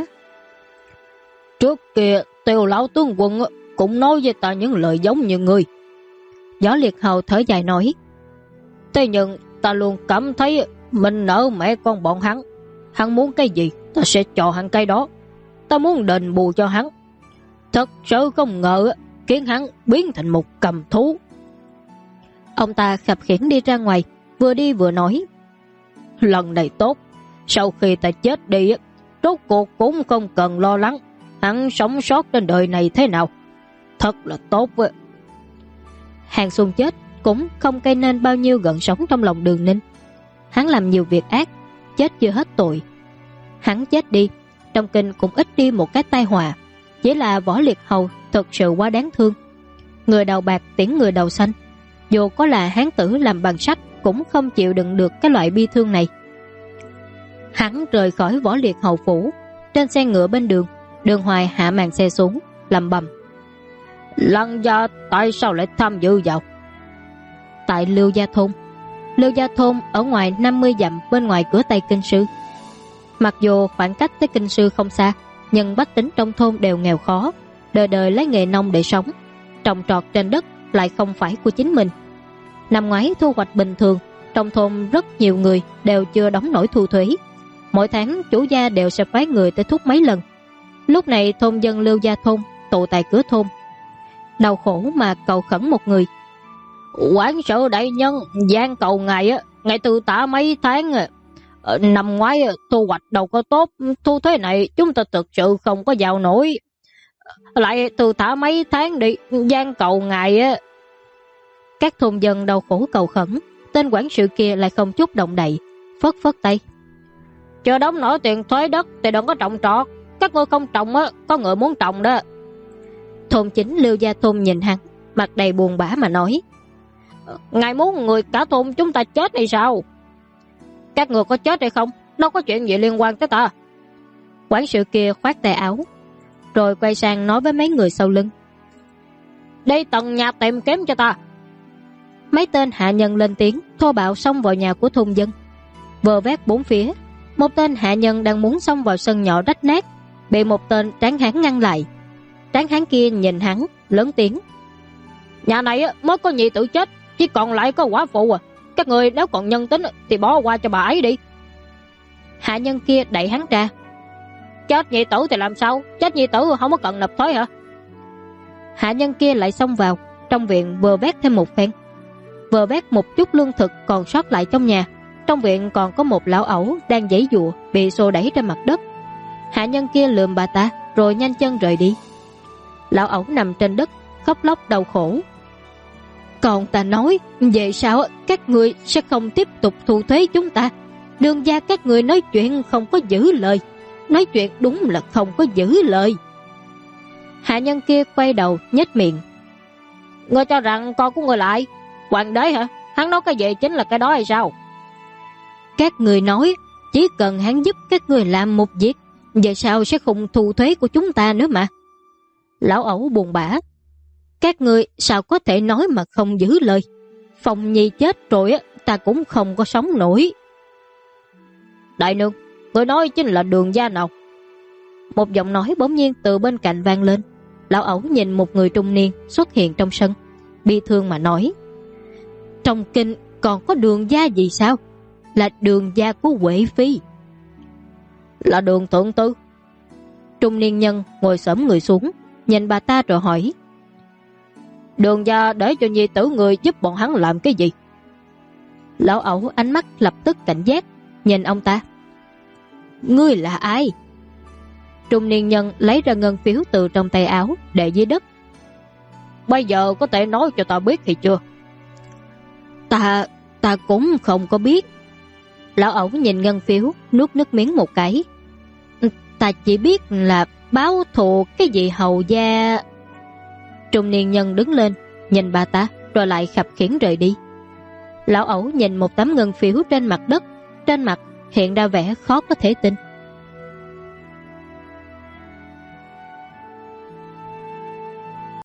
Trước kia Tiêu lão tướng quân cũng nói với ta những lời giống như ngươi. Võ Liệt Hầu thở dài nói: Thế nhưng ta luôn cảm thấy mình nợ mẹ con bọn hắn. Hắn muốn cái gì ta sẽ cho hắn cái đó. Ta muốn đền bù cho hắn. Thật sự không ngờ khiến hắn biến thành một cầm thú. Ông ta khập khiễng đi ra ngoài, vừa đi vừa nói: Lần này tốt, sau khi ta chết đi, rốt cuộc cũng không cần lo lắng hắn sống sót trên đời này thế nào. Thật là tốt. Hàng Xuân chết cũng không gây nên bao nhiêu gợn sóng trong lòng Đường Ninh. Hắn làm nhiều việc ác, chết chưa hết tội. Hắn chết đi, trong kinh cũng ít đi một cái tai họa. Chỉ là Võ Liệt Hầu thật sự quá đáng thương. Người đầu bạc tiễn người đầu xanh, dù có là hán tử làm bằng sắt cũng không chịu đựng được cái loại bi thương này. Hắn rời khỏi Võ Liệt Hầu phủ. Trên xe ngựa bên đường, Đường Hoài hạ màn xe xuống, lẩm bẩm: Lăng gia tại sao lại tham dự vào? Tại Lưu Gia Thôn. Lưu Gia Thôn ở ngoài 50 dặm bên ngoài cửa Tây Kinh Sư. Mặc dù khoảng cách tới Kinh Sư không xa, nhưng bách tính trong thôn đều nghèo khó, đời đời lấy nghề nông để sống, trồng trọt trên đất lại không phải của chính mình. Năm ngoái thu hoạch bình thường, trong thôn rất nhiều người đều chưa đóng nổi thu thuế. Mỗi tháng chủ gia đều sẽ phái người tới thúc mấy lần. Lúc này thôn dân Lưu Gia Thôn tụ tại cửa thôn, đau khổ mà cầu khẩn một người: Quản sự đại nhân, gian cầu ngài ngài từ tả mấy tháng năm ngoái thu hoạch đâu có tốt, thu thuế này chúng ta thực sự không có vào nổi, lại từ thả mấy tháng đi, gian cầu ngài Các thôn dân đau khổ cầu khẩn, tên quản sự kia lại không chút động đậy, phất phất tay: Chưa đóng nổi tiền thuế đất thì đừng có trồng trọt, các ngươi không trồng có người muốn trồng đó. Thôn chính Lưu Gia Thôn nhìn hắn, mặt đầy buồn bã mà nói: Ngài muốn người cả thôn chúng ta chết hay sao? Các người có chết hay không, đâu có chuyện gì liên quan tới ta. Quản sự kia khoát tay áo, rồi quay sang nói với mấy người sau lưng: Đi tận nhà tìm kiếm cho ta. Mấy tên hạ nhân lên tiếng, thô bạo xông vào nhà của thôn dân, vơ vét bốn phía. Một tên hạ nhân đang muốn xông vào sân nhỏ rách nát, bị một tên tráng hán ngăn lại. Tráng hán kia nhìn hắn, lớn tiếng: Nhà này mới có nhị tử chết, chỉ còn lại có quả phụ các người nếu còn nhân tính thì bỏ qua cho bà ấy đi. Hạ nhân kia đẩy hắn ra: Chết nhị tử thì làm sao? Chết nhị tử không có cần nộp thuế hả? Hạ nhân kia lại xông vào trong viện, vơ vét thêm một phen, vơ vét một chút lương thực còn sót lại trong nhà. Trong viện còn có một lão ẩu đang giãy giụa, bị xô đẩy trên mặt đất. Hạ nhân kia lườm bà ta rồi nhanh chân rời đi. Lão ẩu nằm trên đất khóc lóc đau khổ: Còn ta nói, về sao các người sẽ không tiếp tục thu thuế chúng ta? Đường gia các người nói chuyện không có giữ lời, nói chuyện đúng là không có giữ lời. Hạ nhân kia quay đầu nhếch miệng: Ngươi cho rằng con của người lại hoàng đế hả? Hắn nói cái gì chính là cái đó hay sao? Các người nói chỉ cần hắn giúp các người làm một việc, về sao sẽ không thu thuế của chúng ta nữa mà. Lão ẩu buồn bã: Các người sao có thể nói mà không giữ lời? Phong Nhi chết rồi ta cũng không có sống nổi. Đại nương, người nói chính là Đường gia nào? Một giọng nói bỗng nhiên từ bên cạnh vang lên. Lão ẩu nhìn một người trung niên xuất hiện trong sân, bi thương mà nói: Trong kinh còn có Đường gia gì sao? Là Đường gia của Huệ Phi. Là Đường thượng tư. Trung niên nhân ngồi xổm người xuống, nhìn bà ta rồi hỏi: Đường gia để cho nhi tử người giúp bọn hắn làm cái gì? Lão ẩu ánh mắt lập tức cảnh giác, nhìn ông ta: Ngươi là ai? Trung niên nhân lấy ra ngân phiếu từ trong tay áo để dưới đất: Bây giờ có thể nói cho ta biết thì chưa? Ta cũng không có biết. Lão ẩu nhìn ngân phiếu, nuốt nước miếng một cái: Ta chỉ biết là báo thù cái gì hầu gia. Trung niên nhân đứng lên, nhìn bà ta rồi lại khập khiễng rời đi. Lão ẩu nhìn một tấm ngân phiếu trên mặt đất, trên mặt hiện ra vẻ khó có thể tin.